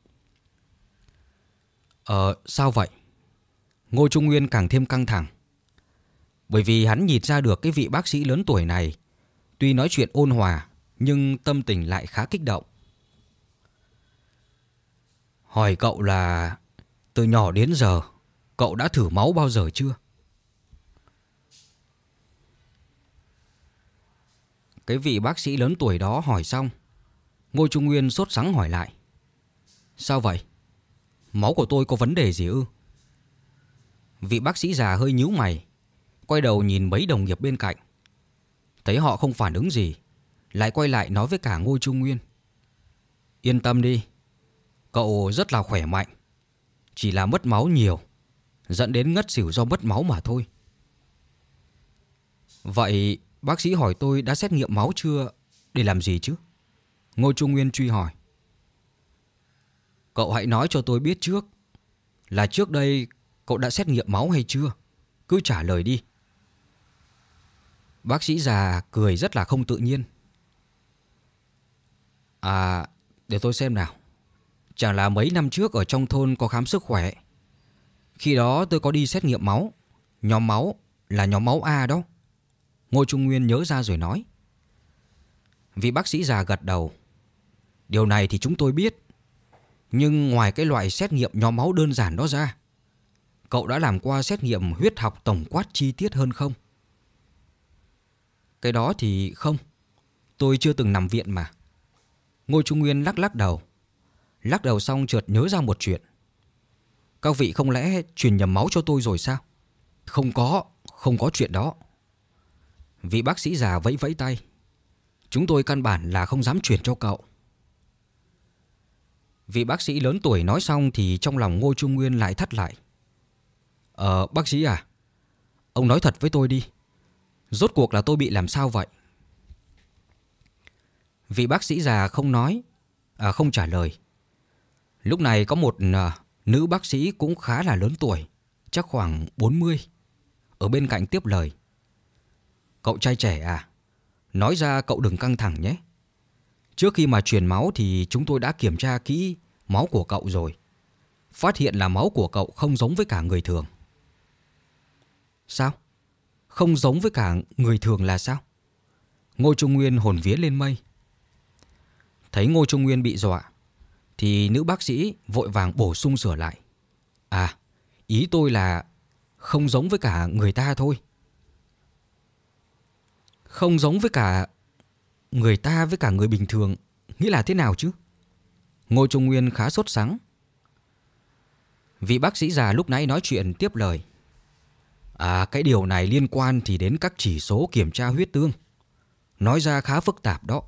Speaker 1: Sao vậy? Ngô Trung Nguyên càng thêm căng thẳng. Bởi vì hắn nhìn ra được cái vị bác sĩ lớn tuổi này tuy nói chuyện ôn hòa nhưng tâm tình lại khá kích động. Hỏi cậu là từ nhỏ đến giờ cậu đã thử máu bao giờ chưa? Cái vị bác sĩ lớn tuổi đó hỏi xong, Ngô Trung Nguyên sốt sắng hỏi lại. Sao vậy? Máu của tôi có vấn đề gì ư? Vị bác sĩ già hơi nhíu mày, quay đầu nhìn mấy đồng nghiệp bên cạnh. Thấy họ không phản ứng gì, lại quay lại nói với cả Ngô Trung Nguyên. Yên tâm đi, cậu rất là khỏe mạnh. Chỉ là mất máu nhiều, dẫn đến ngất xỉu do mất máu mà thôi. Vậy bác sĩ hỏi tôi đã xét nghiệm máu chưa? Để làm gì chứ? Ngô Trung Nguyên truy hỏi. Cậu hãy nói cho tôi biết trước là trước đây cậu đã xét nghiệm máu hay chưa? Cứ trả lời đi. Bác sĩ già cười rất là không tự nhiên. Để tôi xem nào. Chẳng là mấy năm trước ở trong thôn có khám sức khỏe. Khi đó tôi có đi xét nghiệm máu. Nhóm máu là nhóm máu A đó. Ngô Trung Nguyên nhớ ra rồi nói. Vị bác sĩ già gật đầu. Điều này thì chúng tôi biết. Nhưng ngoài cái loại xét nghiệm nhóm máu đơn giản đó ra, cậu đã làm qua xét nghiệm huyết học tổng quát chi tiết hơn không? Cái đó thì không. Tôi chưa từng nằm viện mà. Ngô Trung Nguyên lắc đầu. Lắc đầu xong chợt nhớ ra một chuyện. Các vị không lẽ truyền nhầm máu cho tôi rồi sao? Không có chuyện đó. Vị bác sĩ già vẫy vẫy tay. Chúng tôi căn bản là không dám truyền cho cậu. Vị bác sĩ lớn tuổi nói xong thì trong lòng Ngô Trung Nguyên lại thắt lại. Bác sĩ à, ông nói thật với tôi đi. Rốt cuộc là tôi bị làm sao vậy? Vị bác sĩ già không trả lời. Lúc này có một nữ bác sĩ cũng khá là lớn tuổi, chắc khoảng 40, ở bên cạnh tiếp lời. Cậu trai trẻ à, nói ra cậu đừng căng thẳng nhé. Trước khi mà truyền máu thì chúng tôi đã kiểm tra kỹ máu của cậu rồi. Phát hiện là máu của cậu không giống với cả người thường. Sao? Không giống với cả người thường là sao? Ngô Trung Nguyên hồn vía lên mây. Thấy Ngô Trung Nguyên bị dọa thì nữ bác sĩ vội vàng bổ sung sửa lại. Ý tôi là không giống với cả người ta thôi. Không giống với cả người ta với cả người bình thường nghĩa là thế nào chứ? Ngô Trung Nguyên khá sốt sắng. Vị bác sĩ già lúc nãy nói chuyện tiếp lời. Cái điều này liên quan thì đến các chỉ số kiểm tra huyết tương. Nói ra khá phức tạp đó.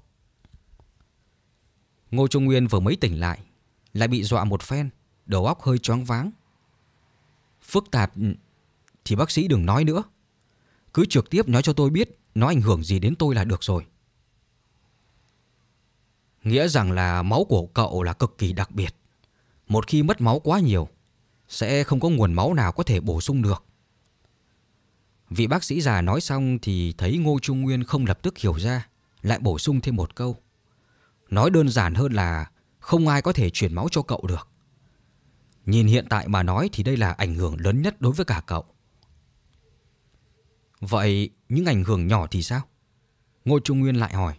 Speaker 1: Ngô Trung Nguyên vừa mới tỉnh lại bị dọa một phen, đầu óc hơi choáng váng. Phức tạp thì bác sĩ đừng nói nữa. Cứ trực tiếp nói cho tôi biết nó ảnh hưởng gì đến tôi là được rồi. Nghĩa rằng là máu của cậu là cực kỳ đặc biệt. Một khi mất máu quá nhiều, sẽ không có nguồn máu nào có thể bổ sung được. Vị bác sĩ già nói xong thì thấy Ngô Trung Nguyên không lập tức hiểu ra, lại bổ sung thêm một câu. Nói đơn giản hơn là không ai có thể chuyển máu cho cậu được. Nhìn hiện tại mà nói thì đây là ảnh hưởng lớn nhất đối với cả cậu. Vậy những ảnh hưởng nhỏ thì sao? Ngô Trung Nguyên lại hỏi.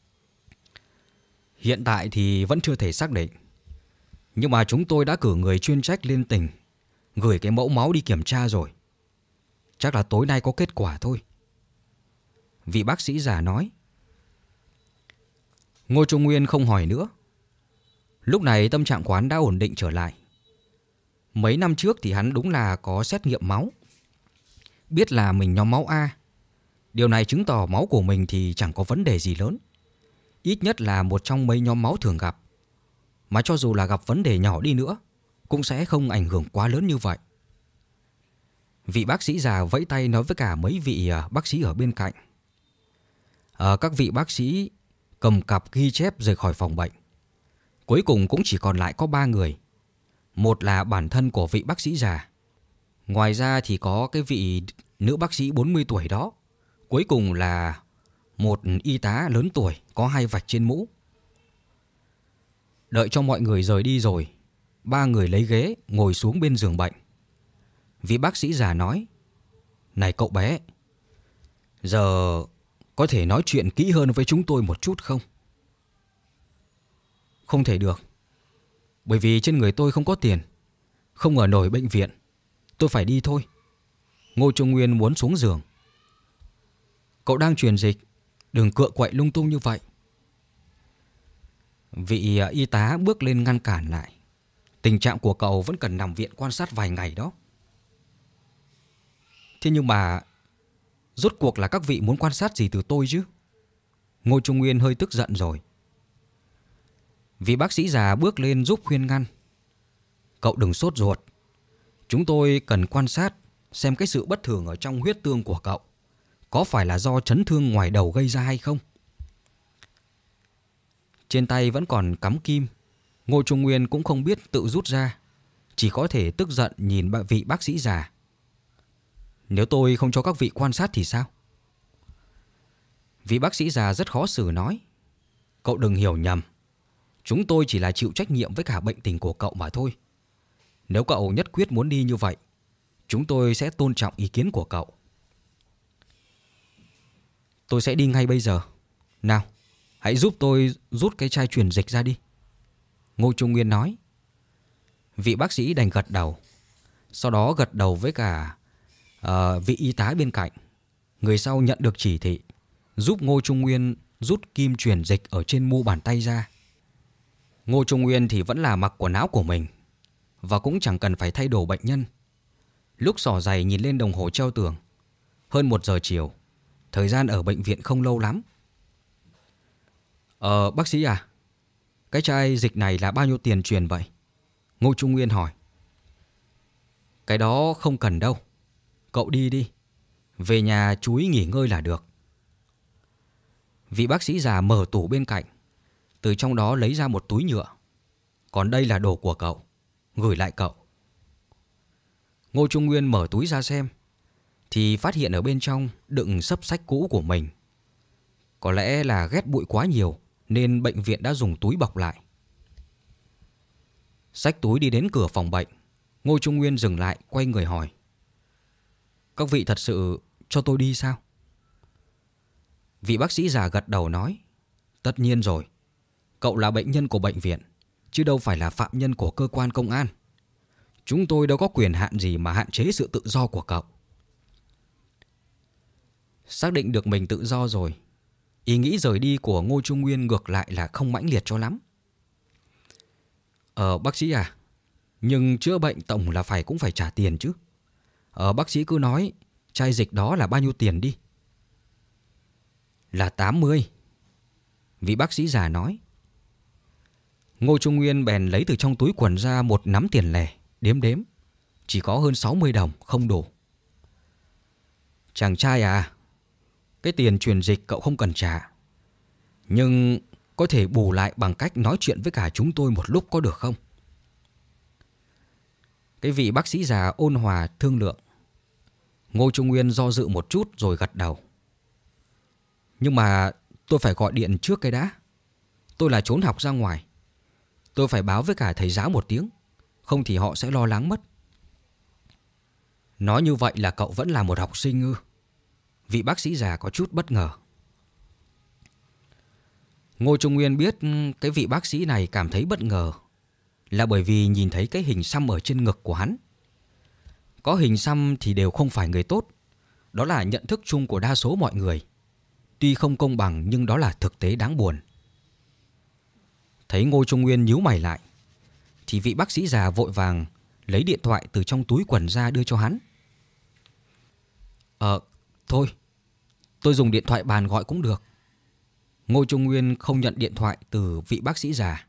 Speaker 1: Hiện tại thì vẫn chưa thể xác định. Nhưng mà chúng tôi đã cử người chuyên trách lên tỉnh, gửi cái mẫu máu đi kiểm tra rồi. Chắc là tối nay có kết quả thôi. Vị bác sĩ già nói. Ngô Trung Nguyên không hỏi nữa. Lúc này tâm trạng của hắn đã ổn định trở lại. Mấy năm trước thì hắn đúng là có xét nghiệm máu, biết là mình nhóm máu A. Điều này chứng tỏ máu của mình thì chẳng có vấn đề gì lớn. Ít nhất là một trong mấy nhóm máu thường gặp. Mà cho dù là gặp vấn đề nhỏ đi nữa, cũng sẽ không ảnh hưởng quá lớn như vậy. Vị bác sĩ già vẫy tay nói với cả mấy vị bác sĩ ở bên cạnh. Các vị bác sĩ cầm cặp ghi chép rời khỏi phòng bệnh. Cuối cùng cũng chỉ còn lại có 3 người. Một là bản thân của vị bác sĩ già. Ngoài ra thì có cái vị nữ bác sĩ 40 tuổi đó. Cuối cùng là một y tá lớn tuổi có 2 vạch trên mũ. Đợi cho mọi người rời đi rồi, 3 người lấy ghế ngồi xuống bên giường bệnh. Vị bác sĩ già nói: "Này cậu bé, giờ có thể nói chuyện kỹ hơn với chúng tôi một chút không?" "Không thể được. Bởi vì trên người tôi không có tiền, không ở nổi bệnh viện. Tôi phải đi thôi." Ngô Trung Nguyên muốn xuống giường. "Cậu đang truyền dịch, đừng cựa quậy lung tung như vậy." Vị y tá bước lên ngăn cản lại. "Tình trạng của cậu vẫn cần nằm viện quan sát vài ngày đó." "Thế nhưng mà rốt cuộc là các vị muốn quan sát gì từ tôi chứ?" Ngô Trung Nguyên hơi tức giận rồi. Vị bác sĩ già bước lên giúp khuyên ngăn. "Cậu đừng sốt ruột. Chúng tôi cần quan sát xem cái sự bất thường ở trong huyết tương của cậu có phải là do chấn thương ngoài đầu gây ra hay không." Trên tay vẫn còn cắm kim. Ngô Trung Nguyên cũng không biết tự rút ra, chỉ có thể tức giận nhìn vị bác sĩ già. "Nếu tôi không cho các vị quan sát thì sao?" Vị bác sĩ già rất khó xử nói: "Cậu đừng hiểu nhầm. Chúng tôi chỉ là chịu trách nhiệm với cả bệnh tình của cậu mà thôi. Nếu cậu nhất quyết muốn đi như vậy, chúng tôi sẽ tôn trọng ý kiến của cậu." "Tôi sẽ đi ngay bây giờ. Nào, hãy giúp tôi rút cái chai truyền dịch ra đi." Ngô Trung Nguyên nói. Vị bác sĩ đành gật đầu. Sau đó gật đầu với cả vị y tá bên cạnh. Người sau nhận được chỉ thị, giúp Ngô Trung Nguyên rút kim truyền dịch ở trên mu bàn tay ra. Ngô Trung Nguyên thì vẫn là mặc quần áo của mình và cũng chẳng cần phải thay đồ bệnh nhân. Lúc xỏ giày nhìn lên đồng hồ treo tường, hơn 1 giờ chiều. Thời gian ở bệnh viện không lâu lắm. Bác sĩ à, cái chai dịch này là bao nhiêu tiền truyền vậy?" Ngô Trung Nguyên hỏi. "Cái đó không cần đâu. Cậu đi đi. Về nhà chú ý nghỉ ngơi là được." Vị bác sĩ già mở tủ bên cạnh, từ trong đó lấy ra một túi nhựa. "Còn đây là đồ của cậu, gửi lại cậu." Ngô Trung Nguyên mở túi ra xem, thì phát hiện ở bên trong đựng xấp sách cũ của mình. Có lẽ là ghét bụi quá nhiều nên bệnh viện đã dùng túi bọc lại. Xách túi đi đến cửa phòng bệnh, Ngô Trung Nguyên dừng lại quay người hỏi: "Các vị thật sự cho tôi đi sao?" Vị bác sĩ già gật đầu nói: "Tất nhiên rồi. Cậu là bệnh nhân của bệnh viện, chứ đâu phải là phạm nhân của cơ quan công an. Chúng tôi đâu có quyền hạn gì mà hạn chế sự tự do của cậu." Xác định được mình tự do rồi, ý nghĩ rời đi của Ngô Trung Nguyên ngược lại là không mãnh liệt cho lắm. Bác sĩ à, nhưng chữa bệnh tổng là cũng phải trả tiền chứ. Bác sĩ cứ nói chai dịch đó là bao nhiêu tiền đi." "Là 80." Vị bác sĩ già nói. Ngô Trung Nguyên bèn lấy từ trong túi quần ra một nắm tiền lẻ, đếm. Chỉ có hơn 60 đồng, không đủ. "Chàng trai à, cái tiền truyền dịch cậu không cần trả, nhưng có thể bù lại bằng cách nói chuyện với cả chúng tôi một lúc có được không?" Cái vị bác sĩ già ôn hòa thương lượng. Ngô Trung Nguyên do dự một chút rồi gật đầu. "Nhưng mà tôi phải gọi điện trước cái đã. Tôi là trốn học ra ngoài. Tôi phải báo với cả thầy giáo một tiếng, không thì họ sẽ lo lắng mất." "Nói như vậy là cậu vẫn là một học sinh ư?" Vị bác sĩ già có chút bất ngờ. Ngô Trung Nguyên biết cái vị bác sĩ này cảm thấy bất ngờ là bởi vì nhìn thấy cái hình xăm ở trên ngực của hắn. Có hình xăm thì đều không phải người tốt. Đó là nhận thức chung của đa số mọi người. Tuy không công bằng nhưng đó là thực tế đáng buồn. Thấy Ngô Trung Nguyên nhíu mày lại, thì vị bác sĩ già vội vàng lấy điện thoại từ trong túi quần ra đưa cho hắn. Thôi, tôi dùng điện thoại bàn gọi cũng được." Ngô Trung Nguyên không nhận điện thoại từ vị bác sĩ già.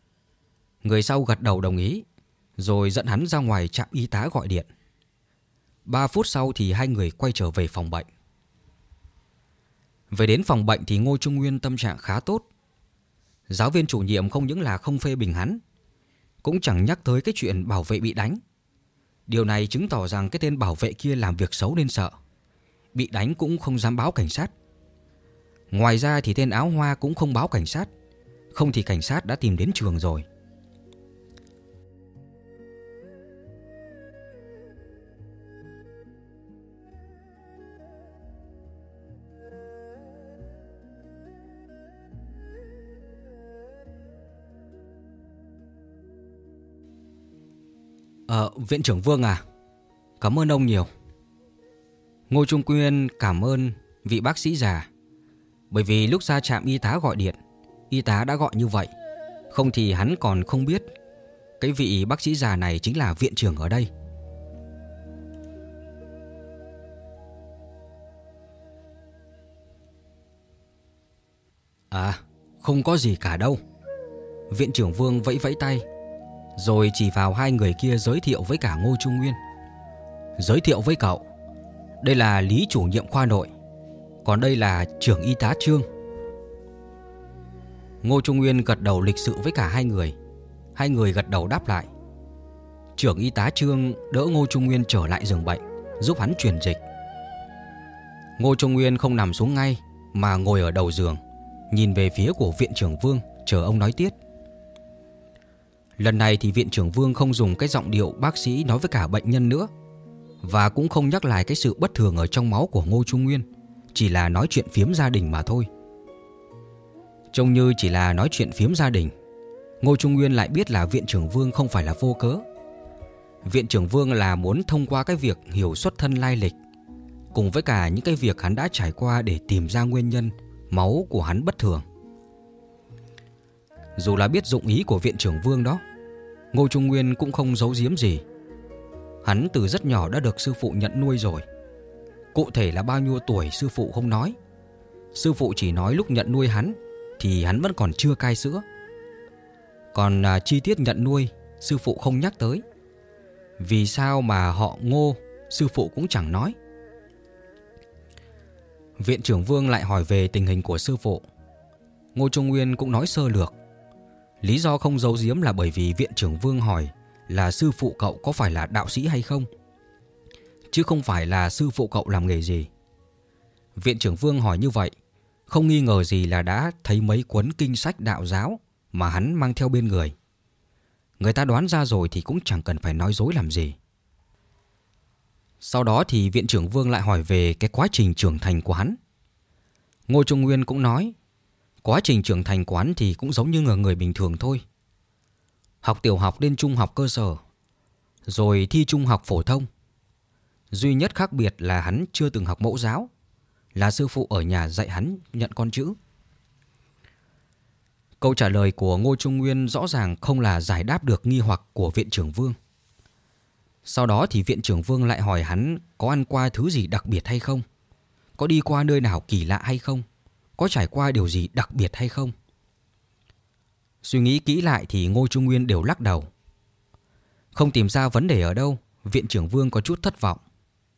Speaker 1: Người sau gật đầu đồng ý, rồi dẫn hắn ra ngoài trạm y tá gọi điện. 3 phút sau thì hai người quay trở về phòng bệnh. Về đến phòng bệnh thì Ngô Trung Nguyên tâm trạng khá tốt. Giáo viên chủ nhiệm không những là không phê bình hắn, cũng chẳng nhắc tới cái chuyện bảo vệ bị đánh. Điều này chứng tỏ rằng cái tên bảo vệ kia làm việc xấu nên sợ. Bị đánh cũng không dám báo cảnh sát. Ngoài ra thì tên áo hoa cũng không báo cảnh sát, không thì cảnh sát đã tìm đến trường rồi. Viện trưởng Vương à, cảm ơn ông nhiều. Ngô Trung Nguyên cảm ơn vị bác sĩ già, bởi vì lúc ra trạm y tá gọi điện, y tá đã gọi như vậy. Không thì hắn còn không biết cái vị bác sĩ già này chính là viện trưởng ở đây. À, không có gì cả đâu. Viện trưởng Vương vẫy vẫy tay, rồi chỉ vào hai người kia giới thiệu với cả Ngô Trung Nguyên. Giới thiệu với cậu, đây là Lý chủ nhiệm khoa nội, còn đây là trưởng y tá Trương. Ngô Trung Nguyên gật đầu lịch sự với cả hai người. Hai người gật đầu đáp lại. Trưởng y tá Trương đỡ Ngô Trung Nguyên trở lại giường bệnh, giúp hắn truyền dịch. Ngô Trung Nguyên không nằm xuống ngay mà ngồi ở đầu giường, nhìn về phía của viện trưởng Vương, chờ ông nói tiếp. Lần này thì viện trưởng Vương không dùng cái giọng điệu bác sĩ nói với cả bệnh nhân nữa, và cũng không nhắc lại cái sự bất thường ở trong máu của Ngô Trung Nguyên, chỉ là nói chuyện phiếm gia đình mà thôi. Trông như chỉ là nói chuyện phiếm gia đình, Ngô Trung Nguyên lại biết là viện trưởng Vương không phải là vô cớ. Viện trưởng Vương là muốn thông qua cái việc hiểu xuất thân lai lịch, cùng với cả những cái việc hắn đã trải qua để tìm ra nguyên nhân máu của hắn bất thường. Dù là biết dụng ý của viện trưởng Vương đó, Ngô Trung Nguyên cũng không giấu giếm gì. Hắn từ rất nhỏ đã được sư phụ nhận nuôi rồi. Cụ thể là bao nhiêu tuổi sư phụ không nói. Sư phụ chỉ nói lúc nhận nuôi hắn thì hắn vẫn còn chưa cai sữa. Còn chi tiết nhận nuôi sư phụ không nhắc tới. Vì sao mà họ Ngô sư phụ cũng chẳng nói. Viện trưởng Vương lại hỏi về tình hình của sư phụ. Ngô Trung Nguyên cũng nói sơ lược. Lý do không giấu giếm là bởi vì viện trưởng Vương hỏi là sư phụ cậu có phải là đạo sĩ hay không, chứ không phải là sư phụ cậu làm nghề gì. Viện trưởng Vương hỏi như vậy, không nghi ngờ gì là đã thấy mấy cuốn kinh sách đạo giáo mà hắn mang theo bên người. Người ta đoán ra rồi thì cũng chẳng cần phải nói dối làm gì. Sau đó thì viện trưởng Vương lại hỏi về cái quá trình trưởng thành của hắn. Ngô Trung Nguyên cũng nói, quá trình trưởng thành của hắn thì cũng giống như người bình thường thôi. Học tiểu học đến trung học cơ sở, rồi thi trung học phổ thông. Duy nhất khác biệt là hắn chưa từng học mẫu giáo, là sư phụ ở nhà dạy hắn nhận con chữ. Câu trả lời của Ngô Trung Nguyên rõ ràng không là giải đáp được nghi hoặc của viện trưởng Vương. Sau đó thì viện trưởng Vương lại hỏi hắn có ăn qua thứ gì đặc biệt hay không, có đi qua nơi nào kỳ lạ hay không, có trải qua điều gì đặc biệt hay không. Suy nghĩ kỹ lại thì Ngô Trung Nguyên đều lắc đầu. Không tìm ra vấn đề ở đâu, viện trưởng Vương có chút thất vọng.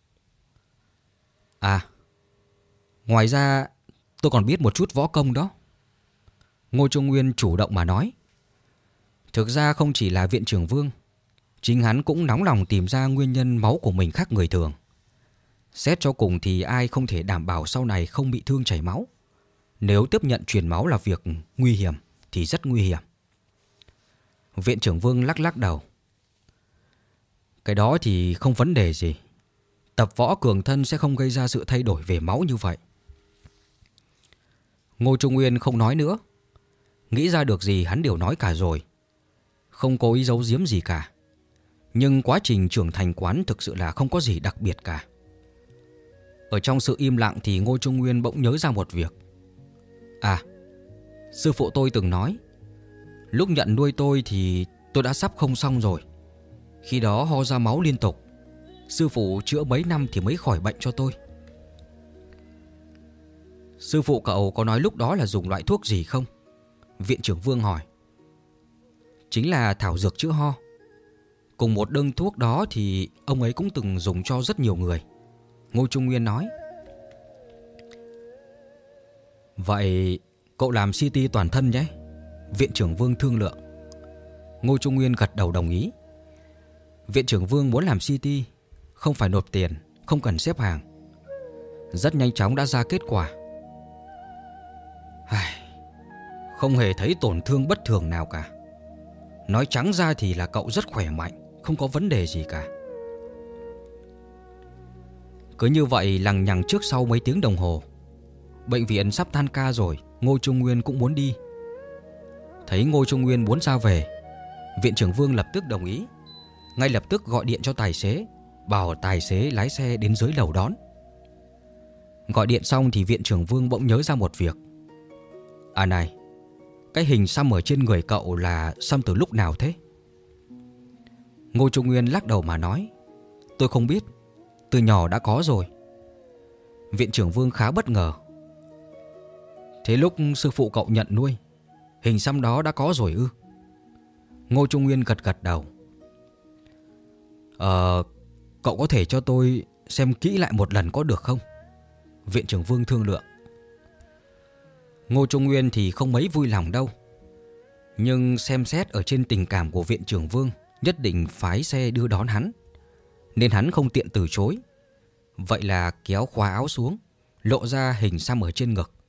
Speaker 1: À, ngoài ra tôi còn biết một chút võ công đó. Ngô Trung Nguyên chủ động mà nói. Thực ra không chỉ là viện trưởng Vương, chính hắn cũng nóng lòng tìm ra nguyên nhân máu của mình khác người thường. Xét cho cùng thì ai không thể đảm bảo sau này không bị thương chảy máu. Nếu tiếp nhận truyền máu là việc nguy hiểm thì rất nguy hiểm. Viện trưởng Vương lắc lắc đầu. Cái đó thì không vấn đề gì. Tập võ cường thân sẽ không gây ra sự thay đổi về máu như vậy. Ngô Trung Nguyên không nói nữa. Nghĩ ra được gì hắn đều nói cả rồi, không cố ý giấu giếm gì cả. Nhưng quá trình trưởng thành quán thực sự là không có gì đặc biệt cả. Ở trong sự im lặng thì Ngô Trung Nguyên bỗng nhớ ra một việc. À, sư phụ tôi từng nói, lúc nhận nuôi tôi thì tôi đã sắp không xong rồi. Khi đó ho ra máu liên tục. Sư phụ chữa mấy năm thì mới khỏi bệnh cho tôi. Sư phụ cậu có nói lúc đó là dùng loại thuốc gì không? Viện trưởng Vương hỏi. Chính là thảo dược chữa ho. Cùng một đơn thuốc đó thì ông ấy cũng từng dùng cho rất nhiều người, Ngô Trung Nguyên nói. Vậy cậu làm CT toàn thân nhé, Viện trưởng Vương thương lượng. Ngô Trung Nguyên gật đầu đồng ý. Viện trưởng Vương muốn làm CT, không phải nộp tiền, không cần xếp hàng. Rất nhanh chóng đã ra kết quả. Không hề thấy tổn thương bất thường nào cả. Nói trắng ra thì là cậu rất khỏe mạnh, không có vấn đề gì cả. Cứ như vậy lằng nhằng trước sau mấy tiếng đồng hồ. Bệnh viện sắp tan ca rồi, Ngô Trung Nguyên cũng muốn đi. Thấy Ngô Trung Nguyên muốn ra về, Viện trưởng Vương lập tức đồng ý. Ngay lập tức gọi điện cho tài xế, bảo tài xế lái xe đến dưới lầu đón. Gọi điện xong thì Viện trưởng Vương bỗng nhớ ra một việc. À này, cái hình xăm ở trên người cậu là xăm từ lúc nào thế? Ngô Trung Nguyên lắc đầu mà nói, tôi không biết, từ nhỏ đã có rồi. Viện trưởng Vương khá bất ngờ. Thế lúc sư phụ cậu nhận nuôi, hình xăm đó đã có rồi ư? Ngô Trung Nguyên gật gật đầu. Cậu có thể cho tôi xem kỹ lại một lần có được không? Viện trưởng Vương thương lượng. Ngô Trung Nguyên thì không mấy vui lòng đâu, nhưng xem xét ở trên tình cảm của Viện trưởng Vương nhất định phái xe đưa đón hắn, nên hắn không tiện từ chối. Vậy là kéo khóa áo xuống, lộ ra hình xăm ở trên ngực.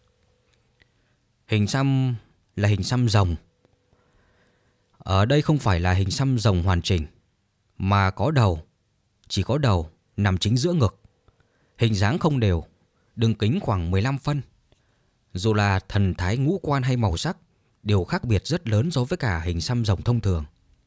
Speaker 1: Hình xăm là hình xăm rồng. Ở đây không phải là hình xăm rồng hoàn chỉnh, mà có đầu, chỉ có đầu nằm chính giữa ngực. Hình dáng không đều, đường kính khoảng 15 phân. Dù là thần thái ngũ quan hay màu sắc đều khác biệt rất lớn so với cả hình xăm rồng thông thường.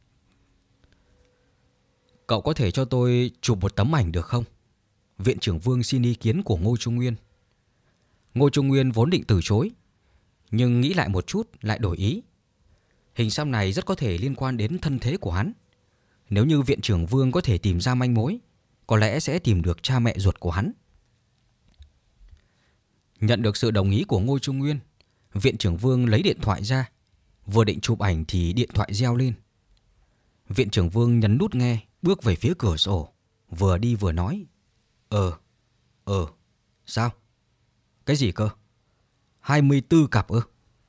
Speaker 1: Cậu có thể cho tôi chụp một tấm ảnh được không? Viện trưởng Vương xin ý kiến của Ngô Trung Nguyên. Ngô Trung Nguyên vốn định từ chối, nhưng nghĩ lại một chút lại đổi ý. Hình xăm này rất có thể liên quan đến thân thế của hắn. Nếu như Viện trưởng Vương có thể tìm ra manh mối, có lẽ sẽ tìm được cha mẹ ruột của hắn. Nhận được sự đồng ý của Ngô Trung Nguyên, Viện trưởng Vương lấy điện thoại ra. Vừa định chụp ảnh thì điện thoại reo lên. Viện trưởng Vương nhấn nút nghe, bước về phía cửa sổ, vừa đi vừa nói. Sao? Cái gì cơ? 24 cặp ư?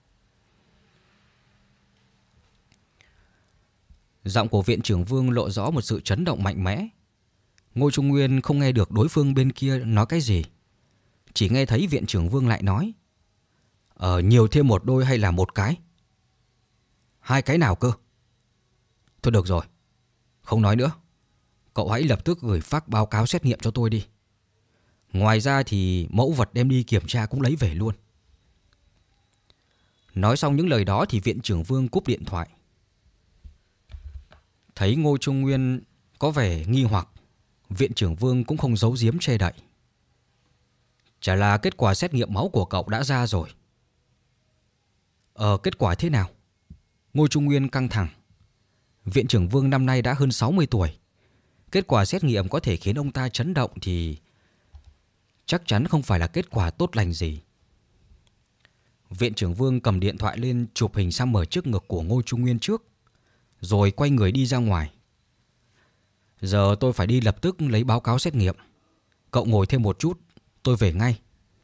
Speaker 1: Giọng của Viện trưởng Vương lộ rõ một sự chấn động mạnh mẽ. Ngô Trung Nguyên không nghe được đối phương bên kia nói cái gì, chỉ nghe thấy Viện trưởng Vương lại nói, nhiều thêm một đôi hay là một cái? Hai cái nào cơ? Thôi được rồi, không nói nữa. Cậu hãy lập tức gửi fax báo cáo xét nghiệm cho tôi đi. Ngoài ra thì mẫu vật đem đi kiểm tra cũng lấy về luôn. Nói xong những lời đó thì Viện trưởng Vương cúp điện thoại. Thấy Ngô Trung Nguyên có vẻ nghi hoặc, Viện trưởng Vương cũng không giấu giếm che đậy. Chả là kết quả xét nghiệm máu của cậu đã ra rồi. Kết quả thế nào? Ngô Trung Nguyên căng thẳng. Viện trưởng Vương năm nay đã hơn 60 tuổi. Kết quả xét nghiệm có thể khiến ông ta chấn động thì chắc chắn không phải là kết quả tốt lành gì. Viện trưởng Vương cầm điện thoại lên chụp hình xăm ở trước ngực của Ngô Trung Nguyên trước, rồi quay người đi ra ngoài. Giờ tôi phải đi lập tức lấy báo cáo xét nghiệm. Cậu ngồi thêm một chút, tôi về ngay.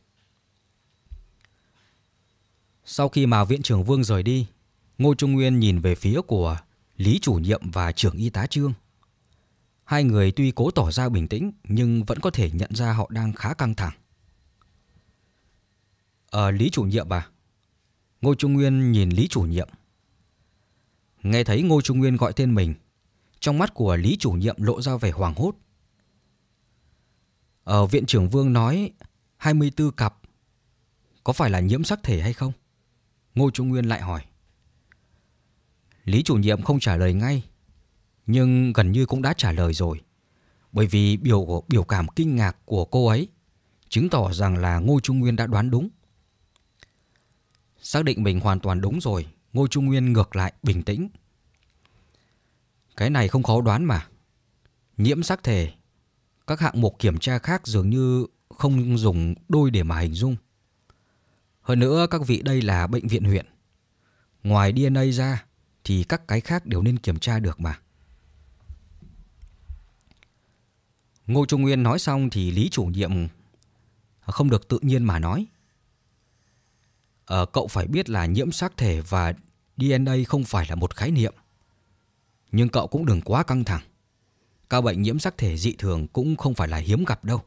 Speaker 1: Sau khi mà Viện trưởng Vương rời đi, Ngô Trung Nguyên nhìn về phía của Lý chủ nhiệm và trưởng y tá Trương. Hai người tuy cố tỏ ra bình tĩnh nhưng vẫn có thể nhận ra họ đang khá căng thẳng. Lý chủ nhiệm à? Ngô Trung Nguyên nhìn Lý chủ nhiệm. Nghe thấy Ngô Trung Nguyên gọi tên mình, trong mắt của Lý chủ nhiệm lộ ra vẻ hoảng hốt. Viện trưởng Vương nói 24 cặp, có phải là nhiễm sắc thể hay không? Ngô Trung Nguyên lại hỏi. Lý chủ nhiệm không trả lời ngay, nhưng gần như cũng đã trả lời rồi, bởi vì biểu cảm kinh ngạc của cô ấy chứng tỏ rằng là Ngô Trung Nguyên đã đoán đúng. Xác định mình hoàn toàn đúng rồi, Ngô Trung Nguyên ngược lại bình tĩnh. Cái này không khó đoán mà. Nhiễm sắc thể, các hạng mục kiểm tra khác dường như không dùng đôi để mà hình dung. Hơn nữa các vị đây là bệnh viện huyện, ngoài DNA ra thì các cái khác đều nên kiểm tra được mà. Ngô Trung Nguyên nói xong thì Lý chủ nhiệm không được tự nhiên mà nói. Cậu phải biết là nhiễm xác thể và DNA không phải là một khái niệm. Nhưng cậu cũng đừng quá căng thẳng. Các bệnh nhiễm xác thể dị thường cũng không phải là hiếm gặp đâu.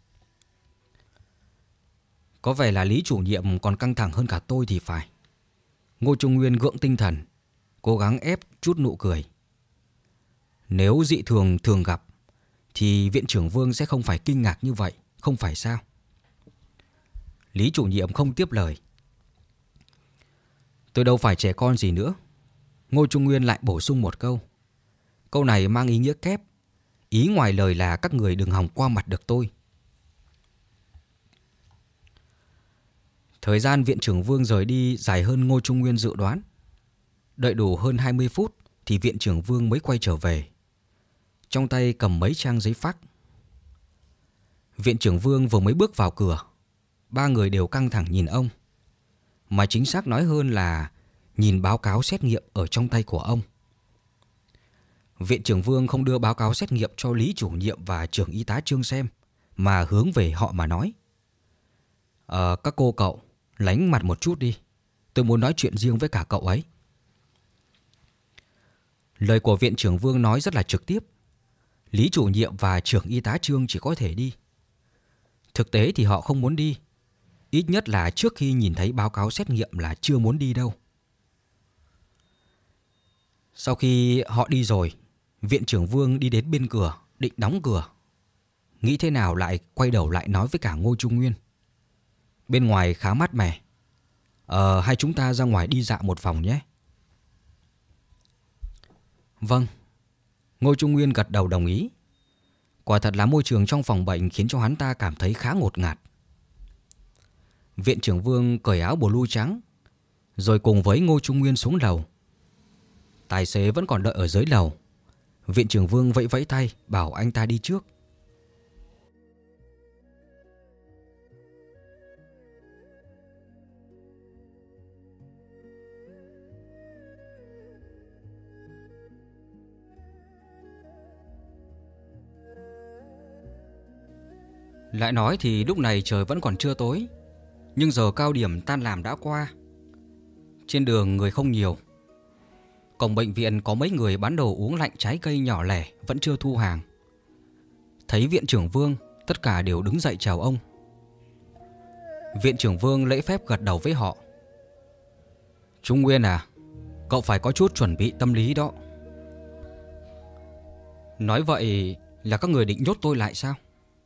Speaker 1: Có vẻ là Lý chủ nhiệm còn căng thẳng hơn cả tôi thì phải. Ngô Trung Nguyên gượng tinh thần, cố gắng ép chút nụ cười. Nếu dị thường thường gặp thì viện trưởng Vương sẽ không phải kinh ngạc như vậy, không phải sao? Lý chủ nhiệm không tiếp lời. Tôi đâu phải trẻ con gì nữa. Ngô Trung Nguyên lại bổ sung một câu. Câu này mang ý nghĩa kép. Ý ngoài lời là các người đừng hòng qua mặt được tôi. Thời gian viện trưởng Vương rời đi dài hơn Ngô Trung Nguyên dự đoán. Đợi đủ hơn 20 phút thì viện trưởng Vương mới quay trở về. Trong tay cầm mấy trang giấy phác. Viện trưởng Vương vừa mới bước vào cửa, ba người đều căng thẳng nhìn ông. Mà chính xác nói hơn là nhìn báo cáo xét nghiệm ở trong tay của ông. Viện trưởng Vương không đưa báo cáo xét nghiệm cho Lý chủ nhiệm và trưởng y tá Trương xem, mà hướng về họ mà nói. Các cô cậu, lánh mặt một chút đi. Tôi muốn nói chuyện riêng với cả cậu ấy. Lời của viện trưởng Vương nói rất là trực tiếp. Lý chủ nhiệm và trưởng y tá Trương chỉ có thể đi. Thực tế thì họ không muốn đi. Ít nhất là trước khi nhìn thấy báo cáo xét nghiệm là chưa muốn đi đâu. Sau khi họ đi rồi, viện trưởng Vương đi đến bên cửa, định đóng cửa. Nghĩ thế nào lại quay đầu lại nói với cả Ngô Trung Nguyên. Bên ngoài khá mát mẻ. Hai chúng ta ra ngoài đi dạo một vòng nhé. Vâng. Ngô Trung Nguyên gật đầu đồng ý. Quả thật là môi trường trong phòng bệnh khiến cho hắn ta cảm thấy khá ngột ngạt. Viện trưởng Vương cởi áo blue trắng, rồi cùng với Ngô Trung Nguyên xuống lầu. Tài xế vẫn còn đợi ở dưới lầu. Viện trưởng Vương vẫy vẫy tay bảo anh ta đi trước. Lại nói thì lúc này trời vẫn còn chưa tối, nhưng giờ cao điểm tan làm đã qua. Trên đường người không nhiều. Cổng bệnh viện có mấy người bán đồ uống lạnh trái cây nhỏ lẻ vẫn chưa thu hàng. Thấy viện trưởng Vương, tất cả đều đứng dậy chào ông. Viện trưởng Vương lễ phép gật đầu với họ. Trung Nguyên à, cậu phải có chút chuẩn bị tâm lý đó. Nói vậy là các người định nhốt tôi lại sao?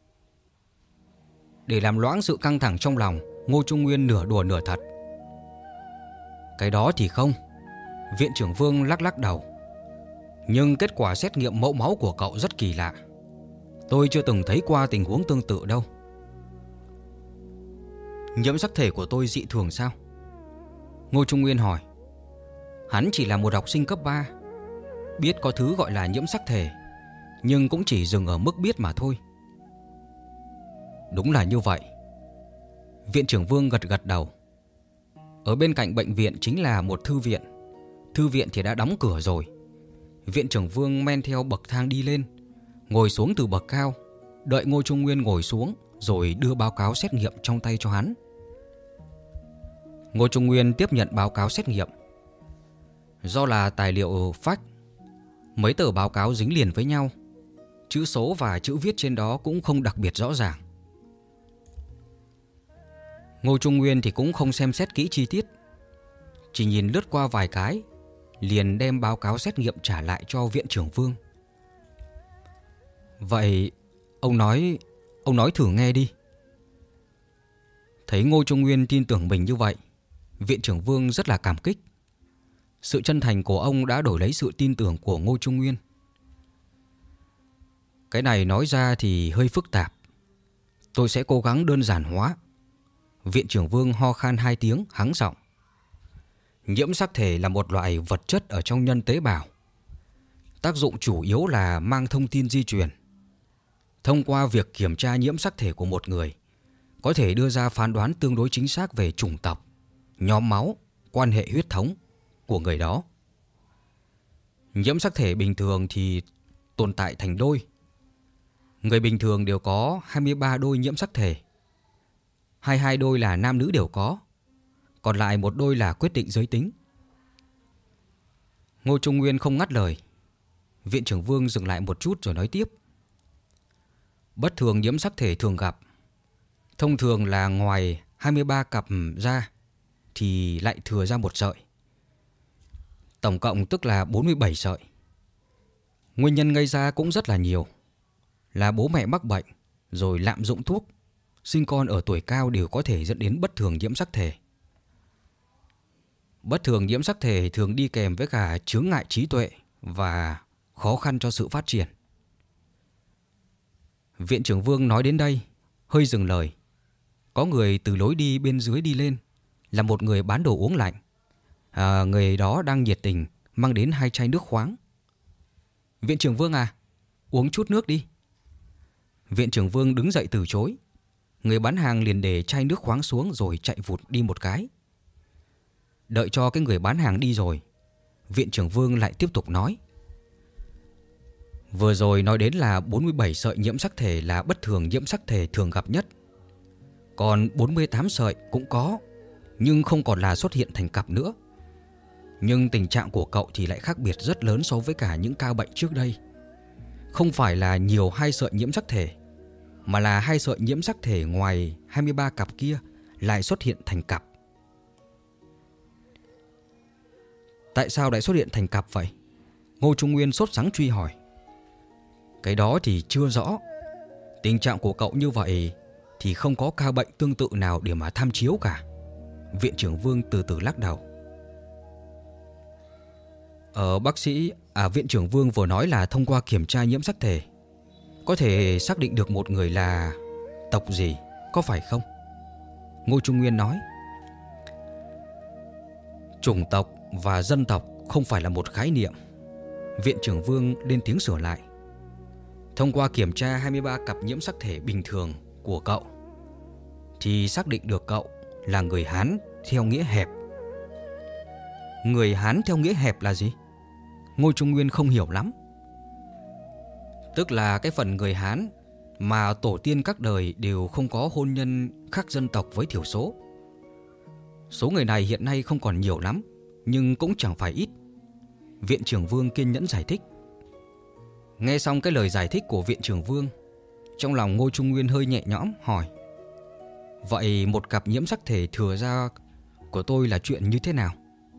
Speaker 1: Để làm loãng sự căng thẳng trong lòng, Ngô Trung Nguyên nửa đùa nửa thật. Cái đó thì không. Viện trưởng Vương lắc lắc đầu. Nhưng kết quả xét nghiệm mẫu máu của cậu rất kỳ lạ. Tôi chưa từng thấy qua tình huống tương tự đâu. Nhiễm sắc thể của tôi dị thường sao? Ngô Trung Nguyên hỏi. Hắn chỉ là một học sinh cấp 3, biết có thứ gọi là nhiễm sắc thể, nhưng cũng chỉ dừng ở mức biết mà thôi. Đúng là như vậy. Viện trưởng Vương gật gật đầu. Ở bên cạnh bệnh viện chính là một thư viện. Thư viện thì đã đóng cửa rồi. Viện trưởng Vương men theo bậc thang đi lên, ngồi xuống từ bậc cao, đợi Ngô Trung Nguyên ngồi xuống rồi đưa báo cáo xét nghiệm trong tay cho hắn. Ngô Trung Nguyên tiếp nhận báo cáo xét nghiệm. Do là tài liệu fax, mấy tờ báo cáo dính liền với nhau, chữ số và chữ viết trên đó cũng không đặc biệt rõ ràng. Ngô Trung Nguyên thì cũng không xem xét kỹ chi tiết, chỉ nhìn lướt qua vài cái, liền đem báo cáo xét nghiệm trả lại cho viện trưởng Vương. Vậy ông nói thử nghe đi. Thấy Ngô Trung Nguyên tin tưởng mình như vậy, viện trưởng Vương rất là cảm kích. Sự chân thành của ông đã đổi lấy sự tin tưởng của Ngô Trung Nguyên. Cái này nói ra thì hơi phức tạp, tôi sẽ cố gắng đơn giản hóa. Viện trưởng Vương ho khan 2 tiếng, hắng giọng. Nhiễm sắc thể là một loại vật chất ở trong nhân tế bào. Tác dụng chủ yếu là mang thông tin di truyền. Thông qua việc kiểm tra nhiễm sắc thể của một người, có thể đưa ra phán đoán tương đối chính xác về chủng tộc, nhóm máu, quan hệ huyết thống của người đó. Nhiễm sắc thể bình thường thì tồn tại thành đôi. Người bình thường đều có 23 đôi nhiễm sắc thể. 22 đôi là nam nữ đều có, còn lại một đôi là quyết định giới tính. Ngô Trung Nguyên không ngắt lời. Viện trưởng Vương dừng lại một chút rồi nói tiếp. Bất thường nhiễm sắc thể thường gặp, thông thường là ngoài 23 cặp ra thì lại thừa ra một sợi. Tổng cộng tức là 47 sợi. Nguyên nhân gây ra cũng rất là nhiều. Là bố mẹ mắc bệnh, rồi lạm dụng thuốc, sinh con ở tuổi cao đều có thể dẫn đến bất thường nhiễm sắc thể. Bất thường nhiễm sắc thể thường đi kèm với cả chướng ngại trí tuệ và khó khăn cho sự phát triển. Viện trưởng Vương nói đến đây, hơi dừng lời. Có người từ lối đi bên dưới đi lên, là một người bán đồ uống lạnh. Người đó đang nhiệt tình mang đến 2 chai nước khoáng. Viện trưởng Vương à, uống chút nước đi. Viện trưởng Vương đứng dậy từ chối. Người bán hàng liền để chai nước khoáng xuống rồi chạy vụt đi một cái. Đợi cho cái người bán hàng đi rồi, Viện trưởng Vương lại tiếp tục nói. Vừa rồi nói đến là 47 sợi nhiễm sắc thể là bất thường nhiễm sắc thể thường gặp nhất. Còn 48 sợi cũng có, nhưng không còn là xuất hiện thành cặp nữa. Nhưng tình trạng của cậu thì lại khác biệt rất lớn so với cả những ca bệnh trước đây. Không phải là nhiều 2 sợi nhiễm sắc thể, mà là 2 sợi nhiễm sắc thể ngoài 23 cặp kia lại xuất hiện thành cặp. Tại sao lại xuất hiện thành cặp vậy? Ngô Trung Nguyên sốt sắng truy hỏi. Cái đó thì chưa rõ. Tình trạng của cậu như vậy thì không có ca bệnh tương tự nào để mà tham chiếu cả. Viện trưởng Vương từ từ lắc đầu. Viện trưởng Vương vừa nói là thông qua kiểm tra nhiễm sắc thể có thể xác định được một người là tộc gì, có phải không? Ngô Trung Nguyên nói. Chủng tộc và dân tộc không phải là một khái niệm. Viện trưởng Vương lên tiếng sửa lại. Thông qua kiểm tra 23 cặp nhiễm sắc thể bình thường của cậu thì xác định được cậu là người Hán theo nghĩa hẹp. Người Hán theo nghĩa hẹp là gì? Ngô Trung Nguyên không hiểu lắm. Tức là cái phần người Hán mà tổ tiên các đời đều không có hôn nhân khác dân tộc với thiểu số. Số người này hiện nay không còn nhiều lắm, nhưng cũng chẳng phải ít. Viện trưởng Vương kiên nhẫn giải thích. Nghe xong cái lời giải thích của Viện trưởng Vương, trong lòng Ngô Trung Nguyên hơi nhẹ nhõm hỏi. Vậy một cặp nhiễm sắc thể thừa ra của tôi là chuyện như thế nào?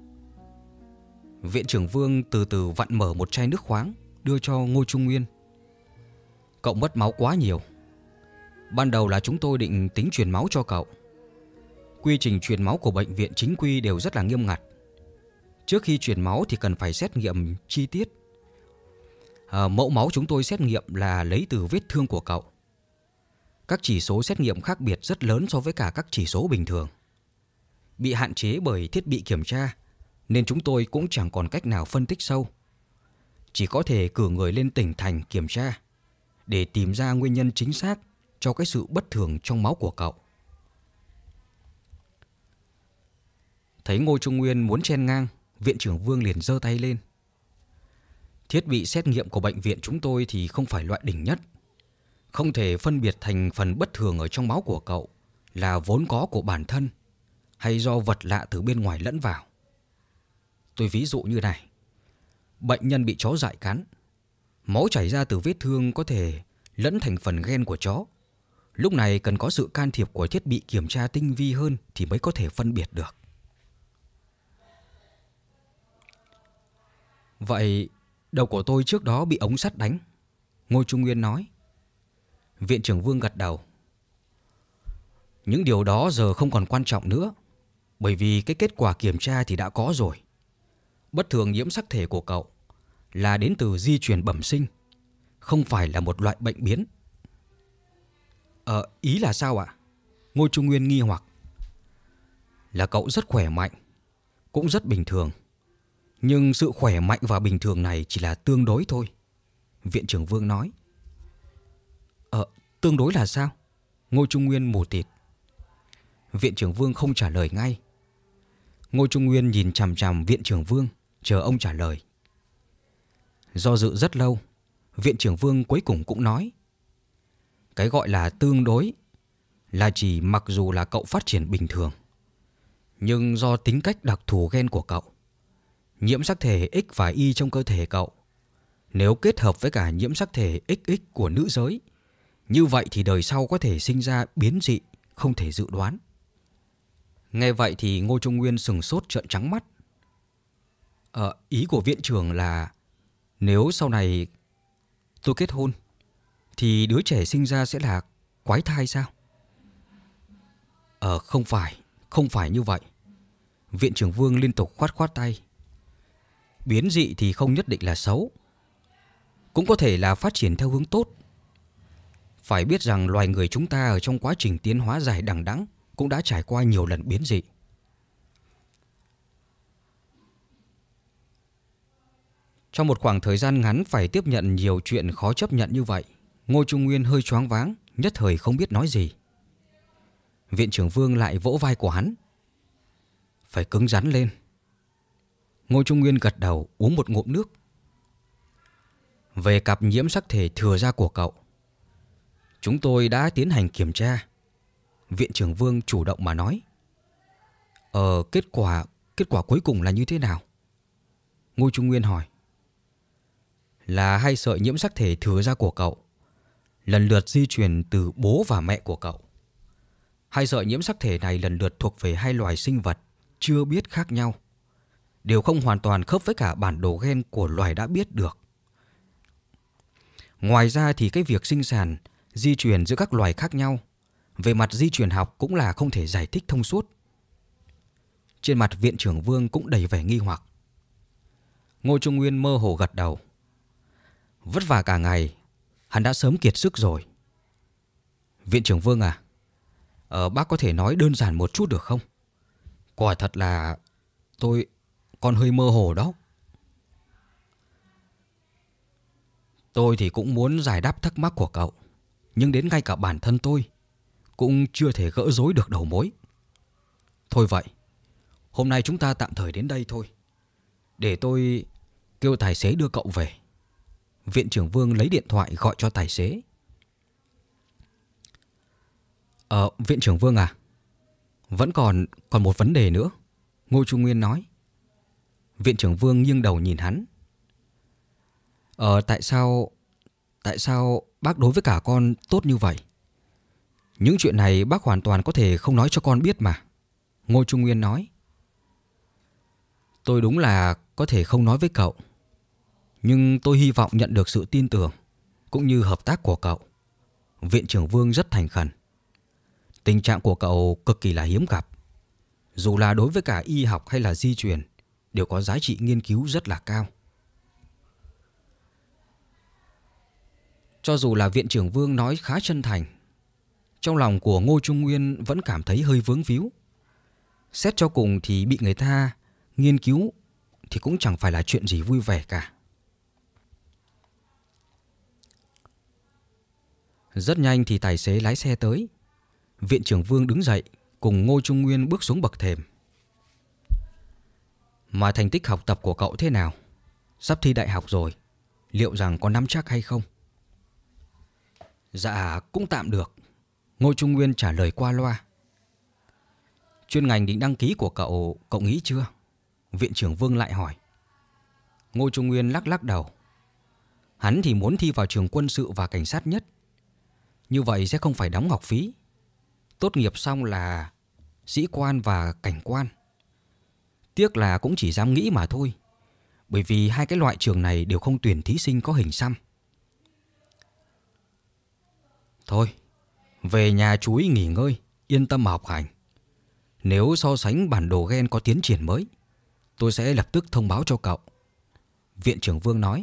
Speaker 1: Viện trưởng Vương từ từ vặn mở một chai nước khoáng đưa cho Ngô Trung Nguyên. Cậu mất máu quá nhiều. Ban đầu là chúng tôi định tính truyền máu cho cậu. Quy trình truyền máu của bệnh viện chính quy đều rất là nghiêm ngặt. Trước khi truyền máu thì cần phải xét nghiệm chi tiết. Mẫu máu chúng tôi xét nghiệm là lấy từ vết thương của cậu. Các chỉ số xét nghiệm khác biệt rất lớn so với cả các chỉ số bình thường. Bị hạn chế bởi thiết bị kiểm tra nên chúng tôi cũng chẳng còn cách nào phân tích sâu. Chỉ có thể cử người lên tỉnh thành kiểm tra để tìm ra nguyên nhân chính xác cho cái sự bất thường trong máu của cậu. Thấy Ngô Trung Nguyên muốn chen ngang, Viện trưởng Vương liền giơ tay lên. Thiết bị xét nghiệm của bệnh viện chúng tôi thì không phải loại đỉnh nhất. Không thể phân biệt thành phần bất thường ở trong máu của cậu là vốn có của bản thân hay do vật lạ từ bên ngoài lẫn vào. Tôi ví dụ như này. Bệnh nhân bị chó dại cắn. Máu chảy ra từ vết thương có thể lẫn thành phần gen của chó. Lúc này cần có sự can thiệp của thiết bị kiểm tra tinh vi hơn thì mới có thể phân biệt được. Vậy đầu của tôi trước đó bị ống sắt đánh, Ngô Trung Nguyên nói. Viện trưởng Vương gật đầu. Những điều đó giờ không còn quan trọng nữa, bởi vì cái kết quả kiểm tra thì đã có rồi. Bất thường nhiễm sắc thể của cậu là đến từ di truyền bẩm sinh, không phải là một loại bệnh biến. Ý là sao ạ? Ngô Trung Nguyên nghi hoặc. Là cậu rất khỏe mạnh, cũng rất bình thường. Nhưng sự khỏe mạnh và bình thường này chỉ là tương đối thôi, Viện trưởng Vương nói. Tương đối là sao? Ngô Trung Nguyên mù tịt. Viện trưởng Vương không trả lời ngay. Ngô Trung Nguyên nhìn chằm chằm Viện trưởng Vương, chờ ông trả lời. Do dự rất lâu, Viện trưởng Vương cuối cùng cũng nói. Cái gọi là tương đối là chỉ mặc dù là cậu phát triển bình thường, nhưng do tính cách đặc thù gen của cậu, nhiễm sắc thể X và Y trong cơ thể cậu, nếu kết hợp với cả nhiễm sắc thể XX của nữ giới, như vậy thì đời sau có thể sinh ra biến dị không thể dự đoán. Nghe vậy thì Ngô Trung Nguyên sừng sốt trợn trắng mắt. Ý của viện trưởng là nếu sau này tôi kết hôn thì đứa trẻ sinh ra sẽ là quái thai sao? Không phải như vậy. Viện trưởng Vương liên tục khoát khoát tay. Biến dị thì không nhất định là xấu, cũng có thể là phát triển theo hướng tốt. Phải biết rằng loài người chúng ta ở trong quá trình tiến hóa dài đằng đẵng cũng đã trải qua nhiều lần biến dị. Trong một khoảng thời gian ngắn phải tiếp nhận nhiều chuyện khó chấp nhận như vậy, Ngô Trung Nguyên hơi choáng váng, nhất thời không biết nói gì. Viện trưởng Vương lại vỗ vai của hắn. Phải cứng rắn lên. Ngô Trung Nguyên gật đầu uống một ngụm nước. Về cặp nhiễm sắc thể thừa ra của cậu, chúng tôi đã tiến hành kiểm tra. Viện trưởng Vương chủ động mà nói. Kết quả cuối cùng là như thế nào? Ngô Trung Nguyên hỏi. Là 2 sợi nhiễm sắc thể thừa ra của cậu lần lượt di truyền từ bố và mẹ của cậu. 2 sợi nhiễm sắc thể này lần lượt thuộc về 2 loài sinh vật chưa biết khác nhau, đều không hoàn toàn khớp với cả bản đồ gen của loài đã biết được. Ngoài ra thì cái việc sinh sản, di truyền giữa các loài khác nhau, về mặt di truyền học cũng là không thể giải thích thông suốt. Trên mặt viện trưởng Vương cũng đầy vẻ nghi hoặc. Ngô Trung Nguyên mơ hồ gật đầu. Vất vả cả ngày, hắn đã sớm kiệt sức rồi. Viện trưởng Vương à, bác có thể nói đơn giản một chút được không? Quả thật là tôi còn hơi mơ hồ đó. Tôi thì cũng muốn giải đáp thắc mắc của cậu, nhưng đến ngay cả bản thân tôi cũng chưa thể gỡ rối được đầu mối. Thôi vậy, hôm nay chúng ta tạm thời đến đây thôi. Để tôi kêu tài xế đưa cậu về. Viện trưởng Vương lấy điện thoại gọi cho tài xế. Viện trưởng Vương à, vẫn còn một vấn đề nữa, Ngô Trung Nguyên nói. Viện trưởng Vương nghiêng đầu nhìn hắn. Tại sao bác đối với cả con tốt như vậy? Những chuyện này bác hoàn toàn có thể không nói cho con biết mà. Ngô Trung Nguyên nói. Tôi đúng là có thể không nói với cậu, nhưng tôi hy vọng nhận được sự tin tưởng cũng như hợp tác của cậu. Viện trưởng Vương rất thành khẩn. Tình trạng của cậu cực kỳ là hiếm gặp. Dù là đối với cả y học hay là di truyền, đều có giá trị nghiên cứu rất là cao. Cho dù là viện trưởng Vương nói khá chân thành, trong lòng của Ngô Trung Nguyên vẫn cảm thấy hơi vướng víu. Xét cho cùng thì bị người ta nghiên cứu thì cũng chẳng phải là chuyện gì vui vẻ cả. Rất nhanh thì tài xế lái xe tới. Viện trưởng Vương đứng dậy cùng Ngô Trung Nguyên bước xuống bậc thềm. Mà thành tích học tập của cậu thế nào? Sắp thi đại học rồi, liệu rằng có nắm chắc hay không? Dạ cũng tạm được, Ngô Trung Nguyên trả lời qua loa. Chuyên ngành định đăng ký của cậu nghĩ chưa? Viện trưởng Vương lại hỏi. Ngô Trung Nguyên lắc đầu. Hắn thì muốn thi vào trường quân sự và cảnh sát nhất. Như vậy sẽ không phải đóng học phí. Tốt nghiệp xong là sĩ quan và cảnh quan. Tiếc là cũng chỉ dám nghĩ mà thôi, bởi vì 2 cái loại trường này đều không tuyển thí sinh có hình xăm. Thôi, về nhà chú ý nghỉ ngơi, yên tâm mà học hành. Nếu so sánh bản đồ gen có tiến triển mới, tôi sẽ lập tức thông báo cho cậu. Viện trưởng Vương nói.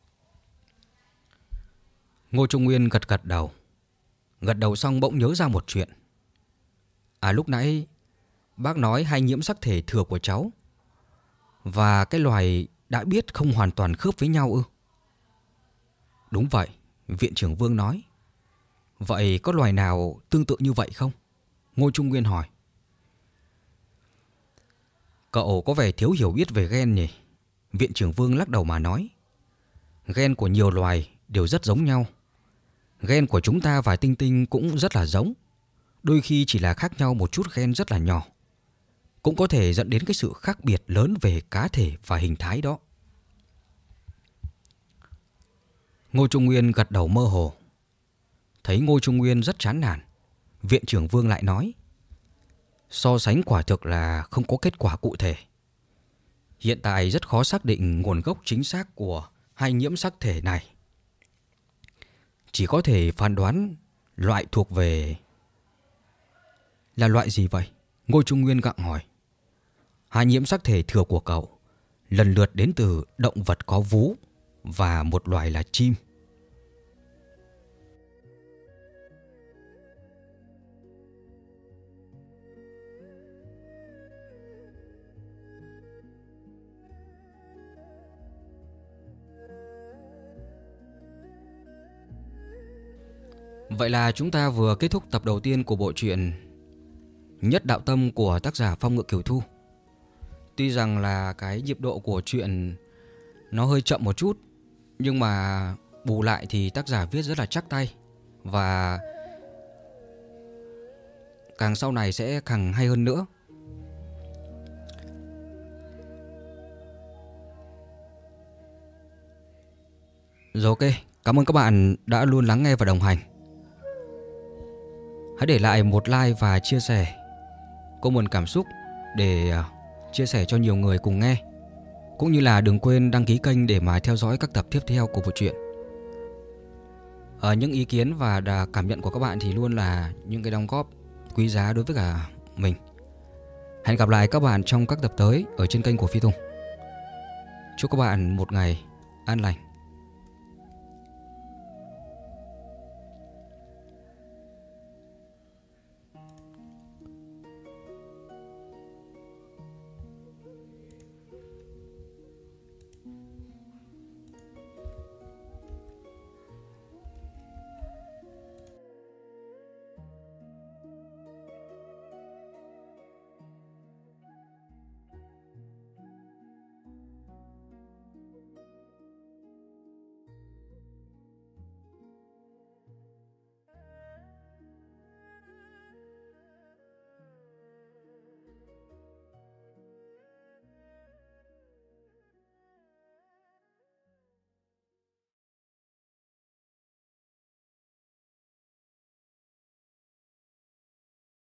Speaker 1: Ngô Trung Nguyên gật đầu. Gật đầu xong bỗng nhớ ra một chuyện. Lúc nãy bác nói 2 nhiễm sắc thể thừa của cháu và cái loài đã biết không hoàn toàn khớp với nhau ư? Đúng vậy, viện trưởng Vương nói. Vậy có loài nào tương tự như vậy không? Ngô Trung Nguyên hỏi. Cậu có vẻ thiếu hiểu biết về gen nhỉ? Viện trưởng Vương lắc đầu mà nói. Gen của nhiều loài đều rất giống nhau. Gen của chúng ta và Tinh Tinh cũng rất là giống. Đôi khi chỉ là khác nhau một chút gen rất là nhỏ cũng có thể dẫn đến cái sự khác biệt lớn về cá thể và hình thái đó. Ngô Trung Nguyên gật đầu mơ hồ. Thấy Ngô Trung Nguyên rất chán nản, Viện trưởng Vương lại nói: so sánh quả thực là không có kết quả cụ thể. Hiện tại rất khó xác định nguồn gốc chính xác của hai nhiễm sắc thể này. Chỉ có thể phán đoán loại thuộc về... Là loại gì vậy? Ngô Trung Nguyên gặng hỏi. Hai nhiễm sắc thể thừa của cậu lần lượt đến từ động vật có vú và một loài là chim. Vậy là chúng ta vừa kết thúc tập đầu tiên của bộ truyện Nhất Đạo Tâm của tác giả Phong Ngự Kiều Thu. Tuy rằng là cái nhịp độ của truyện nó hơi chậm một chút, nhưng mà bù lại thì tác giả viết rất là chắc tay. Và càng sau này sẽ càng hay hơn nữa. Rồi, ok, cảm ơn các bạn đã luôn lắng nghe và đồng hành. Hãy để lại một like và chia sẻ comment cảm xúc để chia sẻ cho nhiều người cùng nghe. Cũng như là đừng quên đăng ký kênh để mà theo dõi các tập tiếp theo của bộ truyện. Những ý kiến và cảm nhận của các bạn thì luôn là những cái đóng góp quý giá đối với cả mình. Hẹn gặp lại các bạn trong các tập tới ở trên kênh của Phi Tùng. Chúc các bạn một ngày an lành.